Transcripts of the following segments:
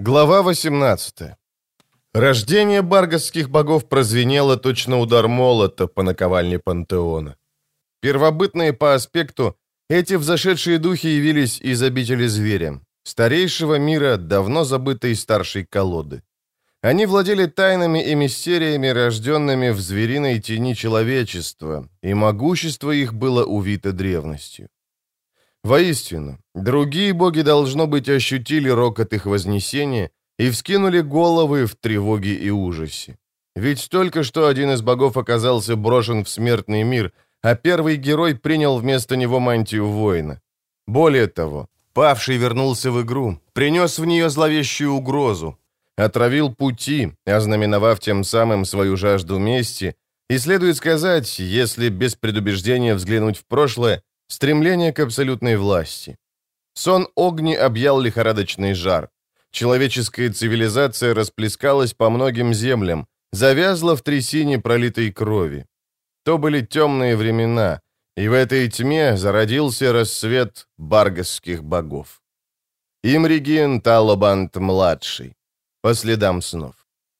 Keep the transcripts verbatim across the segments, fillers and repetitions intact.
Глава восемнадцатая. Рождение баргасских богов прозвенело точно удар молота по наковальне пантеона. Первобытные по аспекту, эти взошедшие духи явились из обители зверя, старейшего мира, давно забытой старшей колоды. Они владели тайнами и мистериями, рожденными в звериной тени человечества, и могущество их было увито древностью. Воистину, другие боги, должно быть, ощутили рокот их вознесения и вскинули головы в тревоге и ужасе. Ведь только что один из богов оказался брошен в смертный мир, а первый герой принял вместо него мантию воина. Более того, павший вернулся в игру, принес в нее зловещую угрозу, отравил пути, ознаменовав тем самым свою жажду мести, и, следует сказать, если без предубеждения взглянуть в прошлое, стремление к абсолютной власти. Сон Огни объял лихорадочный жар. Человеческая цивилизация расплескалась по многим землям, завязла в трясине пролитой крови. То были темные времена, и в этой тьме зародился рассвет баргасских богов. Имригин Талабант-младший. По следам снов.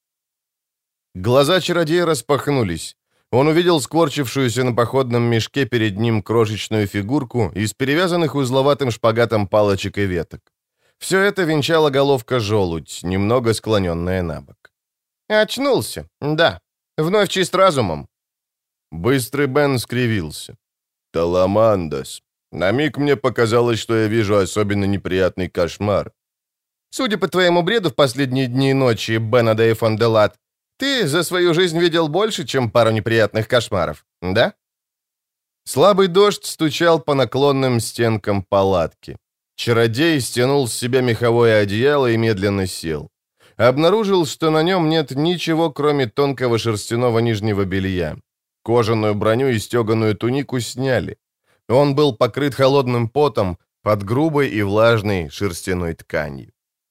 Глаза чародея распахнулись. Он увидел скорчившуюся на походном мешке перед ним крошечную фигурку из перевязанных узловатым шпагатом палочек и веток. Все это венчала головка-желудь, немного склоненная на бок. «Очнулся, да. Вновь чист разумом». Быстрый Бен скривился. «Таламандас. На миг мне показалось, что я вижу особенно неприятный кошмар». «Судя по твоему бреду в последние дни и ночи, Бенаде фон де Лат, ты за свою жизнь видел больше, чем пару неприятных кошмаров, да?» Слабый дождь стучал по наклонным стенкам палатки. Чародей стянул с себя меховое одеяло и медленно сел. Обнаружил, что на нем нет ничего, кроме тонкого шерстяного нижнего белья. Кожаную броню и стеганую тунику сняли. Он был покрыт холодным потом под грубой и влажной шерстяной тканью.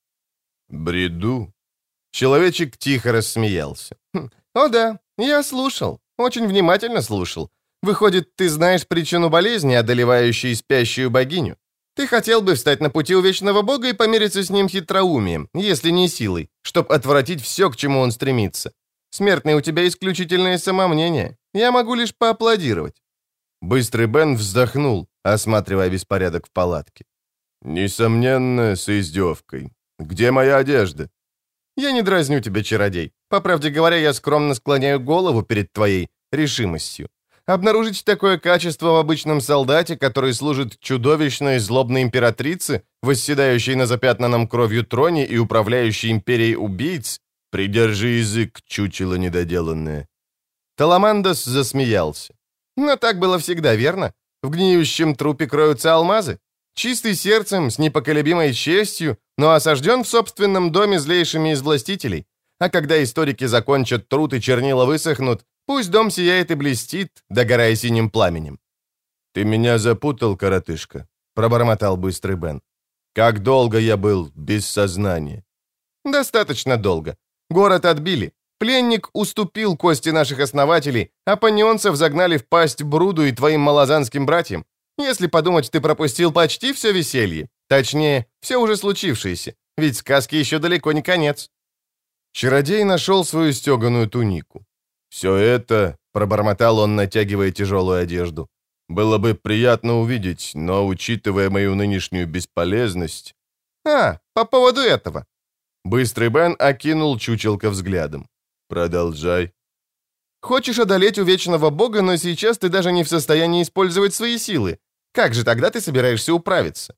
«Бреду?» Человечек тихо рассмеялся. Хм, «О да, я слушал, очень внимательно слушал. Выходит, ты знаешь причину болезни, одолевающей спящую богиню? Ты хотел бы встать на пути у Вечного Бога и помериться с ним хитроумием, если не силой, чтобы отвратить все, к чему он стремится. Смертный, у тебя исключительное самомнение. Я могу лишь поаплодировать». Быстрый Бен вздохнул, осматривая беспорядок в палатке. «Несомненно, с издевкой. Где моя одежда?» «Я не дразню тебя, чародей. По правде говоря, я скромно склоняю голову перед твоей решимостью. Обнаружить такое качество в обычном солдате, который служит чудовищной злобной императрице, восседающей на запятнанном кровью троне и управляющей империей убийц? Придержи язык, чучело недоделанное». Таламандас засмеялся. «Но так было всегда, верно? В гниющем трупе кроются алмазы. Чистый сердцем, с непоколебимой честью, но осажден в собственном доме злейшими из властителей. А когда историки закончат труд и чернила высохнут, пусть дом сияет и блестит, догорая синим пламенем». «Ты меня запутал, коротышка», — пробормотал Быстрый Бен. «Как долго я был без сознания?» «Достаточно долго. Город отбили. Пленник уступил кости наших основателей, а панионцев загнали в пасть Бруду и твоим малозанским братьям. Если подумать, ты пропустил почти все веселье. Точнее, все уже случившееся, ведь сказки еще далеко не конец». Чародей нашел свою стеганую тунику. «Все это», — пробормотал он, натягивая тяжелую одежду, «было бы приятно увидеть, но, учитывая мою нынешнюю бесполезность...» «А, по поводу этого». Быстрый Бен окинул чучелка взглядом. «Продолжай». «Хочешь одолеть у Вечного Бога, но сейчас ты даже не в состоянии использовать свои силы. Как же тогда ты собираешься управиться?»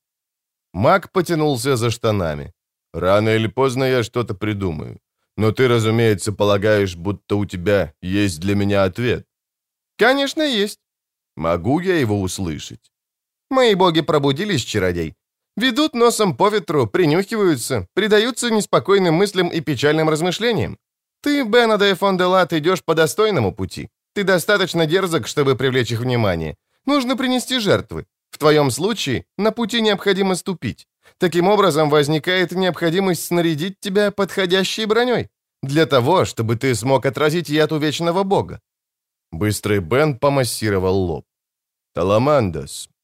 Маг потянулся за штанами. «Рано или поздно я что-то придумаю. Но ты, разумеется, полагаешь, будто у тебя есть для меня ответ». «Конечно, есть». «Могу я его услышать?» «Мои боги пробудились, чародей. Ведут носом по ветру, принюхиваются, предаются неспокойным мыслям и печальным размышлениям. Ты, Бенаде фон де Лат, идешь по достойному пути. Ты достаточно дерзок, чтобы привлечь их внимание. Нужно принести жертвы. В твоем случае на пути необходимо ступить. Таким образом, возникает необходимость снарядить тебя подходящей броней. Для того, чтобы ты смог отразить яд у Вечного Бога». Быстрый Бен помассировал лоб. «Таламандас,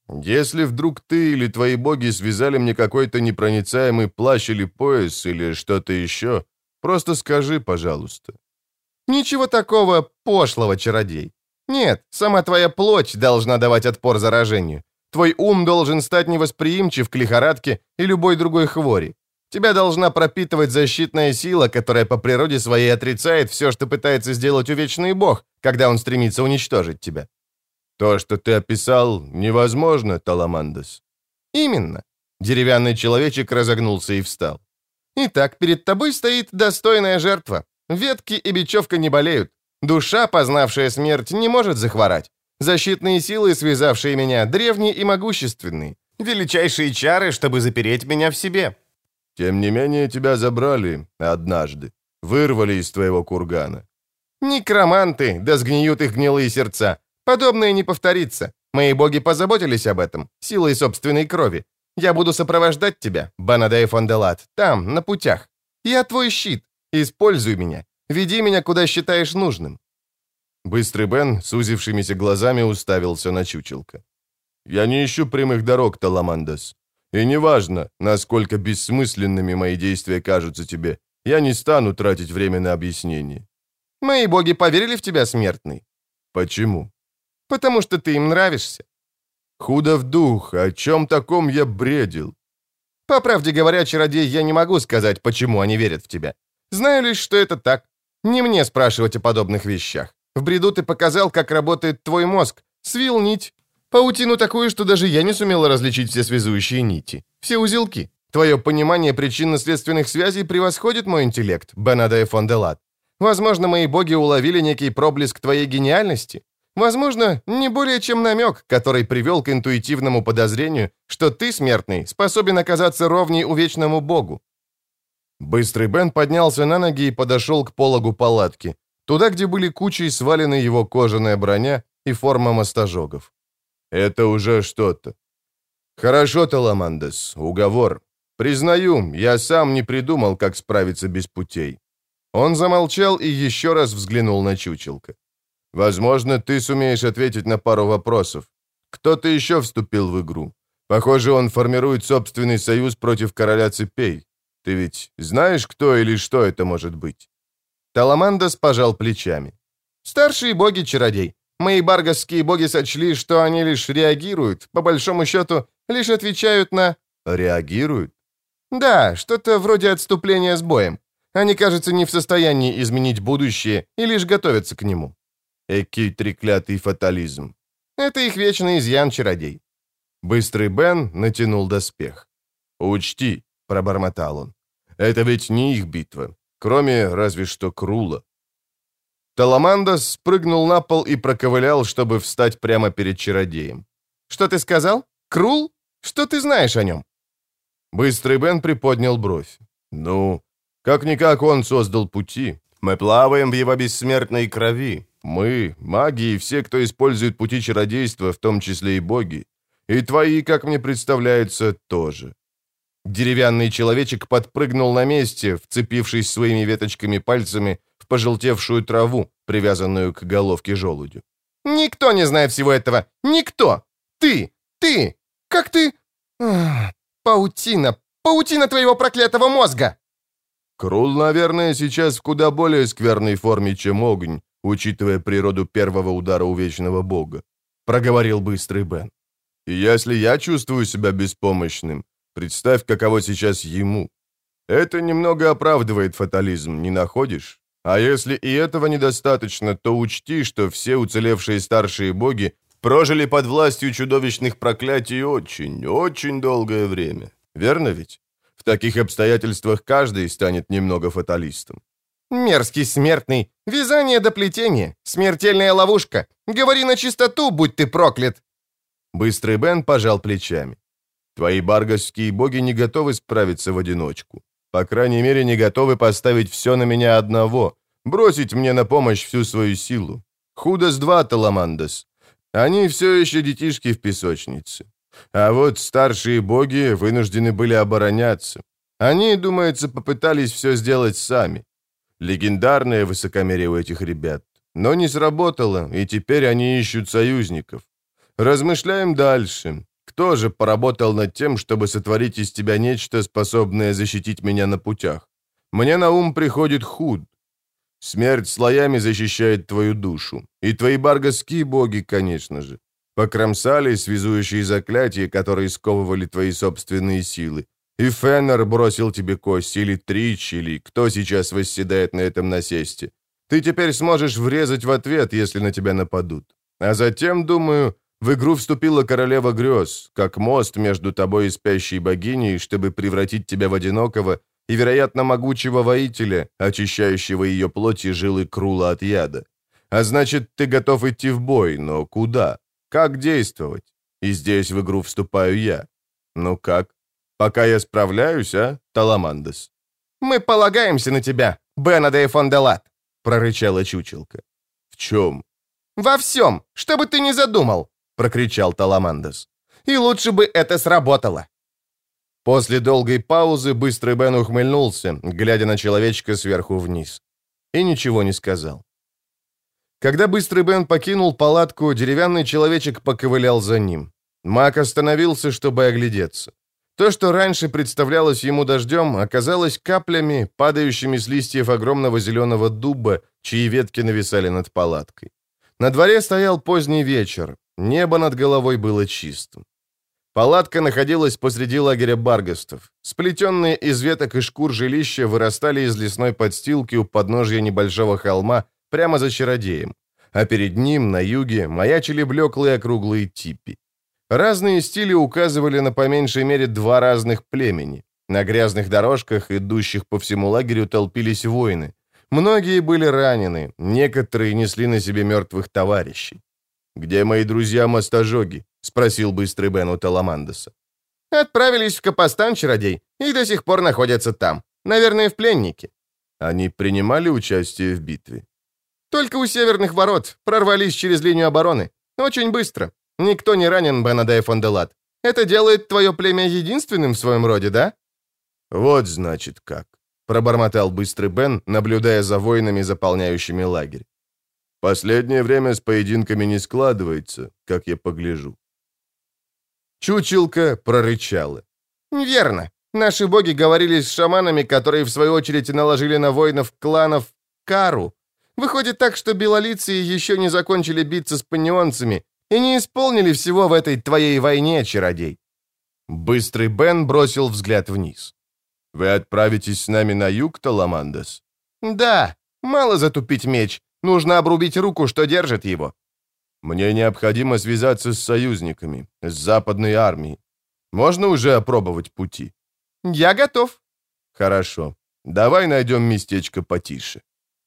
Если вдруг ты или твои боги связали мне какой-то непроницаемый плащ или пояс, или что-то еще, просто скажи, пожалуйста». «Ничего такого пошлого, чародей. Нет, сама твоя плоть должна давать отпор заражению. Твой ум должен стать невосприимчив к лихорадке и любой другой хвори. Тебя должна пропитывать защитная сила, которая по природе своей отрицает все, что пытается сделать увечный бог, когда он стремится уничтожить тебя». «То, что ты описал, невозможно, Таламандес». «Именно». Деревянный человечек разогнулся и встал. «Итак, перед тобой стоит достойная жертва. Ветки и бечевка не болеют. Душа, познавшая смерть, не может захворать. Защитные силы, связавшие меня, древние и могущественные. Величайшие чары, чтобы запереть меня в себе». «Тем не менее, тебя забрали однажды. Вырвали из твоего кургана». «Некроманты, да сгниют их гнилые сердца. Подобное не повторится. Мои боги позаботились об этом, силой собственной крови. Я буду сопровождать тебя, Банадай фон де Лат, там, на путях. Я твой щит. Используй меня. Веди меня, куда считаешь нужным». Быстрый Бен, сузившимися глазами, уставился на чучелка. «Я не ищу прямых дорог, Таламандес. И неважно, насколько бессмысленными мои действия кажутся тебе, я не стану тратить время на объяснение». «Мои боги поверили в тебя, смертный». «Почему?» «Потому что ты им нравишься». «Худо в дух, о чем таком я бредил?» «По правде говоря, чародей, я не могу сказать, почему они верят в тебя. Знаю лишь, что это так. Не мне спрашивать о подобных вещах. В бреду ты показал, как работает твой мозг. Свил нить. Паутину такую, что даже я не сумела различить все связующие нити. Все узелки. Твое понимание причинно-следственных связей превосходит мой интеллект, Банадай фон де Лат. Возможно, мои боги уловили некий проблеск твоей гениальности. Возможно, не более чем намек, который привел к интуитивному подозрению, что ты, смертный, способен оказаться ровней увечному богу». Быстрый Бен поднялся на ноги и подошел к пологу палатки, туда, где были кучей свалены его кожаная броня и форма мостожогов. «Это уже что-то». «Хорошо, Таламандес, уговор. Признаю, я сам не придумал, как справиться без путей». Он замолчал и еще раз взглянул на чучелка. «Возможно, ты сумеешь ответить на пару вопросов. Кто-то еще вступил в игру. Похоже, он формирует собственный союз против короля цепей. Ты ведь знаешь, кто или что это может быть?» Таламандес пожал плечами. «Старшие боги, чародей. Мои баргасские боги сочли, что они лишь реагируют, по большому счету, лишь отвечают на...» «Реагируют?» «Да, что-то вроде отступления с боем. Они, кажется, не в состоянии изменить будущее и лишь готовятся к нему». «Экий треклятый фатализм». «Это их вечный изъян, чародей». Быстрый Бен натянул доспех. «Учти», — пробормотал он, — «это ведь не их битва, кроме разве что Крула». Таламандес спрыгнул на пол и проковылял, чтобы встать прямо перед чародеем. «Что ты сказал? Крул? Что ты знаешь о нем?» Быстрый Бен приподнял бровь. «Ну, как-никак он создал пути. Мы плаваем в его бессмертной крови. Мы, маги и все, кто использует пути чародейства, в том числе и боги. И твои, как мне представляется, тоже». Деревянный человечек подпрыгнул на месте, вцепившись своими веточками пальцами в пожелтевшую траву, привязанную к головке желудю. «Никто не знает всего этого! Никто! Ты! Ты! Как ты... Ах, паутина! Паутина твоего проклятого мозга!» Крул, наверное, сейчас в куда более скверной форме, чем огонь, учитывая природу первого удара у вечного бога, проговорил Быстрый Бен. И если я чувствую себя беспомощным, представь, каково сейчас ему. Это немного оправдывает фатализм, не находишь? А если и этого недостаточно, то учти, что все уцелевшие старшие боги прожили под властью чудовищных проклятий очень, очень долгое время. Верно ведь? В таких обстоятельствах каждый станет немного фаталистом. «Мерзкий смертный! Вязание до плетения! Смертельная ловушка! Говори на чистоту, будь ты проклят!» Быстрый Бен пожал плечами. «Твои баргасские боги не готовы справиться в одиночку. По крайней мере, не готовы поставить все на меня одного, бросить мне на помощь всю свою силу. Худо с два, Таламандес. Они все еще детишки в песочнице. А вот старшие боги вынуждены были обороняться. Они, думается, попытались все сделать сами. Легендарное высокомерие у этих ребят. Но не сработало, и теперь они ищут союзников. Размышляем дальше. Кто же поработал над тем, чтобы сотворить из тебя нечто, способное защитить меня на путях? Мне на ум приходит Худ. Смерть слоями защищает твою душу. И твои баргасские боги, конечно же. Покромсали связующие заклятия, которые сковывали твои собственные силы. И Феннер бросил тебе кость, или Трич, или кто сейчас восседает на этом насесте. Ты теперь сможешь врезать в ответ, если на тебя нападут. А затем, думаю, в игру вступила королева грез, как мост между тобой и спящей богиней, чтобы превратить тебя в одинокого и, вероятно, могучего воителя, очищающего ее плоть и жилы Крула от яда. А значит, ты готов идти в бой, но куда? Как действовать? И здесь в игру вступаю я. Ну как? Пока я справляюсь, а, Таламандес?» «Мы полагаемся на тебя, Бенедей фон де Лат», — прорычала чучелка. «В чем?» «Во всем, что бы ты ни задумал», — прокричал Таламандес. «И лучше бы это сработало». После долгой паузы Быстрый Бен ухмыльнулся, глядя на человечка сверху вниз. И ничего не сказал. Когда Быстрый Бен покинул палатку, деревянный человечек поковылял за ним. Маг остановился, чтобы оглядеться. То, что раньше представлялось ему дождем, оказалось каплями, падающими с листьев огромного зеленого дуба, чьи ветки нависали над палаткой. На дворе стоял поздний вечер, небо над головой было чистым. Палатка находилась посреди лагеря баргастов. Сплетенные из веток и шкур жилища вырастали из лесной подстилки у подножья небольшого холма прямо за чародеем, а перед ним, на юге, маячили блеклые округлые типи. Разные стили указывали на по меньшей мере два разных племени. На грязных дорожках, идущих по всему лагерю, толпились воины. Многие были ранены, некоторые несли на себе мертвых товарищей. «Где мои друзья-мастожоги?» — спросил Быстрый Бен у Таламандеса. «Отправились в Капостан, чародей, и до сих пор находятся там. Наверное, в пленнике». «Они принимали участие в битве?» «Только у северных ворот. Прорвались через линию обороны. Очень быстро. Никто не ранен, Бенедей фон де Лат. Это делает твое племя единственным в своем роде, да?» «Вот, значит, как», — пробормотал Быстрый Бен, наблюдая за воинами, заполняющими лагерь. «Последнее время с поединками не складывается, как я погляжу». Чучелка прорычала. «Верно. Наши боги говорили с шаманами, которые, в свою очередь, наложили на воинов кланов кару. Выходит так, что белолицые еще не закончили биться с панионцами и не исполнили всего в этой твоей войне, чародей». Быстрый Бен бросил взгляд вниз. «Вы отправитесь с нами на юг, Таламандес?» «Да. Мало затупить меч. Нужно обрубить руку, что держит его». «Мне необходимо связаться с союзниками, с западной армией. Можно уже опробовать пути?» «Я готов». «Хорошо. Давай найдем местечко потише».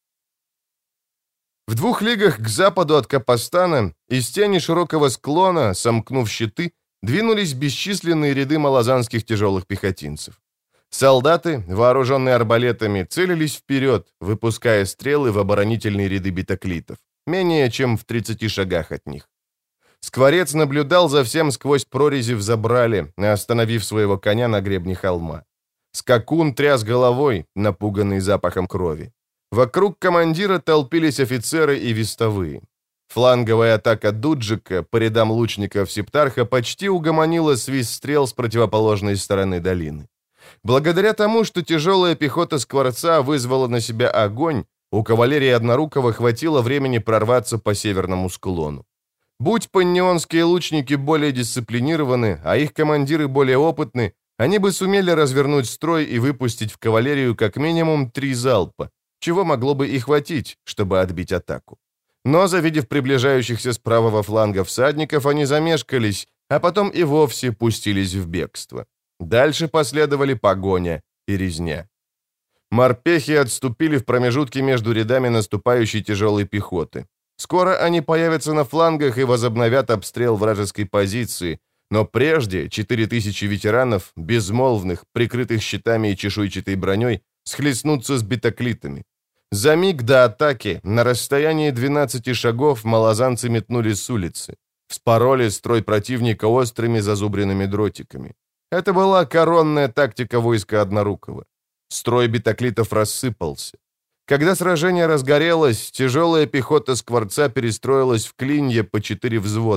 В двух лигах к западу от Капостана из тени широкого склона, сомкнув щиты, двинулись бесчисленные ряды малозанских тяжелых пехотинцев. Солдаты, вооруженные арбалетами, целились вперед, выпуская стрелы в оборонительные ряды битоклитов, менее чем в тридцати шагах от них. Скворец наблюдал за всем сквозь прорези в забрале, остановив своего коня на гребне холма. Скакун тряс головой, напуганный запахом крови. Вокруг командира толпились офицеры и вестовые. Фланговая атака Дуджика по рядам лучников Септарха почти угомонила свист стрел с противоположной стороны долины. Благодаря тому, что тяжелая пехота Скворца вызвала на себя огонь, у кавалерии Однорукого хватило времени прорваться по северному склону. Будь паннионские лучники более дисциплинированы, а их командиры более опытны, они бы сумели развернуть строй и выпустить в кавалерию как минимум три залпа, чего могло бы и хватить, чтобы отбить атаку. Но, завидев приближающихся с правого фланга всадников, они замешкались, а потом и вовсе пустились в бегство. Дальше последовали погоня и резня. Морпехи отступили в промежутке между рядами наступающей тяжелой пехоты. Скоро они появятся на флангах и возобновят обстрел вражеской позиции, но прежде четыре тысячи ветеранов, безмолвных, прикрытых щитами и чешуйчатой броней, схлестнутся с битоклитами. За миг до атаки, на расстоянии двенадцати шагов, малозанцы метнули с улицы. Вспороли строй противника острыми зазубренными дротиками. Это была коронная тактика войска Однорукого. Строй битоклитов рассыпался. Когда сражение разгорелось, тяжелая пехота Скворца перестроилась в клинья по четыре взвода,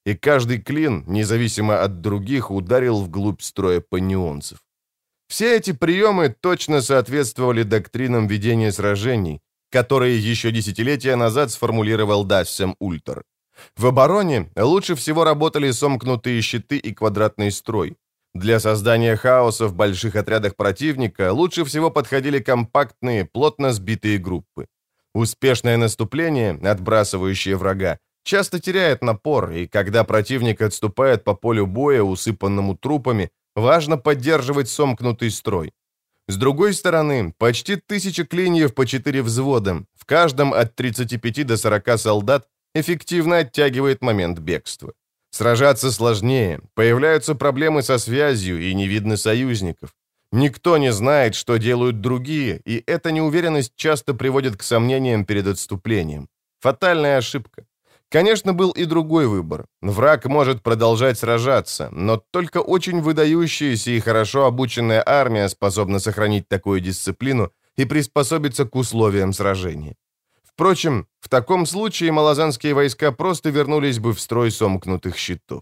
и каждый клин, независимо от других, ударил вглубь строя панионцев. Все эти приемы точно соответствовали доктринам ведения сражений, которые еще десятилетия назад сформулировал Дассем Ультер. В обороне лучше всего работали сомкнутые щиты и квадратный строй. Для создания хаоса в больших отрядах противника лучше всего подходили компактные, плотно сбитые группы. Успешное наступление, отбрасывающее врага, часто теряет напор, и когда противник отступает по полю боя, усыпанному трупами, важно поддерживать сомкнутый строй. С другой стороны, почти тысяча клиньев по четыре взвода, в каждом от тридцати пяти до сорока солдат, эффективно оттягивает момент бегства. Сражаться сложнее, появляются проблемы со связью и не видно союзников. Никто не знает, что делают другие, и эта неуверенность часто приводит к сомнениям перед отступлением. Фатальная ошибка. Конечно, был и другой выбор. Враг может продолжать сражаться, но только очень выдающаяся и хорошо обученная армия способна сохранить такую дисциплину и приспособиться к условиям сражения. Впрочем, в таком случае малазанские войска просто вернулись бы в строй сомкнутых щитов.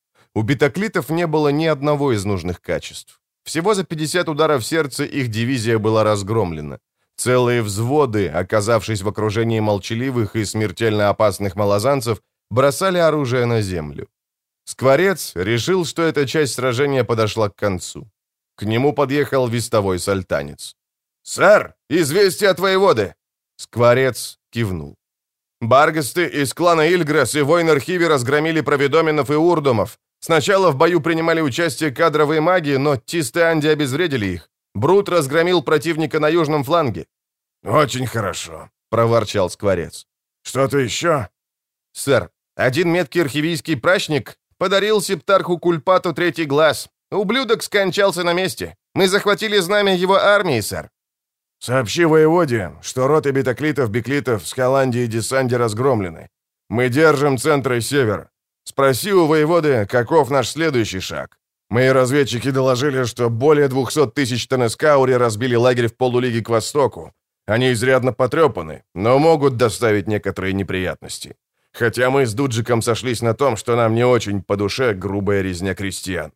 У битоклитов не было ни одного из нужных качеств. Всего за пятьдесят ударов сердца их дивизия была разгромлена. Целые взводы, оказавшись в окружении молчаливых и смертельно опасных малазанцев, бросали оружие на землю. Скворец решил, что эта часть сражения подошла к концу. К нему подъехал вестовой сальтанец. «Сэр, известие от воеводы!» Скворец кивнул. «Баргасты из клана Ильграс и воин Архиви разгромили проведоменов и урдумов. Сначала в бою принимали участие кадровые маги, но Тисте-Анди обезвредили их. Брут разгромил противника на южном фланге». «Очень хорошо», — проворчал Скворец. «Что-то еще?» «Сэр, один меткий архивийский прачник подарил септарху Кульпату третий глаз. Ублюдок скончался на месте. Мы захватили знамя его армии, сэр». «Сообщи воеводе, что роты битоклитов-биклитов с Холландии и Десанди разгромлены. Мы держим центр и север. Спроси у воеводы, каков наш следующий шаг. Мои разведчики доложили, что более двухсот тысяч Тенескаури разбили лагерь в полулиге к востоку. Они изрядно потрепаны, но могут доставить некоторые неприятности. Хотя мы с Дуджиком сошлись на том, что нам не очень по душе грубая резня крестьян».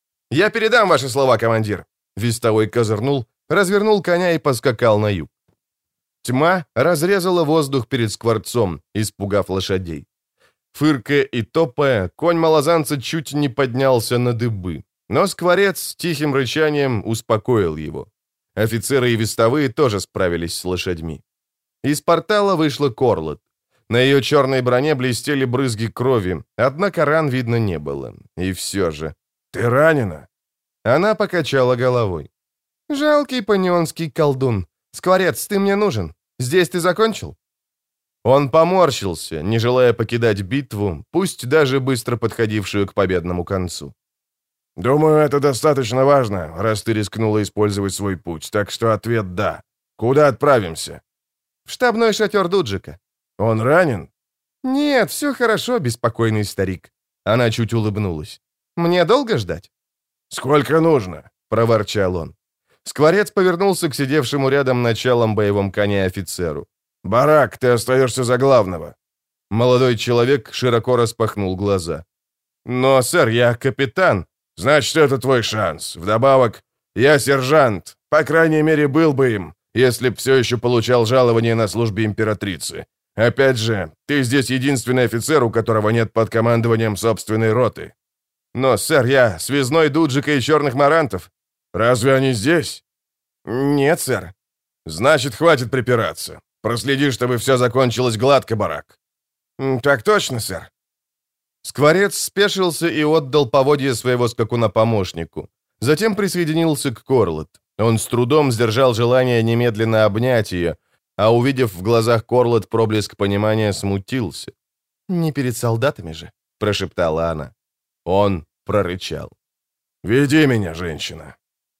«Я передам ваши слова, командир». Вестовой козырнул, развернул коня и поскакал на юг. Тьма разрезала воздух перед Скворцом, испугав лошадей. Фыркая и топая, конь малазанца чуть не поднялся на дыбы, но Скворец с тихим рычанием успокоил его. Офицеры и вестовые тоже справились с лошадьми. Из портала вышла Корлот. На ее черной броне блестели брызги крови, однако ран видно не было. И все же... «Ты ранена?» Она покачала головой. «Жалкий панионский колдун. Скворец, ты мне нужен. Здесь ты закончил?» Он поморщился, не желая покидать битву, пусть даже быстро подходившую к победному концу. «Думаю, это достаточно важно, раз ты рискнула использовать свой путь, так что ответ «да». Куда отправимся?» «В штабной шатер Дуджика». «Он ранен?» «Нет, все хорошо, беспокойный старик». Она чуть улыбнулась. «Мне долго ждать?» «Сколько нужно?» — проворчал он. Скворец повернулся к сидевшему рядом началом боевом коня офицеру. «Барак, ты остаешься за главного». Молодой человек широко распахнул глаза. «Но, сэр, я капитан». «Значит, это твой шанс. Вдобавок, я сержант. По крайней мере, был бы им, если б все еще получал жалование на службе императрицы. Опять же, ты здесь единственный офицер, у которого нет под командованием собственной роты». «Но, сэр, я связной Дуджика и черных марантов». «Разве они здесь?» «Нет, сэр». «Значит, хватит припираться. Проследи, чтобы все закончилось гладко, Барак». «Так точно, сэр». Скворец спешился и отдал поводья своего скакуна помощнику. Затем присоединился к Корлот. Он с трудом сдержал желание немедленно обнять ее, а увидев в глазах Корлот проблеск понимания, смутился. «Не перед солдатами же», — прошептала она. Он прорычал. «Веди меня, женщина».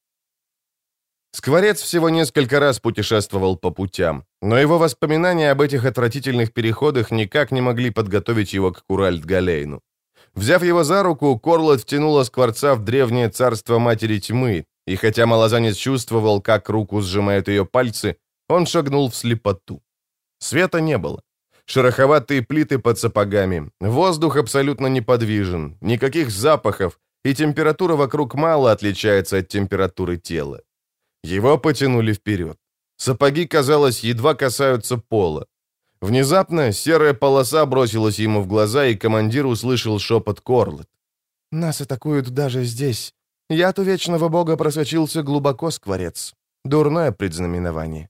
Скворец всего несколько раз путешествовал по путям, но его воспоминания об этих отвратительных переходах никак не могли подготовить его к Куральд-Галейну. Взяв его за руку, Корлот втянула Скворца в древнее царство Матери Тьмы, и хотя малазанец чувствовал, как руку сжимают ее пальцы, он шагнул в слепоту. Света не было. Шероховатые плиты под сапогами, воздух абсолютно неподвижен, никаких запахов, и температура вокруг мало отличается от температуры тела. Его потянули вперед. Сапоги, казалось, едва касаются пола. Внезапно серая полоса бросилась ему в глаза, и командир услышал шепот Корлет. «Нас атакуют даже здесь. Яд у вечного бога просочился глубоко, скворец. Дурное предзнаменование».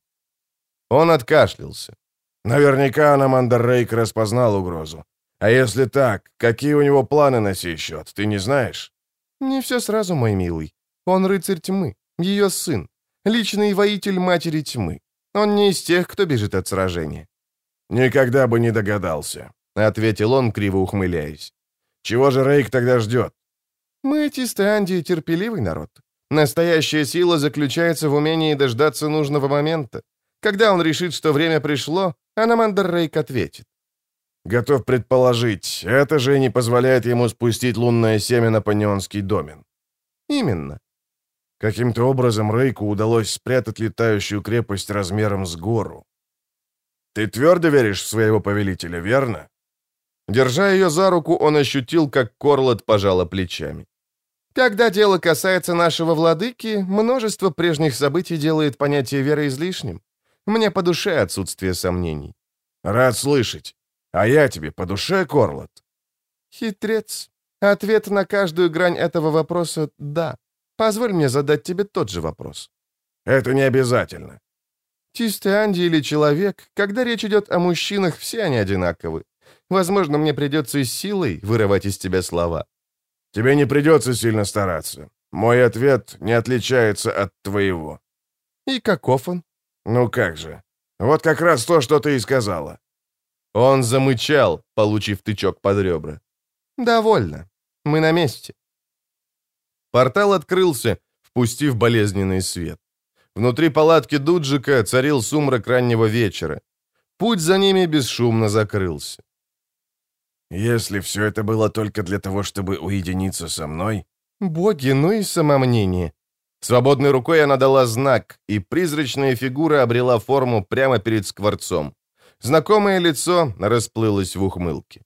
Он откашлялся. Наверняка Аномандер Рейк распознал угрозу. А если так, какие у него планы на сей счет, ты не знаешь? Не все сразу, мой милый. Он рыцарь тьмы, ее сын, личный воитель матери тьмы. Он не из тех, кто бежит от сражения. Никогда бы не догадался, ответил он, криво ухмыляясь. Чего же Рейк тогда ждет? Мы, Тистеандии, терпеливый народ. Настоящая сила заключается в умении дождаться нужного момента. Когда он решит, что время пришло, Аномандер Рейк ответит. Готов предположить, это же не позволяет ему спустить лунное семя на панионский домен. Именно. Каким-то образом Рейку удалось спрятать летающую крепость размером с гору. Ты твердо веришь в своего повелителя, верно? Держа ее за руку, он ощутил, как Корлет пожала плечами. Когда дело касается нашего владыки, множество прежних событий делает понятие веры излишним. Мне по душе отсутствие сомнений. Рад слышать. А я тебе по душе, Корлет? Хитрец. Ответ на каждую грань этого вопроса — да. Позволь мне задать тебе тот же вопрос. Это не обязательно. Тистеанди или человек, когда речь идет о мужчинах, все они одинаковы. Возможно, мне придется и силой вырывать из тебя слова. Тебе не придется сильно стараться. Мой ответ не отличается от твоего. И каков он? Ну как же. Вот как раз то, что ты и сказала. Он замычал, получив тычок под ребра. «Довольно. Мы на месте». Портал открылся, впустив болезненный свет. Внутри палатки Дуджика царил сумрак раннего вечера. Путь за ними бесшумно закрылся. «Если все это было только для того, чтобы уединиться со мной...» «Боги, ну и самомнение». Свободной рукой она дала знак, и призрачная фигура обрела форму прямо перед скворцом. Знакомое лицо расплылось в ухмылке.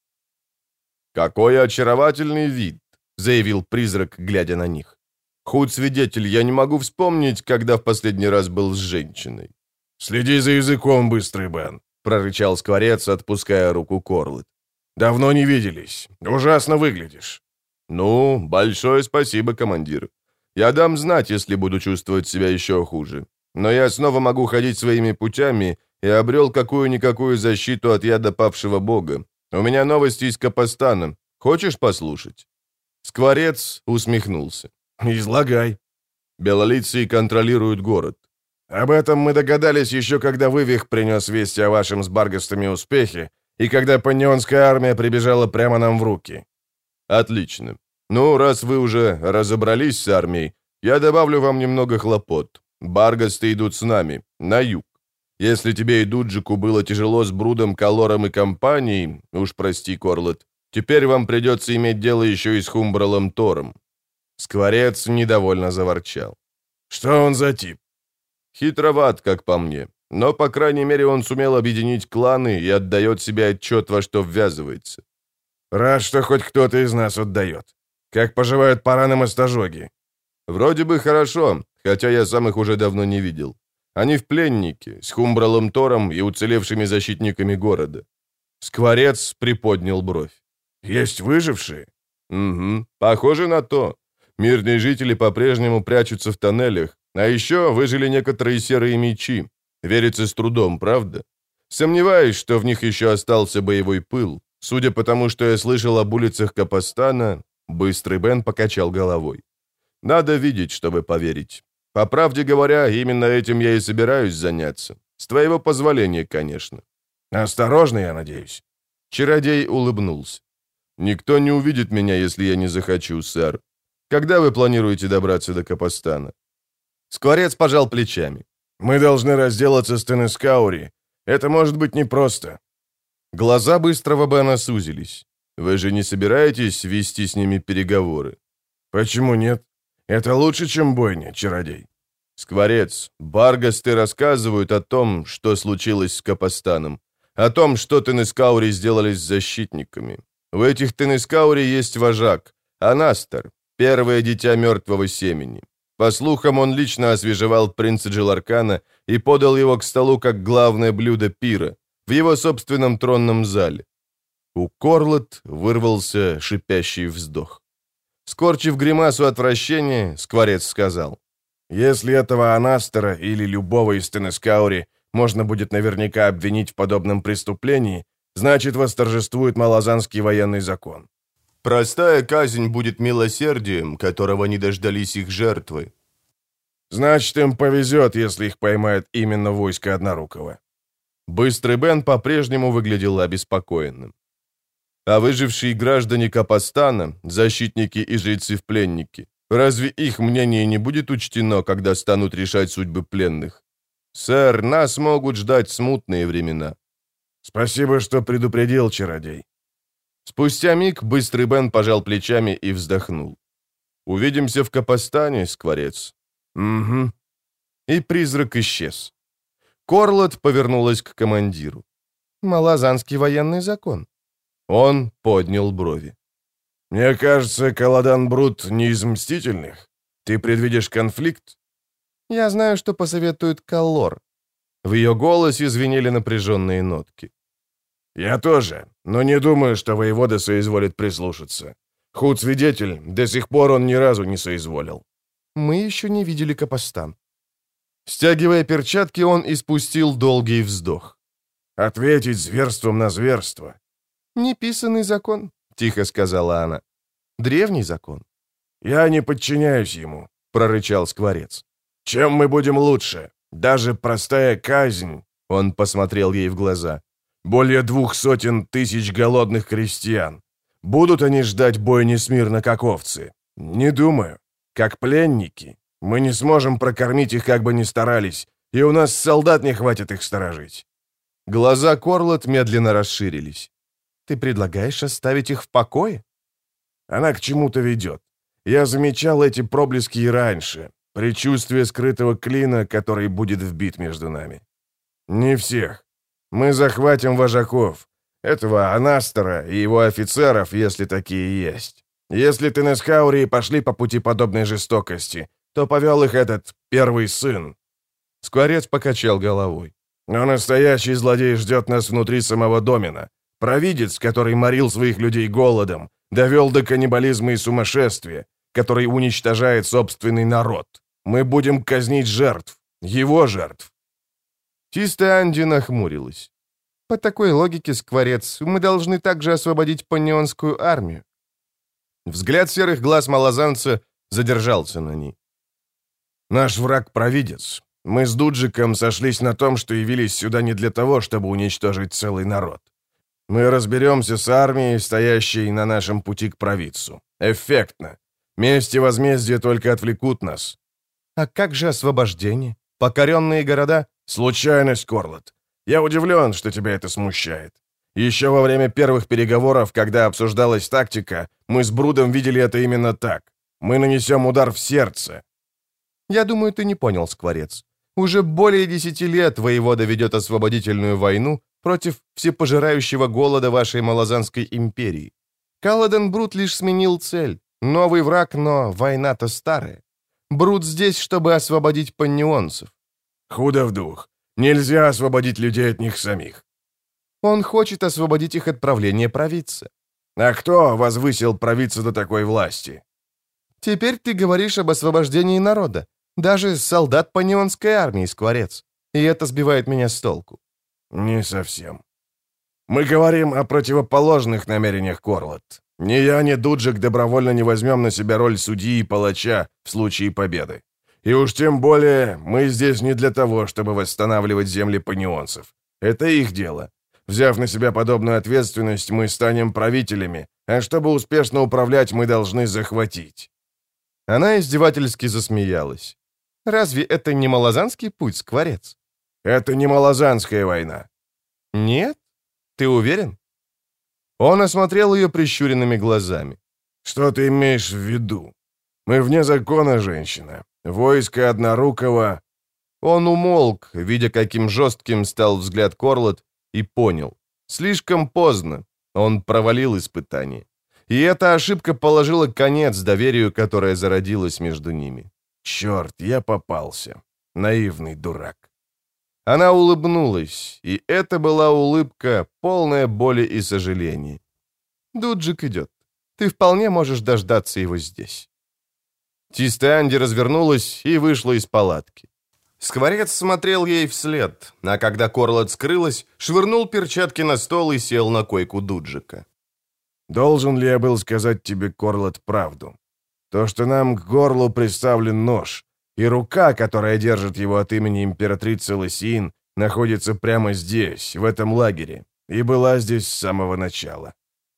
«Какой очаровательный вид!» — заявил призрак, глядя на них. «Худ свидетель, я не могу вспомнить, когда в последний раз был с женщиной». «Следи за языком, быстрый Бен», — прорычал скворец, отпуская руку Корлет. «Давно не виделись. Ужасно выглядишь». «Ну, большое спасибо, командир. Я дам знать, если буду чувствовать себя еще хуже. Но я снова могу ходить своими путями и обрел какую-никакую защиту от яда павшего бога. У меня новости из Капостана. Хочешь послушать?» Скворец усмехнулся. «Излагай». Белолицые контролируют город. Об этом мы догадались еще, когда Вывих принес вести о вашем с Баргастами успехе, и когда панионская армия прибежала прямо нам в руки. Отлично. Ну, раз вы уже разобрались с армией, я добавлю вам немного хлопот. Баргасты идут с нами, на юг. Если тебе и Дуджику было тяжело с Брудом, Калором и компанией, уж прости, Корлет, теперь вам придется иметь дело еще и с Хумбралом Тором». Скворец недовольно заворчал. «Что он за тип?» «Хитроват, как по мне, но, по крайней мере, он сумел объединить кланы и отдает себе отчет, во что ввязывается». «Рад, что хоть кто-то из нас отдает. Как поживают Паран и Мастожоги?» «Вроде бы хорошо, хотя я сам их уже давно не видел. Они в пленнике, с Хумбралом Тором и уцелевшими защитниками города». Скворец приподнял бровь. «Есть выжившие?» «Угу, похоже на то. Мирные жители по-прежнему прячутся в тоннелях, а еще выжили некоторые серые мечи. Верится с трудом, правда? Сомневаюсь, что в них еще остался боевой пыл. Судя по тому, что я слышал об улицах Капостана, Быстрый Бен покачал головой. Надо видеть, чтобы поверить. По правде говоря, именно этим я и собираюсь заняться. С твоего позволения, конечно». «Осторожно, я надеюсь». Чародей улыбнулся. «Никто не увидит меня, если я не захочу, сэр. Когда вы планируете добраться до Капостана?» Скворец пожал плечами. «Мы должны разделаться с Тенескаури. Это может быть непросто». Глаза Быстрого Бена сузились. «Вы же не собираетесь вести с ними переговоры?» «Почему нет? Это лучше, чем бойня, чародей». «Скворец, баргасты рассказывают о том, что случилось с Капостаном. О том, что Тенескаури сделали с защитниками. В этих Тенескаури есть вожак, Анастер, первое дитя мертвого семени. По слухам, он лично освежевал принца Джиларкана и подал его к столу как главное блюдо пира в его собственном тронном зале. У Корлет вырвался шипящий вздох. Скорчив гримасу отвращения, Скворец сказал: «Если этого Анастера или любого из Тенескаури можно будет наверняка обвинить в подобном преступлении, значит, восторжествует малозанский военный закон. Простая казнь будет милосердием, которого не дождались их жертвы. Значит, им повезет, если их поймает именно войско Однорукого». Быстрый Бен по-прежнему выглядел обеспокоенным. А выжившие граждане Капостана, защитники и жрецы-пленники, разве их мнение не будет учтено, когда станут решать судьбы пленных? Сэр, нас могут ждать смутные времена. Спасибо, что предупредил, чародей. Спустя миг Быстрый Бен пожал плечами и вздохнул. Увидимся в Капостане, Скворец. Угу. И призрак исчез. Корлот повернулась к командиру. Малозанский военный закон. Он поднял брови. «Мне кажется, Каладан Брут не из мстительных. Ты предвидишь конфликт?» «Я знаю, что посоветует Каллор». В ее голосе звенели напряженные нотки. «Я тоже, но не думаю, что воевода соизволит прислушаться. Худ свидетель, до сих пор он ни разу не соизволил». «Мы еще не видели Капостан». Стягивая перчатки, он испустил долгий вздох. «Ответить зверством на зверство». «Неписанный закон», — тихо сказала она. «Древний закон». «Я не подчиняюсь ему», — прорычал Скворец. «Чем мы будем лучше? Даже простая казнь», — он посмотрел ей в глаза. «Более двух сотен тысяч голодных крестьян. Будут они ждать бойни смирно, как овцы? Не думаю. Как пленники. Мы не сможем прокормить их, как бы ни старались, и у нас солдат не хватит их сторожить». Глаза Корлот медленно расширились. «Ты предлагаешь оставить их в покое?» «Она к чему-то ведет. Я замечал эти проблески и раньше. Предчувствие скрытого клина, который будет вбит между нами. Не всех. Мы захватим вожаков. Этого Анастера и его офицеров, если такие есть. Если Тенескаури пошли по пути подобной жестокости, то повел их этот первый сын». Скворец покачал головой. «Но настоящий злодей ждет нас внутри самого Домина. Провидец, который морил своих людей голодом, довел до каннибализма и сумасшествия, который уничтожает собственный народ. Мы будем казнить жертв, его жертв». Чистая Анди нахмурилась. «По такой логике, Скворец, мы должны также освободить паннионскую армию». Взгляд серых глаз малозанца задержался на ней. «Наш враг — провидец. Мы с Дуджиком сошлись на том, что явились сюда не для того, чтобы уничтожить целый народ. Мы разберемся с армией, стоящей на нашем пути к провидцу. Эффектно. Месть и возмездие только отвлекут нас». «А как же освобождение? Покоренные города?» «Случайность, Корлот. Я удивлен, что тебя это смущает. Еще во время первых переговоров, когда обсуждалась тактика, мы с Брудом видели это именно так. Мы нанесем удар в сердце». «Я думаю, ты не понял, Скворец. Уже более десяти лет воевода ведет освободительную войну против всепожирающего голода вашей Малозанской империи. Каладан Брут лишь сменил цель. Новый враг, но война-то старая. Брут здесь, чтобы освободить паннионцев». «Худо в дух. Нельзя освободить людей от них самих». «Он хочет освободить их от правления провидца». «А кто возвысил провидца до такой власти?» «Теперь ты говоришь об освобождении народа. Даже солдат паннионской армии, Скворец. И это сбивает меня с толку». «Не совсем. Мы говорим о противоположных намерениях, Корлот. Ни я, ни Дуджик добровольно не возьмем на себя роль судьи и палача в случае победы. И уж тем более мы здесь не для того, чтобы восстанавливать земли паннионцев. Это их дело. Взяв на себя подобную ответственность, мы станем правителями, а чтобы успешно управлять, мы должны захватить». Она издевательски засмеялась. «Разве это не малозанский путь, Скворец?» «Это не малозанская война». «Нет? Ты уверен?» Он осмотрел ее прищуренными глазами. «Что ты имеешь в виду? Мы вне закона, женщина. Войско Однорукого...» Он умолк, видя, каким жестким стал взгляд Корлот, и понял. Слишком поздно. Он провалил испытание. И эта ошибка положила конец доверию, которое зародилось между ними. Черт, я попался. Наивный дурак. Она улыбнулась, и это была улыбка, полная боли и сожаления. «Дуджик идет. Ты вполне можешь дождаться его здесь». Чистая Анди развернулась и вышла из палатки. Скворец смотрел ей вслед, а когда Корлот скрылась, швырнул перчатки на стол и сел на койку Дуджика. «Должен ли я был сказать тебе, Корлот, правду? То, что нам к горлу приставлен нож, и рука, которая держит его от имени императрицы Лысин, находится прямо здесь, в этом лагере, и была здесь с самого начала».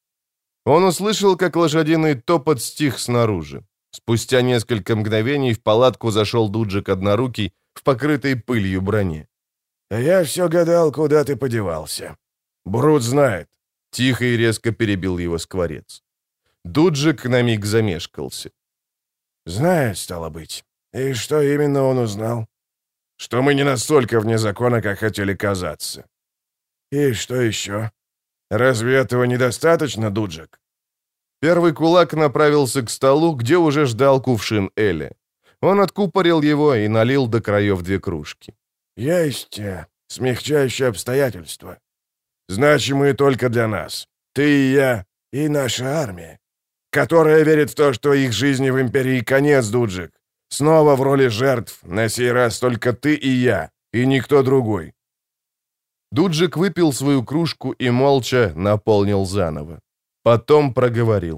Он услышал, как лошадиный топот стих снаружи. Спустя несколько мгновений в палатку зашел Дуджик однорукий в покрытой пылью броне. «А я все гадал, куда ты подевался. Брут знает». Тихо и резко перебил его скворец. Дуджик на миг замешкался. «Знает, стало быть. И что именно он узнал?» «Что мы не настолько вне закона, как хотели казаться». «И что еще? Разве этого недостаточно, Дуджик?» Первый кулак направился к столу, где уже ждал кувшин Эля. Он откупорил его и налил до краев две кружки. «Есть э, смягчающие обстоятельства. Значимые только для нас. Ты и я, и наша армия, которая верит в то, что их жизни в Империи конец, Дуджик. Снова в роли жертв, на сей раз только ты и я, и никто другой». Дуджик выпил свою кружку и молча наполнил заново. Потом проговорил.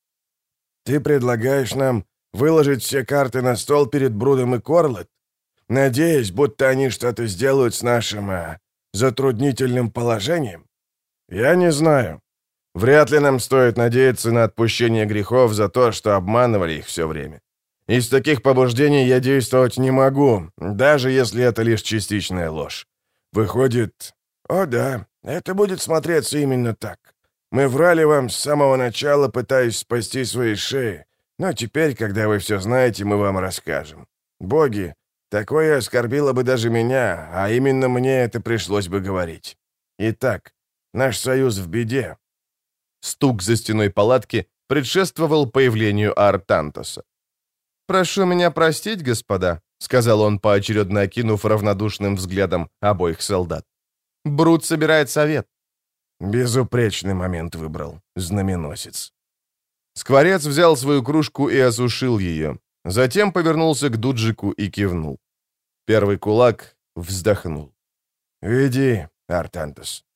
«Ты предлагаешь нам выложить все карты на стол перед Брудом и Корлот, надеясь, будто они что-то сделают с нашим а, затруднительным положением? Я не знаю. Вряд ли нам стоит надеяться на отпущение грехов за то, что обманывали их все время. Из таких побуждений я действовать не могу, даже если это лишь частичная ложь. Выходит, о да, это будет смотреться именно так. Мы врали вам с самого начала, пытаясь спасти свои шеи, но теперь, когда вы все знаете, мы вам расскажем. Боги, такое оскорбило бы даже меня, а именно мне это пришлось бы говорить. Итак, наш союз в беде». Стук за стеной палатки предшествовал появлению Артантоса. «Прошу меня простить, господа», — сказал он, поочередно окинув равнодушным взглядом обоих солдат. «Брут собирает совет». Безупречный момент выбрал, знаменосец. Скворец взял свою кружку и осушил ее. Затем повернулся к Дуджику и кивнул. Первый кулак вздохнул. «Веди, Артантос».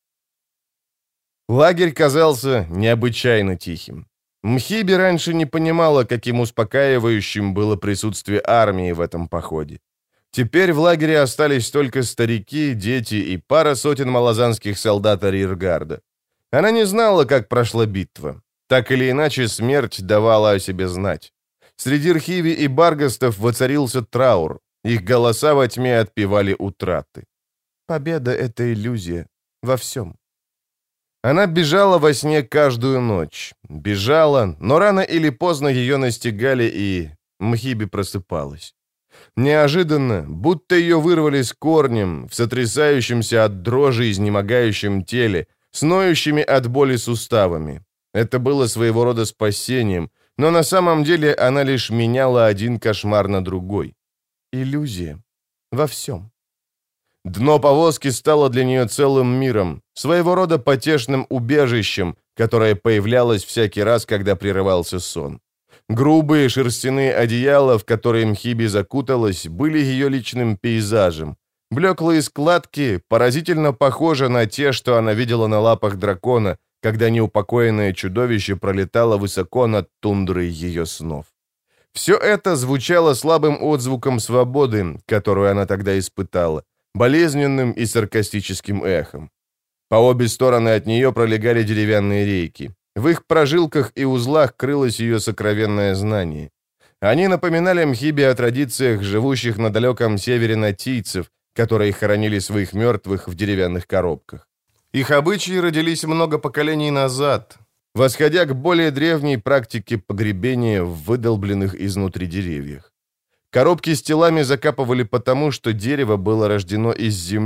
Лагерь казался необычайно тихим. Мхиби раньше не понимала, каким успокаивающим было присутствие армии в этом походе. Теперь в лагере остались только старики, дети и пара сотен малозанских солдат арьергарда. Она не знала, как прошла битва. Так или иначе, смерть давала о себе знать. Среди Рхиви и Баргастов воцарился траур. Их голоса во тьме отпевали утраты. Победа — это иллюзия. Во всем. Она бежала во сне каждую ночь. Бежала, но рано или поздно ее настигали, и Мхиби просыпалась. Неожиданно, будто ее вырвали с корнем, в сотрясающемся от дрожи изнемогающем теле, с ноющими от боли суставами. Это было своего рода спасением, но на самом деле она лишь меняла один кошмар на другой. Иллюзия. Во всем. Дно повозки стало для нее целым миром, своего рода потешным убежищем, которое появлялось всякий раз, когда прерывался сон. Грубые шерстяные одеяла, в которые Мхиби закуталась, были ее личным пейзажем. Блеклые складки поразительно похожи на те, что она видела на лапах дракона, когда неупокоенное чудовище пролетало высоко над тундрой ее снов. Все это звучало слабым отзвуком свободы, которую она тогда испытала, болезненным и саркастическим эхом. По обе стороны от нее пролегали деревянные рейки. В их прожилках и узлах крылось ее сокровенное знание. Они напоминали Мхиби о традициях живущих на далеком севере натийцев, которые хоронили своих мертвых в деревянных коробках. Их обычаи родились много поколений назад, восходя к более древней практике погребения в выдолбленных изнутри деревьях. Коробки с телами закапывали потому, что дерево было рождено из земли,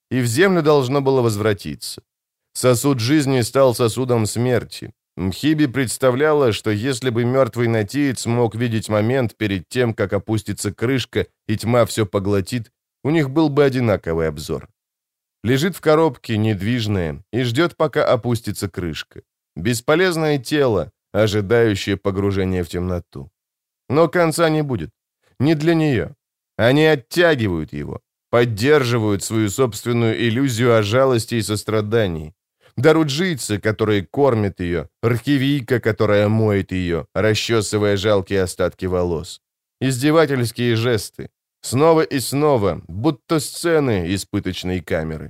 и в землю должно было возвратиться. Сосуд жизни стал сосудом смерти. Мхиби представляла, что если бы мертвый натиец мог видеть момент перед тем, как опустится крышка и тьма все поглотит, у них был бы одинаковый обзор. Лежит в коробке, недвижное, и ждет, пока опустится крышка. Бесполезное тело, ожидающее погружения в темноту. Но конца не будет. Не для нее. Они оттягивают его, поддерживают свою собственную иллюзию о жалости и сострадании. Даруджийцы, которые кормят ее, архивийка, которая моет ее, расчесывая жалкие остатки волос. Издевательские жесты. Снова и снова, будто сцены из пыточной камеры.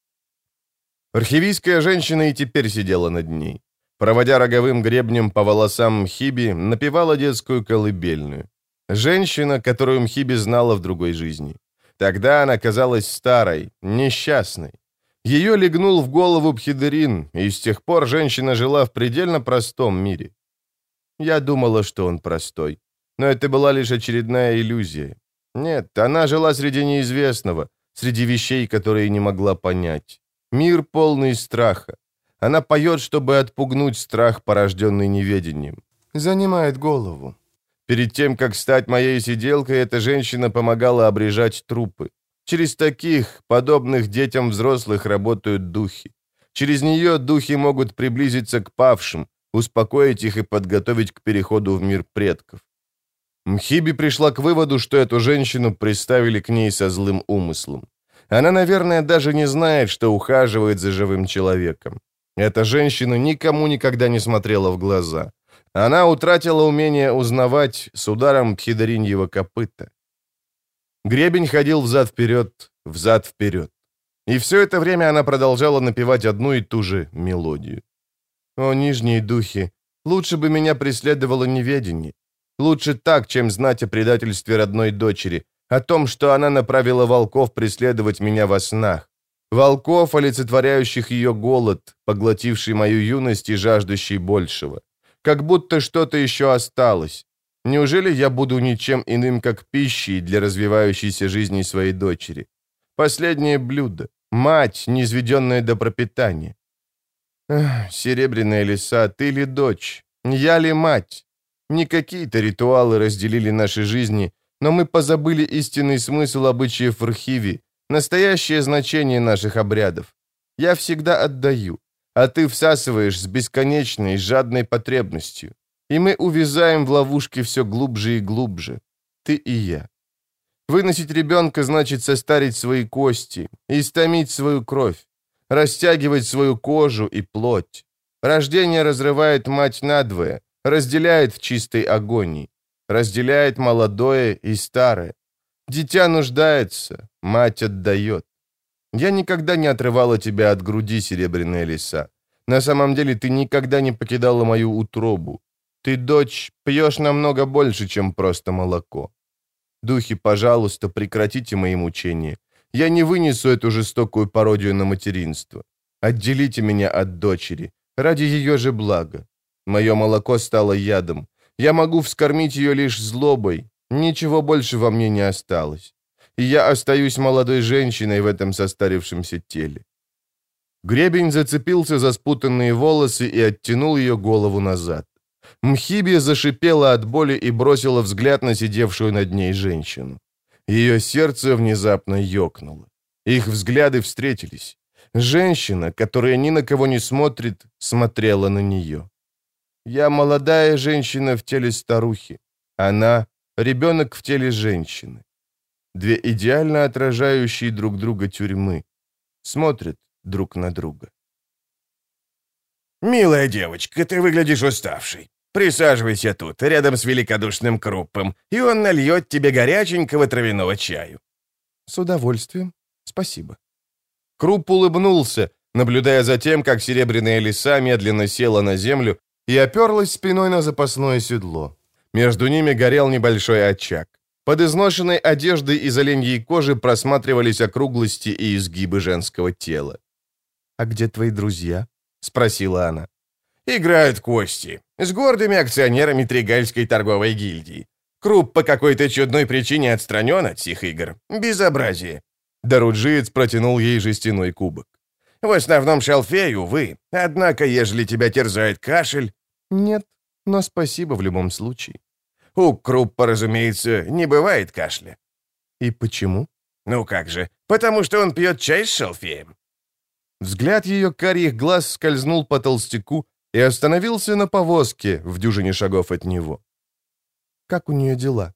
Архивийская женщина и теперь сидела над ней. Проводя роговым гребнем по волосам Мхиби, напевала детскую колыбельную. Женщина, которую Мхиби знала в другой жизни. Тогда она казалась старой, несчастной. Ее легнул в голову Бхидерин, и с тех пор женщина жила в предельно простом мире. Я думала, что он простой, но это была лишь очередная иллюзия. Нет, она жила среди неизвестного, среди вещей, которые не могла понять. Мир полный страха. Она поет, чтобы отпугнуть страх, порожденный неведением. Занимает голову. Перед тем, как стать моей сиделкой, эта женщина помогала обрежать трупы. Через таких, подобных детям взрослых, работают духи. Через нее духи могут приблизиться к павшим, успокоить их и подготовить к переходу в мир предков. Мхиби пришла к выводу, что эту женщину приставили к ней со злым умыслом. Она, наверное, даже не знает, что ухаживает за живым человеком. Эта женщина никому никогда не смотрела в глаза. Она утратила умение узнавать с ударом Бхидериньего копыта. Гребень ходил взад-вперед, взад-вперед. И все это время она продолжала напевать одну и ту же мелодию. «О, нижние духи, лучше бы меня преследовало неведение. Лучше так, чем знать о предательстве родной дочери, о том, что она направила волков преследовать меня во снах. Волков, олицетворяющих ее голод, поглотивший мою юность и жаждущий большего. Как будто что-то еще осталось. Неужели я буду ничем иным, как пищей для развивающейся жизни своей дочери? Последнее блюдо. Мать, низведенная до пропитания. Эх, серебряная лиса, ты ли дочь? Я ли мать? Не какие-то ритуалы разделили наши жизни, но мы позабыли истинный смысл обычаев в архиве, настоящее значение наших обрядов. Я всегда отдаю, а ты всасываешь с бесконечной, жадной потребностью. И мы увязаем в ловушке все глубже и глубже. Ты и я. Выносить ребенка значит состарить свои кости, истомить свою кровь, растягивать свою кожу и плоть. Рождение разрывает мать надвое, разделяет в чистой агонии, разделяет молодое и старое. Дитя нуждается, мать отдает. Я никогда не отрывала тебя от груди, серебряная лиса. На самом деле ты никогда не покидала мою утробу. Ты, дочь, пьешь намного больше, чем просто молоко. Духи, пожалуйста, прекратите мои мучения. Я не вынесу эту жестокую пародию на материнство. Отделите меня от дочери, ради ее же блага. Мое молоко стало ядом. Я могу вскормить ее лишь злобой. Ничего больше во мне не осталось. И я остаюсь молодой женщиной в этом состарившемся теле. Гребень зацепился за спутанные волосы и оттянул ее голову назад. Мхиби зашипела от боли и бросила взгляд на сидевшую над ней женщину. Ее сердце внезапно ёкнуло. Их взгляды встретились. Женщина, которая ни на кого не смотрит, смотрела на нее. Я молодая женщина в теле старухи. Она — ребенок в теле женщины. Две идеально отражающие друг друга тюрьмы смотрят друг на друга. «Милая девочка, ты выглядишь уставшей. Присаживайся тут, рядом с великодушным Круппом, и он нальет тебе горяченького травяного чаю». «С удовольствием. Спасибо». Крупп улыбнулся, наблюдая за тем, как серебряная лиса медленно села на землю и оперлась спиной на запасное седло. Между ними горел небольшой очаг. Под изношенной одеждой из оленьей кожи просматривались округлости и изгибы женского тела. «А где твои друзья?» — спросила она. «Играют кости. С гордыми акционерами Тригальской торговой гильдии. Крупп по какой-то чудной причине отстранен от сих игр. Безобразие». Даруджиец протянул ей жестяной кубок. «В основном шалфей, увы. Однако, ежели тебя терзает кашель...» «Нет, но спасибо в любом случае». «У Круппа, разумеется, не бывает кашля». «И почему?» «Ну как же, потому что он пьет чай с шалфеем». Взгляд ее карих глаз скользнул по толстяку и остановился на повозке в дюжине шагов от него. «Как у нее дела?»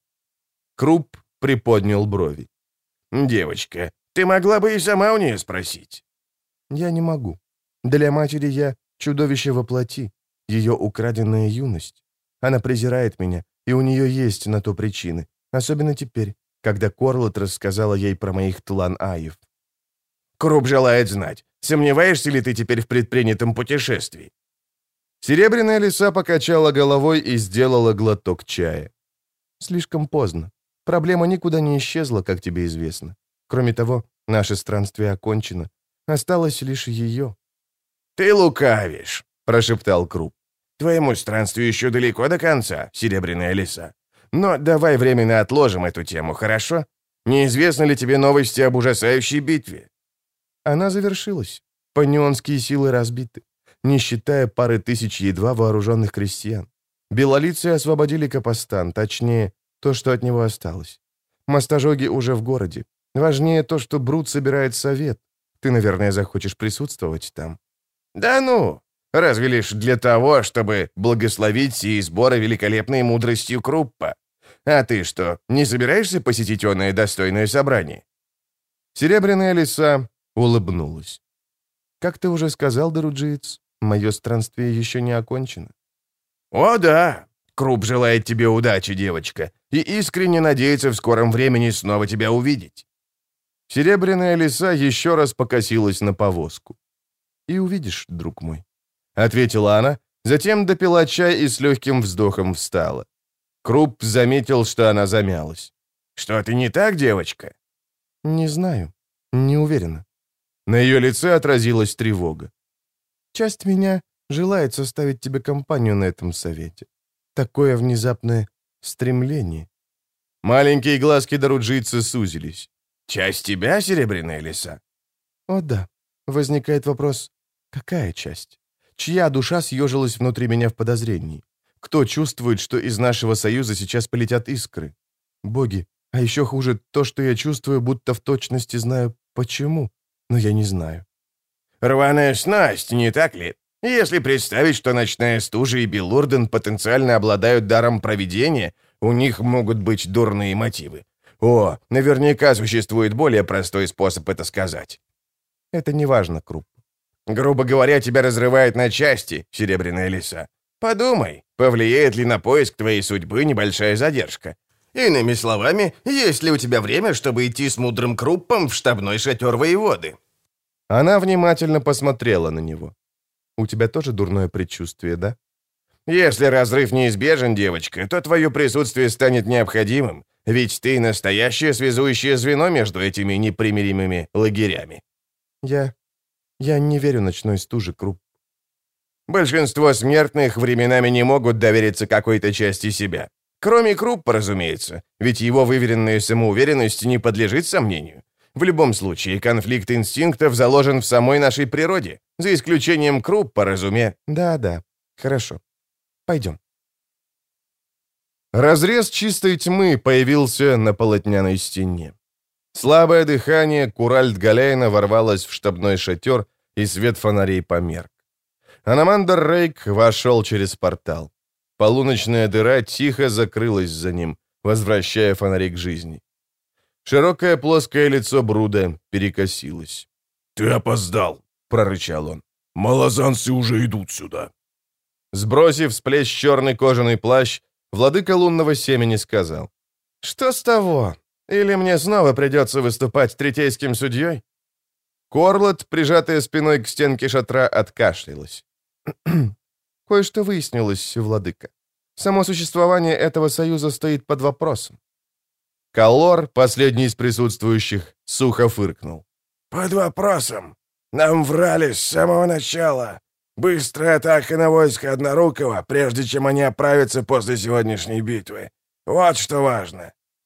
Крупп приподнял брови. «Девочка, ты могла бы и сама у нее спросить». «Я не могу. Для матери я чудовище во плоти, ее украденная юность. Она презирает меня, и у нее есть на то причины, особенно теперь, когда Корлот рассказала ей про моих тлан-аев». «Крупп желает знать, сомневаешься ли ты теперь в предпринятом путешествии?» Серебряная лиса покачала головой и сделала глоток чая. «Слишком поздно. Проблема никуда не исчезла, как тебе известно. Кроме того, наше странствие окончено. Осталось лишь ее». «Ты лукавишь», — прошептал Крупп. «Твоему странствию еще далеко до конца, Серебряная лиса. Но давай временно отложим эту тему, хорошо? Неизвестно ли тебе новости об ужасающей битве?» Она завершилась. Панионские силы разбиты, не считая пары тысяч едва вооруженных крестьян. Белолицы освободили Капостан, точнее, то, что от него осталось. Мостожоги уже в городе. Важнее то, что Брут собирает совет. Ты, наверное, захочешь присутствовать там. «Да ну! Разве лишь для того, чтобы благословить сии сборы великолепной мудростью Круппа. А ты что, не собираешься посетить оное достойное собрание?» Серебряная лиса улыбнулась. «Как ты уже сказал, Даруджиец, мое странствие еще не окончено». «О да! Крупп желает тебе удачи, девочка, и искренне надеется в скором времени снова тебя увидеть». Серебряная лиса еще раз покосилась на повозку. «И увидишь, друг мой», — ответила она, затем допила чай и с легким вздохом встала. Крупп заметил, что она замялась. «Что-то не так, девочка?» «Не знаю, не уверена». На ее лице отразилась тревога. «Часть меня желает составить тебе компанию на этом совете. Такое внезапное стремление». Маленькие глазки Даруджицы сузились. «Часть тебя, Серебряная лиса?» «О да. Возникает вопрос, какая часть? Чья душа съежилась внутри меня в подозрении? Кто чувствует, что из нашего союза сейчас полетят искры? Боги, а еще хуже то, что я чувствую, будто в точности знаю, почему, но я не знаю». «Рваная снасть, не так ли? Если представить, что ночная стужа и Белурден потенциально обладают даром провидения, у них могут быть дурные мотивы. О, наверняка существует более простой способ это сказать». «Это не важно, Крупп». «Грубо говоря, тебя разрывает на части, Серебряная лиса. Подумай, повлияет ли на поиск твоей судьбы небольшая задержка? Иными словами, есть ли у тебя время, чтобы идти с мудрым Круппом в штабной шатер воеводы?» Она внимательно посмотрела на него. «У тебя тоже дурное предчувствие, да?» «Если разрыв неизбежен, девочка, то твое присутствие станет необходимым, ведь ты настоящее связующее звено между этими непримиримыми лагерями». «Я... я не верю ночной стуже, Крупп». «Большинство смертных временами не могут довериться какой-то части себя. Кроме Круппа, разумеется, ведь его выверенная самоуверенность не подлежит сомнению. В любом случае, конфликт инстинктов заложен в самой нашей природе, за исключением Круппа, разуме...» «Да-да, хорошо. Пойдем». Разрез чистой тьмы появился на полотняной стене. Слабое дыхание Куральд-Галейна ворвалось в штабной шатер, и свет фонарей померк. Аномандр Рейк вошел через портал. Полуночная дыра тихо закрылась за ним, возвращая фонари к жизни. Широкое плоское лицо Бруда перекосилось. «Ты опоздал», — прорычал он. «Малозанцы уже идут сюда». Сбросив с плеч черный кожаный плащ, владыка лунного семени сказал: «Что с того? Или мне снова придется выступать третейским судьей?» Корлот, прижатая спиной к стенке шатра, откашлялась. «Кое-что выяснилось, владыка. Само существование этого союза стоит под вопросом». Каллор, последний из присутствующих, сухо фыркнул. «Под вопросом. Нам врали с самого начала. Быстрая атака на войско Однорукого, прежде чем они оправятся после сегодняшней битвы. Вот что важно».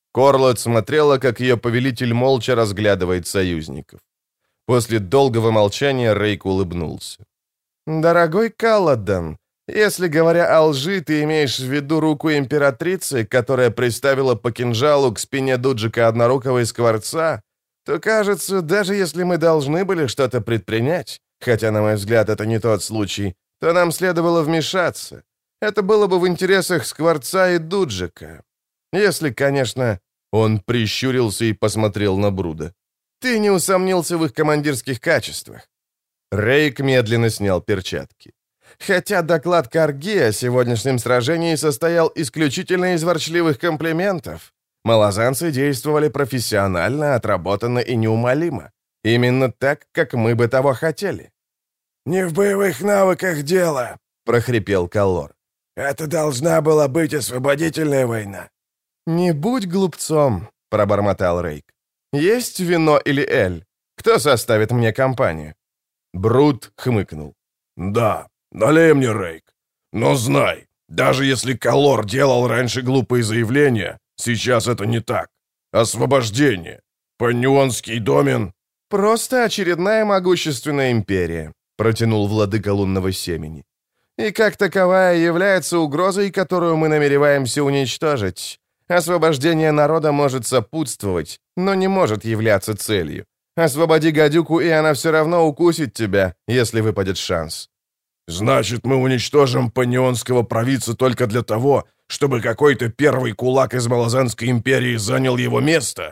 Корлот смотрела, как ее повелитель молча разглядывает союзников. После долгого молчания Рейк улыбнулся. «Дорогой Калладан, если, говоря о лжи, ты имеешь в виду руку императрицы, которая приставила по кинжалу к спине Дуджика Однорукого из Скворца, то, кажется, даже если мы должны были что-то предпринять, хотя, на мой взгляд, это не тот случай, то нам следовало вмешаться. Это было бы в интересах Скворца и Дуджика. Если, конечно...» Он прищурился и посмотрел на Бруда. «Ты не усомнился в их командирских качествах». Рейк медленно снял перчатки. Хотя доклад Карги о сегодняшнем сражении состоял исключительно из ворчливых комплиментов, малозанцы действовали профессионально, отработанно и неумолимо. Именно так, как мы бы того хотели. «Не в боевых навыках дело», — прохрипел Каллор. «Это должна была быть освободительная война». «Не будь глупцом», — пробормотал Рейк. «Есть вино или эль? Кто составит мне компанию?» Брут хмыкнул. «Да, налей мне, Рейк. Но знай, даже если Каллор делал раньше глупые заявления, сейчас это не так. Освобождение. Панионский домен...» «Просто очередная могущественная империя», — протянул владыка лунного семени. «И как таковая является угрозой, которую мы намереваемся уничтожить. Освобождение народа может сопутствовать, но не может являться целью. Освободи гадюку, и она все равно укусит тебя, если выпадет шанс». «Значит, мы уничтожим панионского провидца только для того, чтобы какой-то первый кулак из Малозанской империи занял его место?»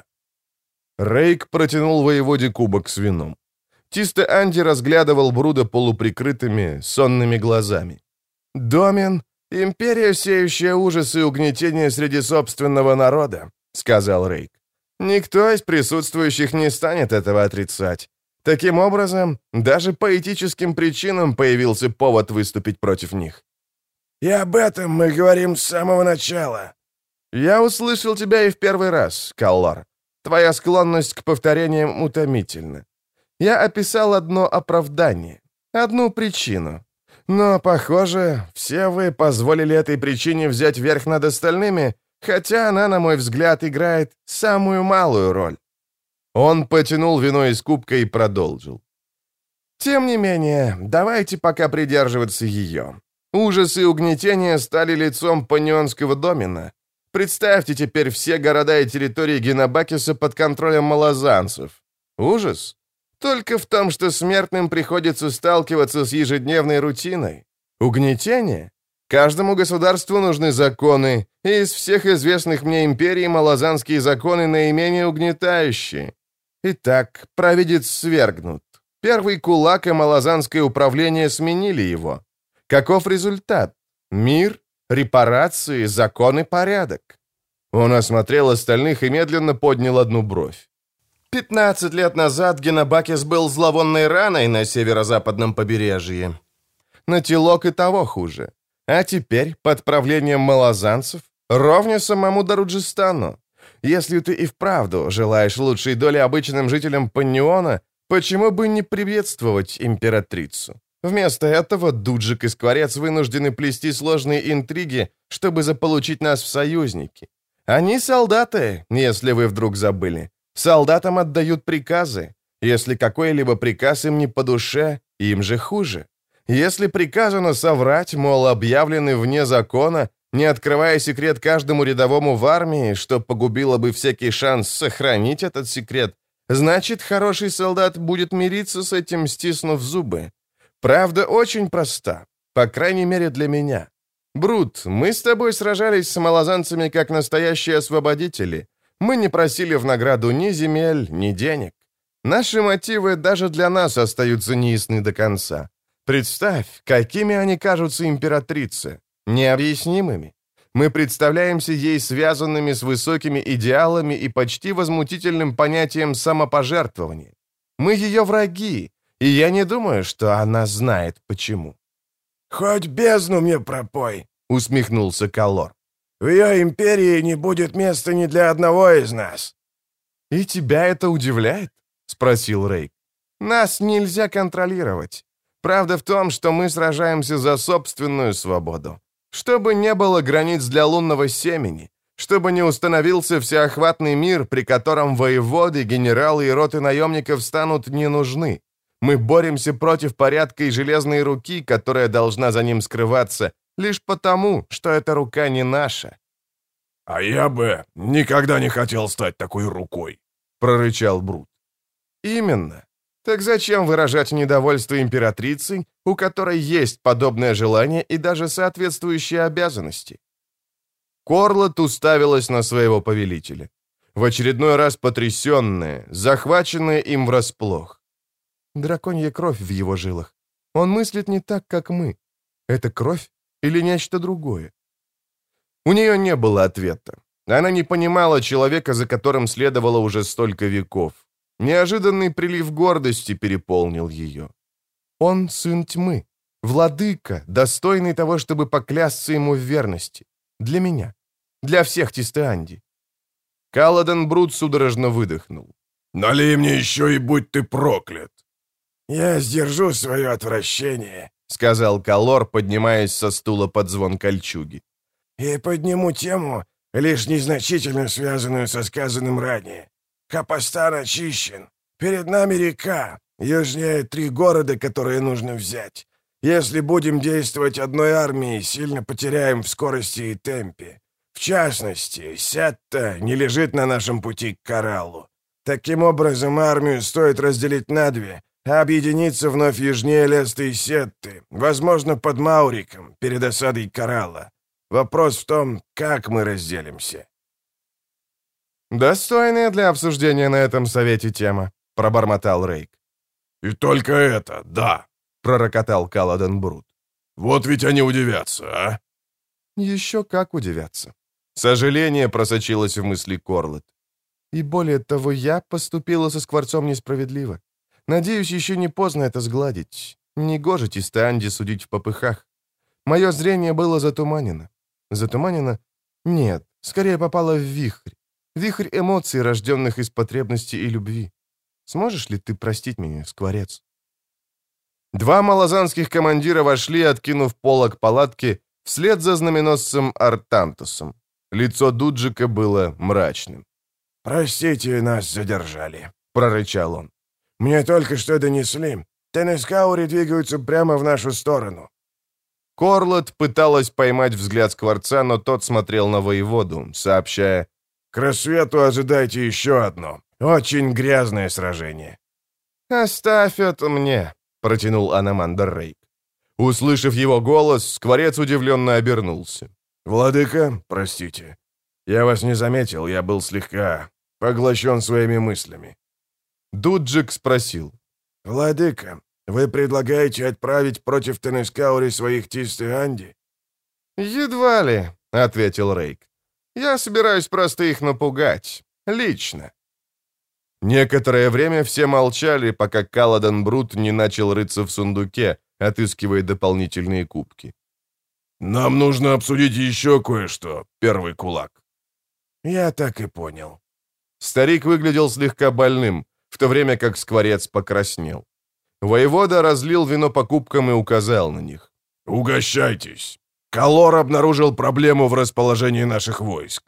Рейк протянул воеводе кубок с вином. Тисте Анди разглядывал Бруда полуприкрытыми, сонными глазами. «Домен — империя, сеющая ужас и угнетение среди собственного народа», — сказал Рейк. «Никто из присутствующих не станет этого отрицать. Таким образом, даже по этическим причинам появился повод выступить против них». «И об этом мы говорим с самого начала». «Я услышал тебя и в первый раз, Каллар. Твоя склонность к повторениям утомительна. Я описал одно оправдание, одну причину. Но, похоже, все вы позволили этой причине взять верх над остальными, хотя она, на мой взгляд, играет самую малую роль». Он потянул вино из кубка и продолжил. «Тем не менее, давайте пока придерживаться ее. Ужас и угнетение стали лицом панионского домена. Представьте теперь все города и территории Генобакиса под контролем малозанцев. Ужас? Только в том, что смертным приходится сталкиваться с ежедневной рутиной. Угнетение? Каждому государству нужны законы, и из всех известных мне империй малозанские законы наименее угнетающие. Итак, провидец свергнут. Первый кулак и малозанское управление сменили его. Каков результат? Мир, репарации, закон и порядок. Он осмотрел остальных и медленно поднял одну бровь. Пятнадцать лет назад Генобакис был зловонной раной на северо-западном побережье. Натилок и того хуже. А теперь, под правлением малозанцев, ровня самому Даруджистану. Если ты и вправду желаешь лучшей доли обычным жителям Панниона, почему бы не приветствовать императрицу? Вместо этого Дуджик и Скворец вынуждены плести сложные интриги, чтобы заполучить нас в союзники. Они солдаты, если вы вдруг забыли. Солдатам отдают приказы. Если какой-либо приказ им не по душе, им же хуже. Если приказано соврать, мол, объявлены вне закона, не открывая секрет каждому рядовому в армии, что погубило бы всякий шанс сохранить этот секрет, значит, хороший солдат будет мириться с этим, стиснув зубы. Правда очень проста, по крайней мере для меня. Брут, мы с тобой сражались с малозанцами как настоящие освободители. Мы не просили в награду ни земель, ни денег. Наши мотивы даже для нас остаются неясны до конца. Представь, какими они кажутся императрице. Необъяснимыми. Мы представляемся ей связанными с высокими идеалами и почти возмутительным понятием самопожертвования. Мы ее враги, и я не думаю, что она знает, почему». «Хоть бездну мне пропой», — усмехнулся Каллор. «В ее империи не будет места ни для одного из нас». «И тебя это удивляет?» — спросил Рейк. «Нас нельзя контролировать. Правда в том, что мы сражаемся за собственную свободу. Чтобы не было границ для лунного семени, Чтобы не установился всеохватный мир, при котором воеводы, генералы и роты наемников станут не нужны. Мы боремся против порядка и железной руки, которая должна за ним скрываться, лишь потому, что эта рука не наша». «А я бы никогда не хотел стать такой рукой», — прорычал Брут. «Именно. Так зачем выражать недовольство императрицей, у которой есть подобное желание и даже соответствующие обязанности?» Корлот уставилась на своего повелителя. В очередной раз потрясенная, захваченная им врасплох. Драконья кровь в его жилах. Он мыслит не так, как мы. Это кровь или нечто другое? У нее не было ответа. Она не понимала человека, за которым следовало уже столько веков. Неожиданный прилив гордости переполнил ее. Он сын тьмы, владыка, достойный того, чтобы поклясться ему в верности. Для меня. Для всех Тистеанди. Каладан Брут судорожно выдохнул. «Налей мне еще и будь ты проклят!» «Я сдержу свое отвращение», — сказал Калор, поднимаясь со стула под звон кольчуги. «и подниму тему, лишь незначительно связанную со сказанным ранее. Капостан очищен. Перед нами река. Южнее три города, которые нужно взять. Если будем действовать одной армией, сильно потеряем в скорости и темпе. В частности, Сетта не лежит на нашем пути к Кораллу. Таким образом, армию стоит разделить на две, а объединиться вновь южнее Леста и Сетты, возможно, под Мауриком, перед осадой Коралла. Вопрос в том, как мы разделимся». «Достойная для обсуждения на этом совете тема», — пробормотал Рейк. «И только это, да», — пророкотал Каладан Брут. «Вот ведь они удивятся, а?» «Еще как удивятся». Сожаление просочилось в мысли Корлот. «И более того, я поступила со Скворцом несправедливо. Надеюсь, еще не поздно это сгладить. Негоже Тистеанди судить в попыхах. Мое зрение было затуманено. Затуманено? Нет, скорее попало в вихрь. Вихрь эмоций, рожденных из потребности и любви. Сможешь ли ты простить меня, Скворец?» Два малозанских командира вошли, откинув полог палатки, вслед за знаменосцем Артантусом. Лицо Дуджика было мрачным. «Простите, нас задержали», — прорычал он. «Мне только что донесли. Тенескаури двигаются прямо в нашу сторону». Корлот пыталась поймать взгляд Скворца, но тот смотрел на воеводу, сообщая: «К рассвету ожидайте еще одно. Очень грязное сражение». «Оставь это мне», — протянул Аномандр Рейк. Услышав его голос, Скворец удивленно обернулся. «Владыка, простите. Я вас не заметил, я был слегка поглощен своими мыслями». Дуджик спросил: «Владыка, вы предлагаете отправить против Тенескаури своих Тистеанди?» «Едва ли», — ответил Рейк. «Я собираюсь просто их напугать. Лично». Некоторое время все молчали, пока Каладан Брут не начал рыться в сундуке, отыскивая дополнительные кубки. «Нам нужно обсудить еще кое-что, первый кулак». «Я так и понял». Старик выглядел слегка больным, в то время как Скворец покраснел. Воевода разлил вино по кубкам и указал на них. «Угощайтесь. Калор обнаружил проблему в расположении наших войск».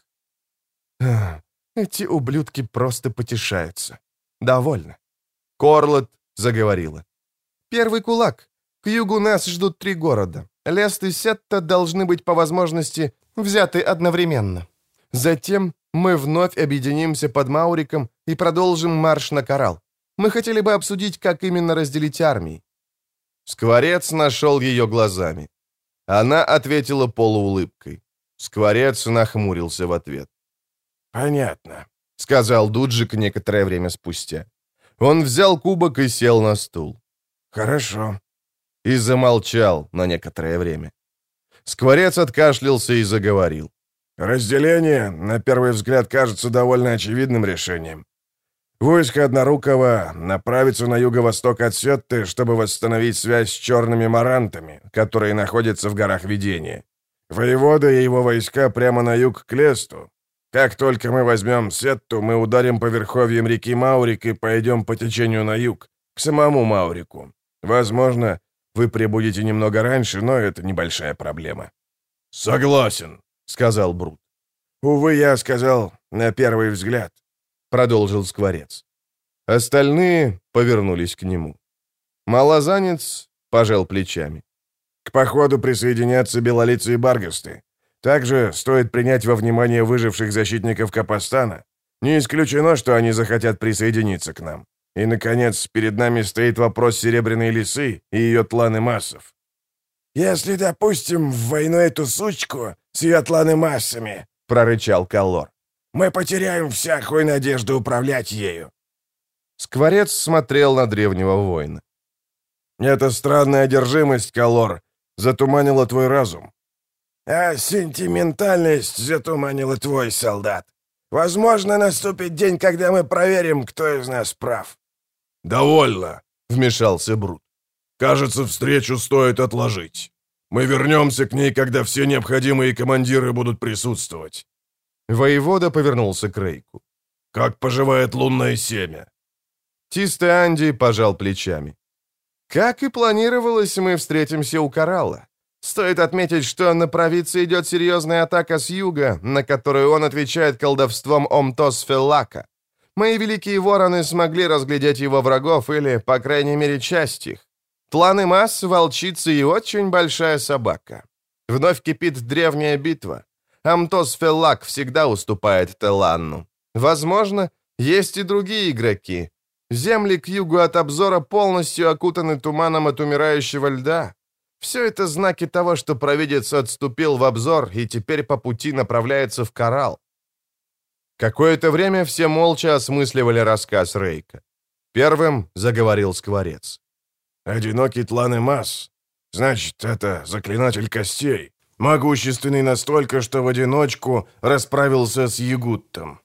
«Эти ублюдки просто потешаются. Довольно». Корлот заговорила. «Первый кулак. К югу нас ждут три города. Лест и Сетта должны быть по возможности взяты одновременно. Затем мы вновь объединимся под Мауриком и продолжим марш на Коралл. Мы хотели бы обсудить, как именно разделить армии». Скворец нашел ее глазами. Она ответила полуулыбкой. Скворец нахмурился в ответ. «Понятно», — сказал Дуджик некоторое время спустя. Он взял кубок и сел на стул. «Хорошо». И замолчал на некоторое время. Скворец откашлялся и заговорил. «Разделение, на первый взгляд, кажется довольно очевидным решением. Войско Однорукого направится на юго-восток от Сетты, чтобы восстановить связь с черными марантами, которые находятся в горах Видения. Воевода и его войска прямо на юг к Лесту. Как только мы возьмем Сетту, мы ударим по верховьям реки Маурик и пойдем по течению на юг, к самому Маурику. Возможно, вы прибудете немного раньше, но это небольшая проблема». «Согласен», — сказал Брут. Увы, я сказал на первый взгляд», — продолжил Скворец. Остальные повернулись к нему. Малозанец пожал плечами. «К походу присоединятся белолицые баргасты. Также стоит принять во внимание выживших защитников Капостана. Не исключено, что они захотят присоединиться к нам. И, наконец, перед нами стоит вопрос Серебряной Лисы и ее тланы массов». «Если допустим в войну эту сучку с ее тланы массами», — прорычал Каллор, — «мы потеряем всякую надежду управлять ею». Скворец смотрел на древнего воина. «Эта странная одержимость, Каллор, затуманила твой разум». «А сентиментальность затуманила твой, солдат. Возможно, наступит день, когда мы проверим, кто из нас прав». «Довольно», — вмешался Брут. «Кажется, встречу стоит отложить. Мы вернемся к ней, когда все необходимые командиры будут присутствовать». Воевода повернулся к Рейку. «Как поживает лунное семя?» Чистый Анди пожал плечами. «Как и планировалось, мы встретимся у Коралла. Стоит отметить, что на провинции идет серьезная атака с юга, на которую он отвечает колдовством Омтос-Феллака. Мои великие вороны смогли разглядеть его врагов или, по крайней мере, часть их. Тланы масс, волчица и очень большая собака. Вновь кипит древняя битва. Омтос-Феллак всегда уступает Теланну. Возможно, есть и другие игроки. Земли к югу от обзора полностью окутаны туманом от умирающего льда. Все это знаки того, что провидец отступил в обзор и теперь по пути направляется в Коралл. Какое-то время все молча осмысливали рассказ Рейка. Первым заговорил Скворец. «Одинокий тланы масс. Значит, это заклинатель костей. Могущественный настолько, что в одиночку расправился с Ягуттом».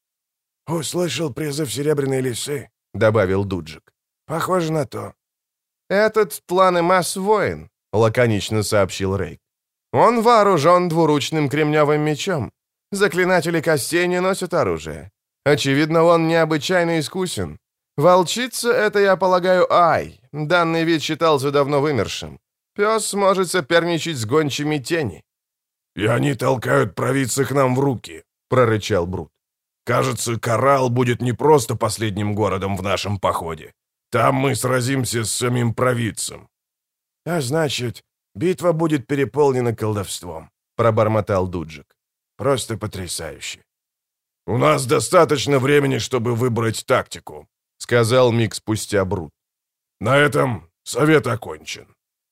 «Услышал призыв Серебряной Лисы», — добавил Дуджик. «Похоже на то». «Этот тланы масс воин», — лаконично сообщил Рейк. «Он вооружен двуручным кремневым мечом. Заклинатели костей не носят оружие. Очевидно, он необычайно искусен. Волчица — это, я полагаю, Ай. Данный вид считался давно вымершим. Пес может соперничать с гончими тени». «И они толкают провидца к нам в руки», — прорычал Брут. «Кажется, Коралл будет не просто последним городом в нашем походе. Там мы сразимся с самим провидцем». «А значит, битва будет переполнена колдовством», — пробормотал Дуджик. «Просто потрясающе». «У нас достаточно времени, чтобы выбрать тактику», — сказал миг спустя Брут. «На этом совет окончен».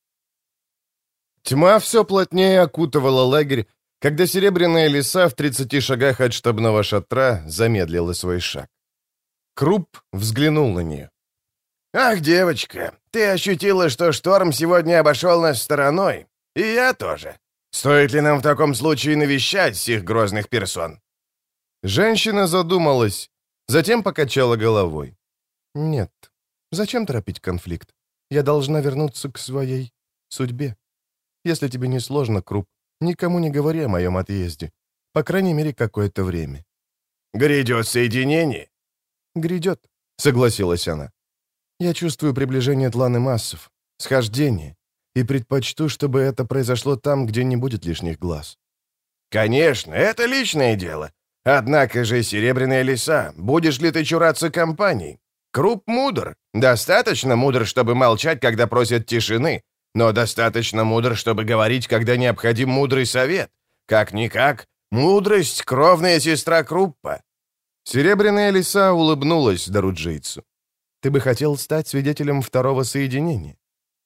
Тьма все плотнее окутывала лагерь, когда Серебряная Лиса в тридцати шагах от штабного шатра замедлила свой шаг. Круп взглянул на нее. «Ах, девочка, ты ощутила, что шторм сегодня обошел нас стороной. И я тоже. Стоит ли нам в таком случае навещать сих грозных персон?» Женщина задумалась, затем покачала головой. «Нет, зачем торопить конфликт? Я должна вернуться к своей судьбе. Если тебе не сложно, Круп, никому не говори о моем отъезде. По крайней мере, какое-то время». «Грядет соединение?» «Грядет», — согласилась она. «Я чувствую приближение тланы массов, схождение, и предпочту, чтобы это произошло там, где не будет лишних глаз». «Конечно, это личное дело. Однако же, Серебряная Лиса, будешь ли ты чураться компаний? Круп мудр, достаточно мудр, чтобы молчать, когда просят тишины, но достаточно мудр, чтобы говорить, когда необходим мудрый совет. Как-никак, мудрость — кровная сестра Круппа». Серебряная Лиса улыбнулась Даруджийцу. «Ты бы хотел стать свидетелем второго соединения?»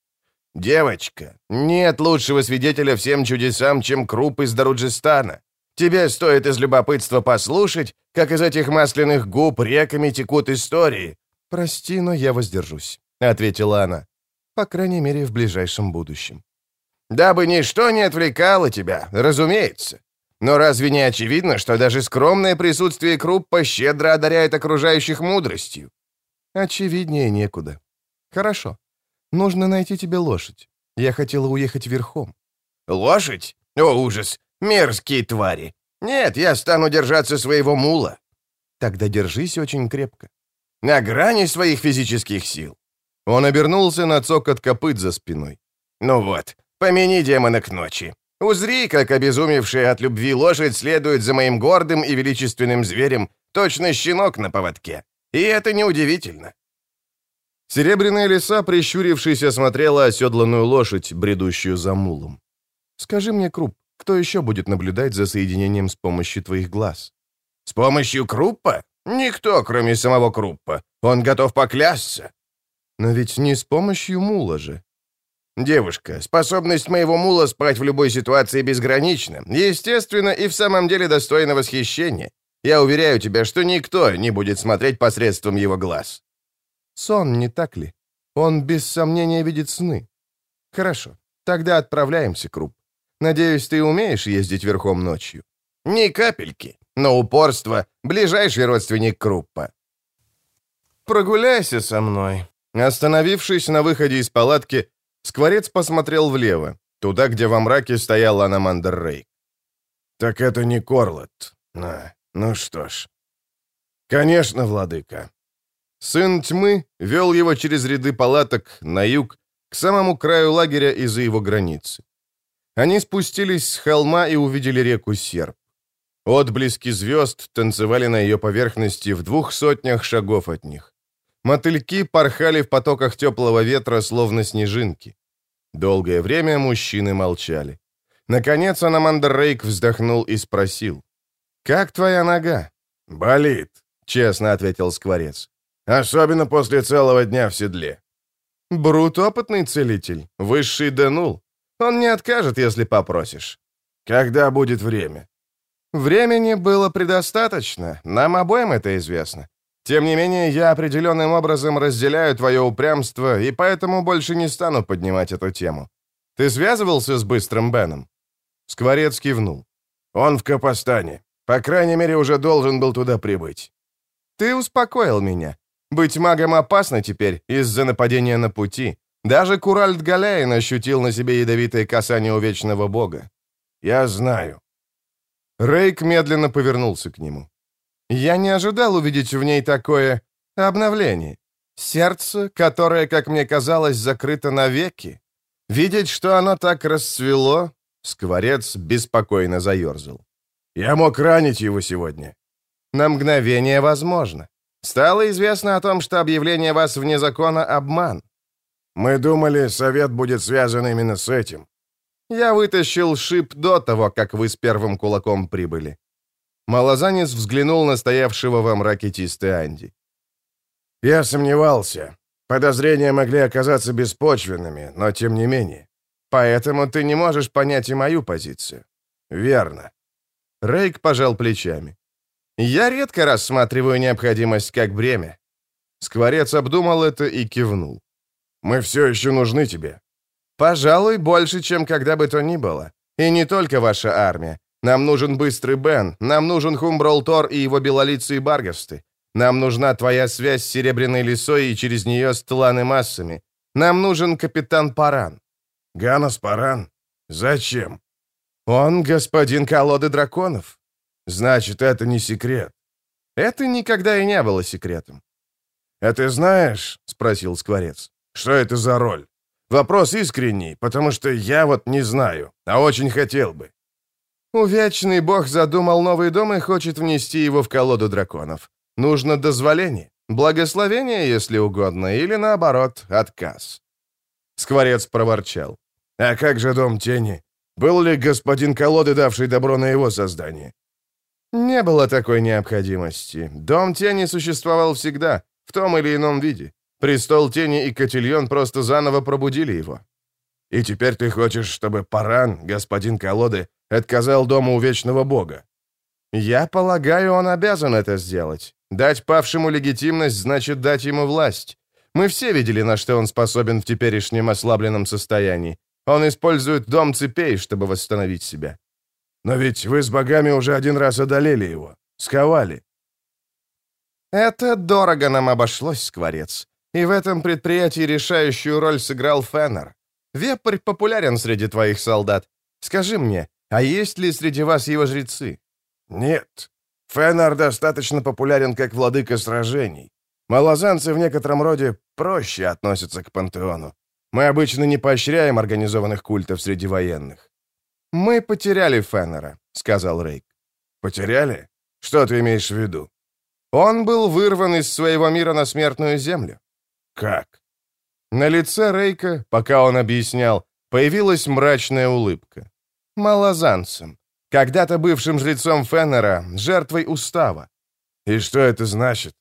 «Девочка, нет лучшего свидетеля всем чудесам, чем Круп из Даруджистана. Тебе стоит из любопытства послушать, как из этих масляных губ реками текут истории». «Прости, но я воздержусь», — ответила она. «По крайней мере, в ближайшем будущем». «Дабы ничто не отвлекало тебя, разумеется. Но разве не очевидно, что даже скромное присутствие Круппа щедро одаряет окружающих мудростью?» «Очевиднее некуда. Хорошо. Нужно найти тебе лошадь. Я хотела уехать верхом». «Лошадь? О, ужас! Мерзкие твари! Нет, я стану держаться своего мула». «Тогда держись очень крепко». «На грани своих физических сил». Он обернулся на цокот копыт за спиной. «Ну вот, помяни демона к ночи. Узри, как обезумевшая от любви лошадь следует за моим гордым и величественным зверем, точно щенок на поводке. И это неудивительно». Серебряная лиса, прищурившись, осмотрела оседланную лошадь, бредущую за мулом. «Скажи мне, Круп, кто еще будет наблюдать за соединением с помощью твоих глаз?» «С помощью Круппа? Никто, кроме самого Круппа. Он готов поклясться». «Но ведь не с помощью мула же». «Девушка, способность моего мула спать в любой ситуации безгранична, естественно, и в самом деле достойна восхищения. Я уверяю тебя, что никто не будет смотреть посредством его глаз». «Сон, не так ли? Он без сомнения видит сны». «Хорошо, тогда отправляемся, Круп. Надеюсь, ты умеешь ездить верхом ночью?» «Ни капельки, но упорство — ближайший родственник Круппа». «Прогуляйся со мной». Остановившись на выходе из палатки, Скворец посмотрел влево, туда, где во мраке стоял Аномандр Рейк. «Так это не Корлет. А, ну что ж». «Конечно, владыка». Сын тьмы вел его через ряды палаток на юг, к самому краю лагеря и за его границы. Они спустились с холма и увидели реку Серп. Отблески звезд танцевали на ее поверхности в двух сотнях шагов от них. Мотыльки порхали в потоках теплого ветра, словно снежинки. Долгое время мужчины молчали. Наконец Аномандр Рейк вздохнул и спросил. «Как твоя нога?» «Болит», — честно ответил Скворец. «Особенно после целого дня в седле». «Брут опытный целитель, высший Денул. Он не откажет, если попросишь». «Когда будет время?» «Времени было предостаточно, нам обоим это известно. Тем не менее, я определенным образом разделяю твое упрямство, и поэтому больше не стану поднимать эту тему. Ты связывался с Быстрым Беном?» Скворец кивнул. «Он в Капостане. По крайней мере, уже должен был туда прибыть». «Ты успокоил меня. Быть магом опасно теперь из-за нападения на пути. Даже Куральд Галяин ощутил на себе ядовитое касание у Вечного Бога». «Я знаю». Рейк медленно повернулся к нему. «Я не ожидал увидеть в ней такое обновление. Сердце, которое, как мне казалось, закрыто навеки. Видеть, что оно так расцвело...» Скворец беспокойно заерзал. «Я мог ранить его сегодня». «На мгновение возможно. Стало известно о том, что объявление вас вне закона — обман». «Мы думали, совет будет связан именно с этим». «Я вытащил шип до того, как вы с первым кулаком прибыли». Малозанец взглянул на стоявшего во мраке Тисты Анди. «Я сомневался. Подозрения могли оказаться беспочвенными, но тем не менее. Поэтому ты не можешь понять и мою позицию». «Верно». Рейк пожал плечами. «Я редко рассматриваю необходимость как бремя». Скворец обдумал это и кивнул. «Мы все еще нужны тебе». «Пожалуй, больше, чем когда бы то ни было. И не только ваша армия. Нам нужен Быстрый Бен, нам нужен Хумброл Тор и его белолицые Баргасты. Нам нужна твоя связь с Серебряной Лисой и через нее с Тлан и Массами. Нам нужен капитан Паран». «Ганас Паран? Зачем?» «Он господин колоды драконов». «Значит, это не секрет». «Это никогда и не было секретом». «А ты знаешь, — спросил Скворец, — что это за роль? Вопрос искренний, потому что я вот не знаю, а очень хотел бы». «Увечный бог задумал новый дом и хочет внести его в колоду драконов. Нужно дозволение, благословение, если угодно, или, наоборот, отказ». Скворец проворчал. «А как же Дом Тени? Был ли господин колоды, давший добро на его создание?» «Не было такой необходимости. Дом Тени существовал всегда, в том или ином виде. Престол Тени и Котильон просто заново пробудили его». «И теперь ты хочешь, чтобы Паран, господин колоды, отказал Дому у Вечного Бога?» «Я полагаю, он обязан это сделать. Дать павшему легитимность значит дать ему власть. Мы все видели, на что он способен в теперешнем ослабленном состоянии. Он использует Дом Цепей, чтобы восстановить себя». «Но ведь вы с богами уже один раз одолели его, сковали». «Это дорого нам обошлось, Скворец. И в этом предприятии решающую роль сыграл Феннер. Вепрь популярен среди твоих солдат. Скажи мне, а есть ли среди вас его жрецы?» «Нет. Феннер достаточно популярен как владыка сражений. Малозанцы в некотором роде проще относятся к пантеону. Мы обычно не поощряем организованных культов среди военных». «Мы потеряли Феннера», — сказал Рейк. «Потеряли? Что ты имеешь в виду?» «Он был вырван из своего мира на смертную землю». «Как?» На лице Рейка, пока он объяснял, появилась мрачная улыбка. Малозанцем, когда-то бывшим жрецом Феннера, жертвой устава. «И что это значит?»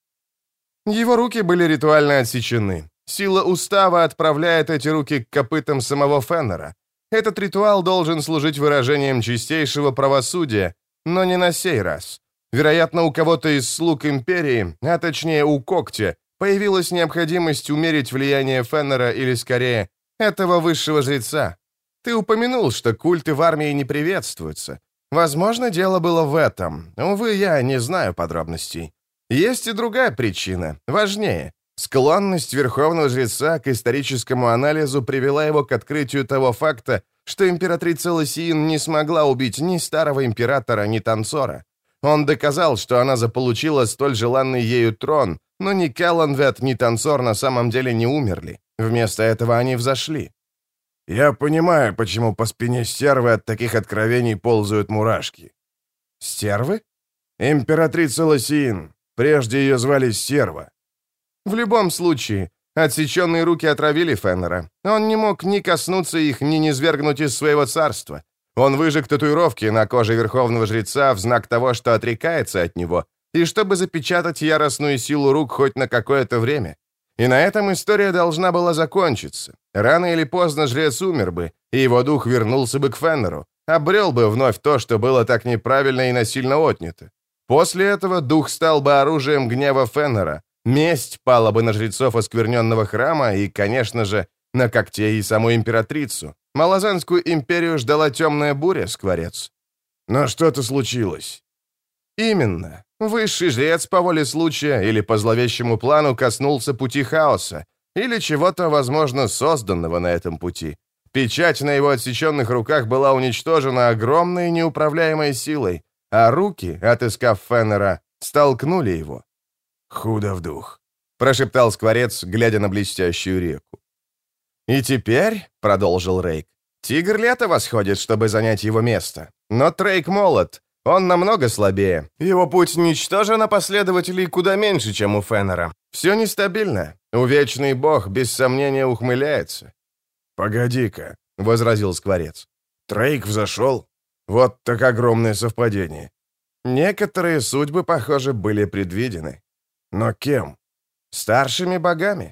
Его руки были ритуально отсечены. Сила устава отправляет эти руки к копытам самого Феннера. Этот ритуал должен служить выражением чистейшего правосудия, но не на сей раз. Вероятно, у кого-то из слуг Империи, а точнее у Когтя, появилась необходимость умерить влияние Феннера или, скорее, этого высшего жреца. Ты упомянул, что культы в армии не приветствуются. Возможно, дело было в этом. Увы, я не знаю подробностей. Есть и другая причина, важнее. Склонность верховного жреца к историческому анализу привела его к открытию того факта, что императрица Лосиин не смогла убить ни старого императора, ни танцора. Он доказал, что она заполучила столь желанный ею трон, но ни Келленвет, ни танцор на самом деле не умерли. Вместо этого они взошли. «Я понимаю, почему по спине стервы от таких откровений ползают мурашки». «Стервы?» «Императрица Лосиин. Прежде ее звали Стерва». В любом случае, отсеченные руки отравили Феннера. Он не мог ни коснуться их, ни низвергнуть из своего царства. Он выжег татуировки на коже верховного жреца в знак того, что отрекается от него, и чтобы запечатать яростную силу рук хоть на какое-то время. И на этом история должна была закончиться. Рано или поздно жрец умер бы, и его дух вернулся бы к Феннеру, обрел бы вновь то, что было так неправильно и насильно отнято. После этого дух стал бы оружием гнева Феннера, месть пала бы на жрецов оскверненного храма и, конечно же, на Когтей и саму императрицу. Малозанскую империю ждала темная буря, Скворец. Но что-то случилось. Именно. Высший жрец по воле случая или по зловещему плану коснулся пути хаоса, или чего-то, возможно, созданного на этом пути. Печать на его отсеченных руках была уничтожена огромной неуправляемой силой, а руки, отыскав Феннера, столкнули его. «Худо в дух», — прошептал Скворец, глядя на блестящую реку. «И теперь», — продолжил Рейк, — «Тигр Лето восходит, чтобы занять его место. Но Трейк молод, он намного слабее. Его путь ничтожен, а последователей куда меньше, чем у Феннера. Все нестабильно. Увечный бог, без сомнения, ухмыляется». «Погоди-ка», — возразил Скворец. «Трейк взошел? Вот так огромное совпадение». Некоторые судьбы, похоже, были предвидены. Но кем? Старшими богами.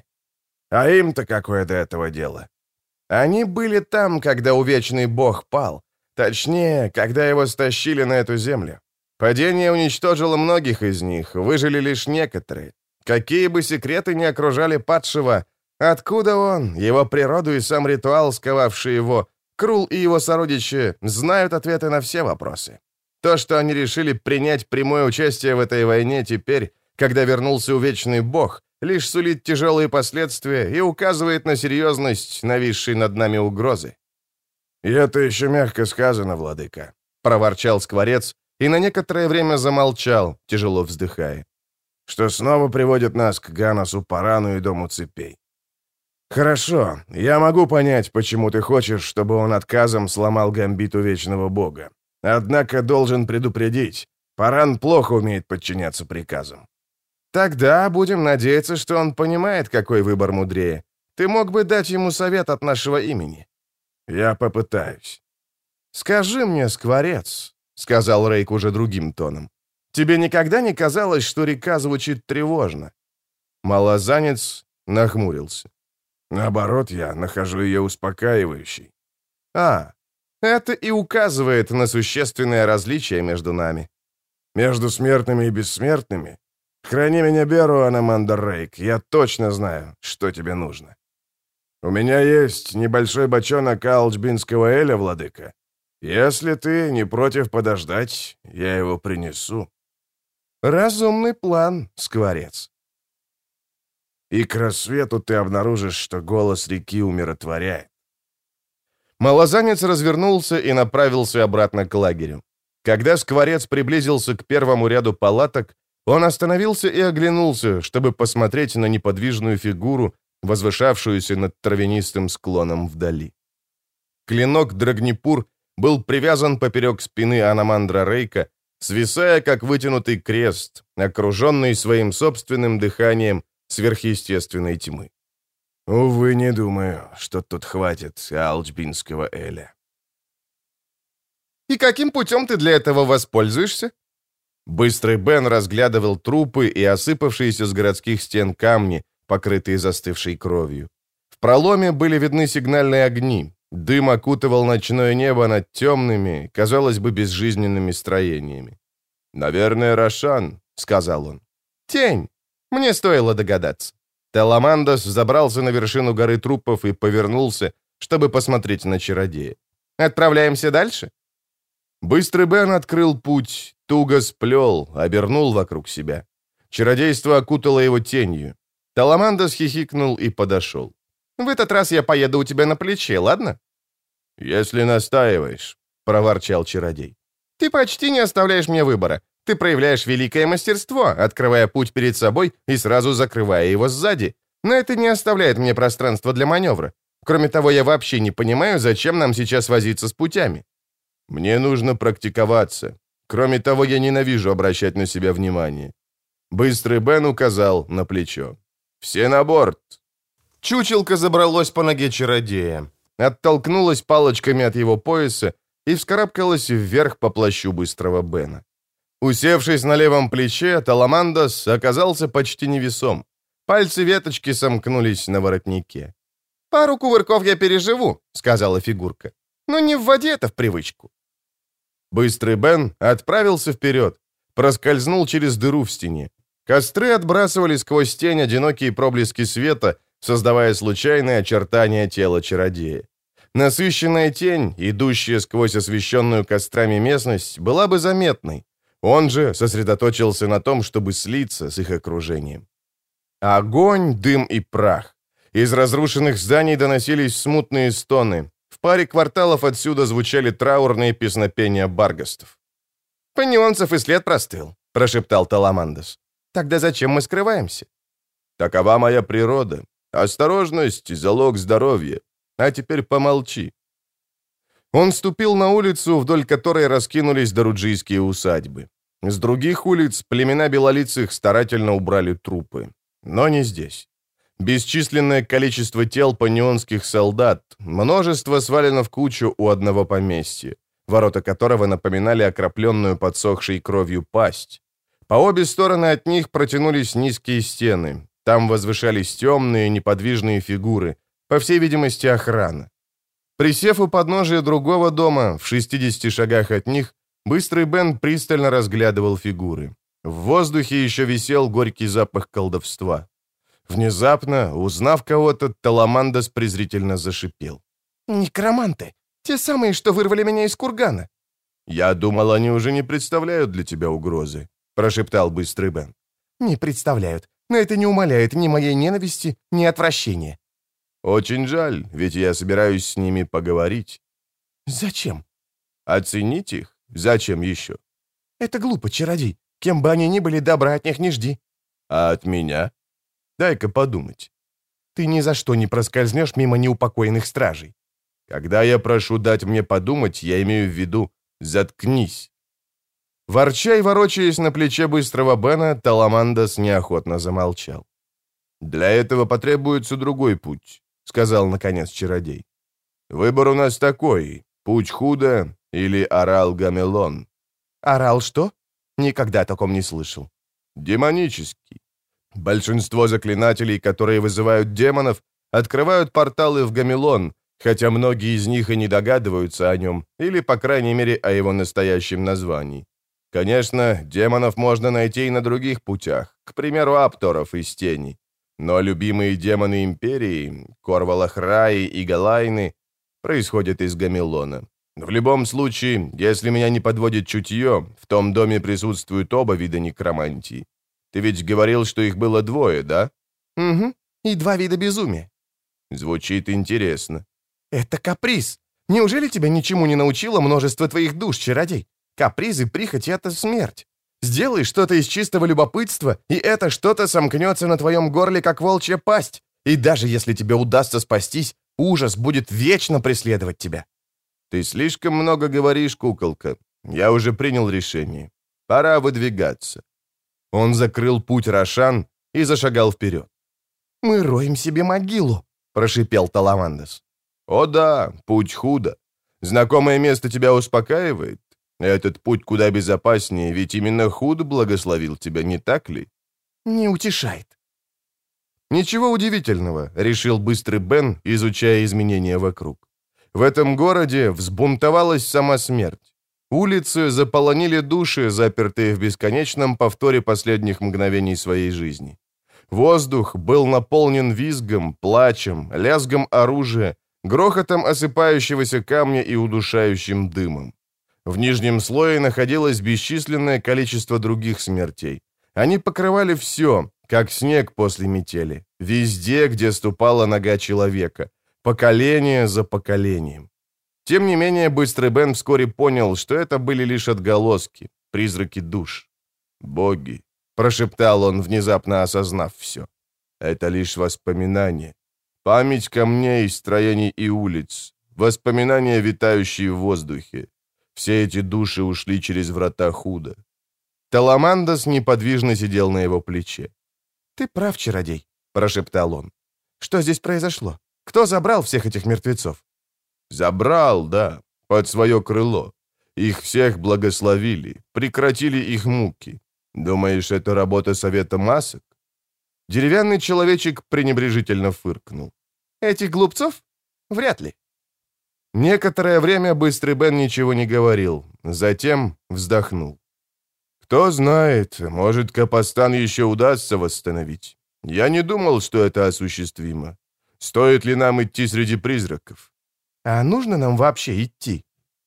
А им-то какое до этого дело? Они были там, когда увечный бог пал. Точнее, когда его стащили на эту землю. Падение уничтожило многих из них, выжили лишь некоторые. Какие бы секреты ни окружали падшего, откуда он, его природу и сам ритуал, сковавший его, Крул и его сородичи знают ответы на все вопросы. То, что они решили принять прямое участие в этой войне теперь, когда вернулся увечный бог, лишь сулит тяжелые последствия и указывает на серьезность нависшей над нами угрозы. «И это еще мягко сказано, владыка», — проворчал Скворец и на некоторое время замолчал, тяжело вздыхая. «Что снова приводит нас к Ганасу Парану и Дому Цепей. Хорошо, я могу понять, почему ты хочешь, чтобы он отказом сломал гамбиту Вечного Бога. Однако должен предупредить, Паран плохо умеет подчиняться приказам». «Тогда будем надеяться, что он понимает, какой выбор мудрее. Ты мог бы дать ему совет от нашего имени». «Я попытаюсь». «Скажи мне, Скворец», — сказал Рейк уже другим тоном, «тебе никогда не казалось, что река звучит тревожно?» Малозанец нахмурился. «Наоборот, я нахожу ее успокаивающей». «А, это и указывает на существенное различие между нами». «Между смертными и бессмертными? Храни меня, Беру, Анамандер Рейк, я точно знаю, что тебе нужно. У меня есть небольшой бочонок алчбинского эля, владыка. Если ты не против подождать, я его принесу». «Разумный план, Скворец». «И к рассвету ты обнаружишь, что голос реки умиротворяет». Малозанец развернулся и направился обратно к лагерю. Когда Скворец приблизился к первому ряду палаток, он остановился и оглянулся, чтобы посмотреть на неподвижную фигуру, возвышавшуюся над травянистым склоном вдали. Клинок Драгнипур был привязан поперек спины Аномандра Рейка, свисая, как вытянутый крест, окруженный своим собственным дыханием сверхъестественной тьмы. Увы, не думаю, что тут хватит алчбинского эля. «И каким путем ты для этого воспользуешься?» Быстрый Бен разглядывал трупы и осыпавшиеся с городских стен камни, покрытые застывшей кровью. В проломе были видны сигнальные огни. Дым окутывал ночное небо над темными, казалось бы, безжизненными строениями. «Наверное, Рошан», — сказал он. «Тень. Мне стоило догадаться». Теламандос забрался на вершину горы трупов и повернулся, чтобы посмотреть на чародея. «Отправляемся дальше?» Быстрый Бен открыл путь, туго сплел, обернул вокруг себя. Чародейство окутало его тенью. Теламандос хихикнул и подошел. «В этот раз я поеду у тебя на плече, ладно?» «Если настаиваешь», — проворчал чародей. «Ты почти не оставляешь мне выбора. Ты проявляешь великое мастерство, открывая путь перед собой и сразу закрывая его сзади. Но это не оставляет мне пространства для маневра. Кроме того, я вообще не понимаю, зачем нам сейчас возиться с путями. Мне нужно практиковаться. Кроме того, я ненавижу обращать на себя внимание». Быстрый Бен указал на плечо. «Все на борт!» Чучелка забралось по ноге чародея, оттолкнулась палочками от его пояса и вскарабкалась вверх по плащу Быстрого Бена. Усевшись на левом плече, Теламандос оказался почти невесом. Пальцы веточки сомкнулись на воротнике. «Пару кувырков я переживу», — сказала фигурка. «Но не вводи это в привычку». Быстрый Бен отправился вперед, проскользнул через дыру в стене. Костры отбрасывали сквозь тень одинокие проблески света, создавая случайные очертания тела чародея. Насыщенная тень, идущая сквозь освещенную кострами местность, была бы заметной. Он же сосредоточился на том, чтобы слиться с их окружением. Огонь, дым и прах. Из разрушенных зданий доносились смутные стоны. В паре кварталов отсюда звучали траурные песнопения баргастов. «Панионцев и след простыл», — прошептал Теламандос. «Тогда зачем мы скрываемся?» «Такова моя природа. Осторожность — залог здоровья. А теперь помолчи». Он ступил на улицу, вдоль которой раскинулись доруджийские усадьбы. С других улиц племена белолицых старательно убрали трупы. Но не здесь. Бесчисленное количество тел панионских солдат, множество свалено в кучу у одного поместья, ворота которого напоминали окропленную подсохшей кровью пасть. По обе стороны от них протянулись низкие стены. Там возвышались темные неподвижные фигуры, по всей видимости, охрана. Присев у подножия другого дома, в шестидесяти шагах от них, Быстрый Бен пристально разглядывал фигуры. В воздухе еще висел горький запах колдовства. Внезапно, узнав кого-то, Теламандос презрительно зашипел. «Некроманты! Те самые, что вырвали меня из кургана!» «Я думал, они уже не представляют для тебя угрозы», — прошептал Быстрый Бен. «Не представляют, но это не умаляет ни моей ненависти, ни отвращения». «Очень жаль, ведь я собираюсь с ними поговорить». «Зачем?» «Оценить их? Зачем еще?» «Это глупо, чародей. Кем бы они ни были, добра от них не жди». «А от меня?» «Дай-ка подумать. Ты ни за что не проскользнешь мимо неупокоенных стражей». «Когда я прошу дать мне подумать, я имею в виду «заткнись». Ворча и ворочаясь на плече Быстрого Бена, Теламандос неохотно замолчал. «Для этого потребуется другой путь», — сказал, наконец, чародей. «Выбор у нас такой — путь Худа или Орал-Гамелон». «Орал что? Никогда о таком не слышал». «Демонический. Большинство заклинателей, которые вызывают демонов, открывают порталы в Гамелон, хотя многие из них и не догадываются о нем, или, по крайней мере, о его настоящем названии. Конечно, демонов можно найти и на других путях, к примеру, апторов из тени. Но любимые демоны Империи, Корвалахраи и Галайны, происходят из Гамелона. В любом случае, если меня не подводит чутье, в том доме присутствуют оба вида некромантии. Ты ведь говорил, что их было двое, да? Угу, и два вида безумия. Звучит интересно. Это каприз. Неужели тебя ничему не научило множество твоих душ, чародей? Капризы, прихоть — это смерть. Сделай что-то из чистого любопытства, и это что-то сомкнется на твоем горле, как волчья пасть. И даже если тебе удастся спастись, ужас будет вечно преследовать тебя. «Ты слишком много говоришь, куколка. Я уже принял решение. Пора выдвигаться». Он закрыл путь Рошан и зашагал вперед. «Мы роем себе могилу», — прошипел Таламандес. «О да, путь худо. Знакомое место тебя успокаивает? Этот путь куда безопаснее, ведь именно Худ благословил тебя, не так ли?» «Не утешает». «Ничего удивительного», — решил быстрый Бен, изучая изменения вокруг. В этом городе взбунтовалась сама смерть. Улицы заполонили души, запертые в бесконечном повторе последних мгновений своей жизни. Воздух был наполнен визгом, плачем, лязгом оружия, грохотом осыпающегося камня и удушающим дымом. В нижнем слое находилось бесчисленное количество других смертей. Они покрывали все, как снег после метели, везде, где ступала нога человека, поколение за поколением. Тем не менее, быстрый Бен вскоре понял, что это были лишь отголоски, призраки душ. «Боги», — прошептал он, внезапно осознав все, — «это лишь воспоминания. Память камней, строений и улиц, воспоминания, витающие в воздухе. Все эти души ушли через врата Худа». Таламандес неподвижно сидел на его плече. «Ты прав, чародей», — прошептал он. «Что здесь произошло? Кто забрал всех этих мертвецов?» «Забрал, да, под свое крыло. Их всех благословили, прекратили их муки. Думаешь, это работа Совета Масок?» Деревянный человечек пренебрежительно фыркнул. «Этих глупцов? Вряд ли». Некоторое время Быстрый Бен ничего не говорил, затем вздохнул. «Кто знает, может, Капостан еще удастся восстановить. Я не думал, что это осуществимо. Стоит ли нам идти среди призраков?» «А нужно нам вообще идти?»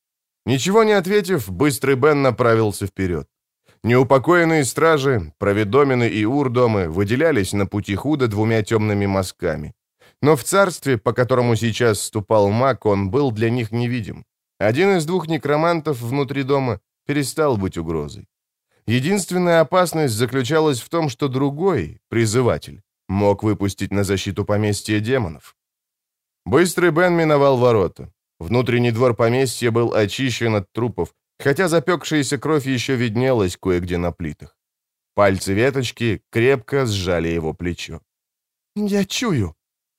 Ничего не ответив, Быстрый Бен направился вперед. Неупокоенные стражи, Проведомены и Урдомы выделялись на пути Худа двумя темными мазками. Но в царстве, по которому сейчас ступал маг, он был для них невидим. Один из двух некромантов внутри дома перестал быть угрозой. Единственная опасность заключалась в том, что другой, призыватель, мог выпустить на защиту поместья демонов. Быстрый Бен миновал ворота. Внутренний двор поместья был очищен от трупов, хотя запекшаяся кровь еще виднелась кое-где на плитах. Пальцы веточки крепко сжали его плечо. «Я чую».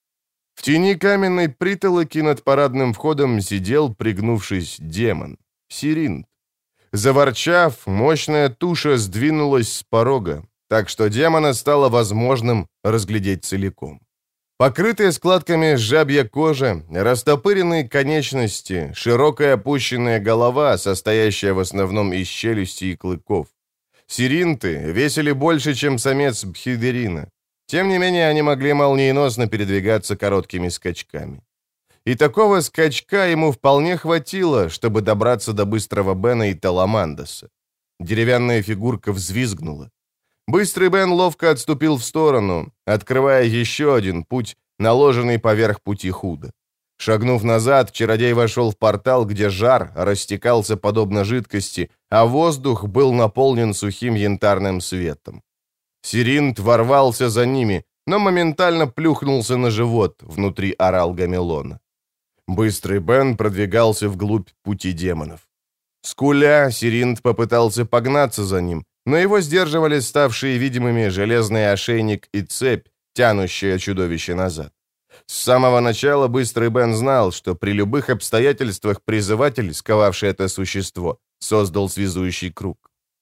В тени каменной притолоки над парадным входом сидел, пригнувшись, демон, Сиринт. Заворчав, мощная туша сдвинулась с порога, так что демона стало возможным разглядеть целиком. Покрытая складками жабья кожа, растопыренные конечности, широкая опущенная голова, состоящая в основном из челюсти и клыков. Сиринты весили больше, чем самец Бхидерина. Тем не менее, они могли молниеносно передвигаться короткими скачками. И такого скачка ему вполне хватило, чтобы добраться до быстрого Бена и Таламандеса. Деревянная фигурка взвизгнула. Быстрый Бен ловко отступил в сторону, открывая еще один путь, наложенный поверх пути Худа. Шагнув назад, чародей вошел в портал, где жар растекался подобно жидкости, а воздух был наполнен сухим янтарным светом. Сиринт ворвался за ними, но моментально плюхнулся на живот внутри орал Гамелона. Быстрый Бен продвигался вглубь пути демонов. Скуля, Сиринт попытался погнаться за ним, но его сдерживали ставшие видимыми железный ошейник и цепь, тянущая чудовище назад. С самого начала Быстрый Бен знал, что при любых обстоятельствах призыватель, сковавший это существо, создал связующий круг.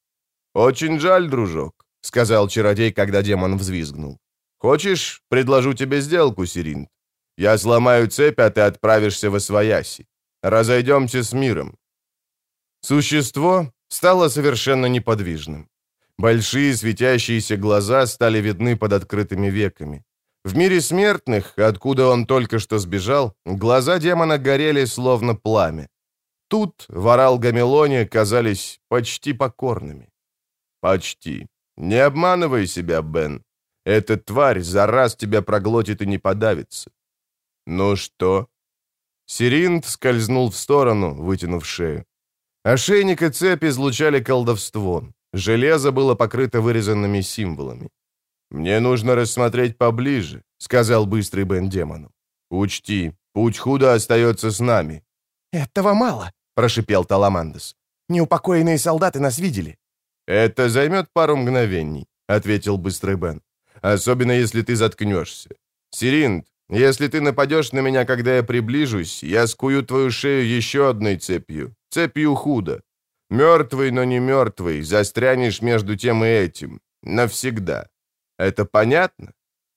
«Очень жаль, дружок», — сказал чародей, когда демон взвизгнул. «Хочешь, предложу тебе сделку, Сиринт? Я сломаю цепь, а ты отправишься во свояси. Разойдемся с миром». Существо стало совершенно неподвижным. Большие светящиеся глаза стали видны под открытыми веками. В мире смертных, откуда он только что сбежал, глаза демона горели словно пламя. Тут, в Орал-Гамелоне, казались почти покорными. Почти. Не обманывай себя, Бен. Эта тварь за раз тебя проглотит и не подавится. Ну что? Сиринт скользнул в сторону, вытянув шею. Ошейник и цепь излучали колдовство. Железо было покрыто вырезанными символами. «Мне нужно рассмотреть поближе», — сказал Быстрый Бен демону. «Учти, путь Худа остается с нами». «Этого мало», — прошипел Таламандес. «Неупокоенные солдаты нас видели». «Это займет пару мгновений», — ответил быстрый Бен. «Особенно, если ты заткнешься. Сиринд, если ты нападешь на меня, когда я приближусь, я скую твою шею еще одной цепью. Цепью худо. Мертвый, но не мертвый, застрянешь между тем и этим. Навсегда. Это понятно?»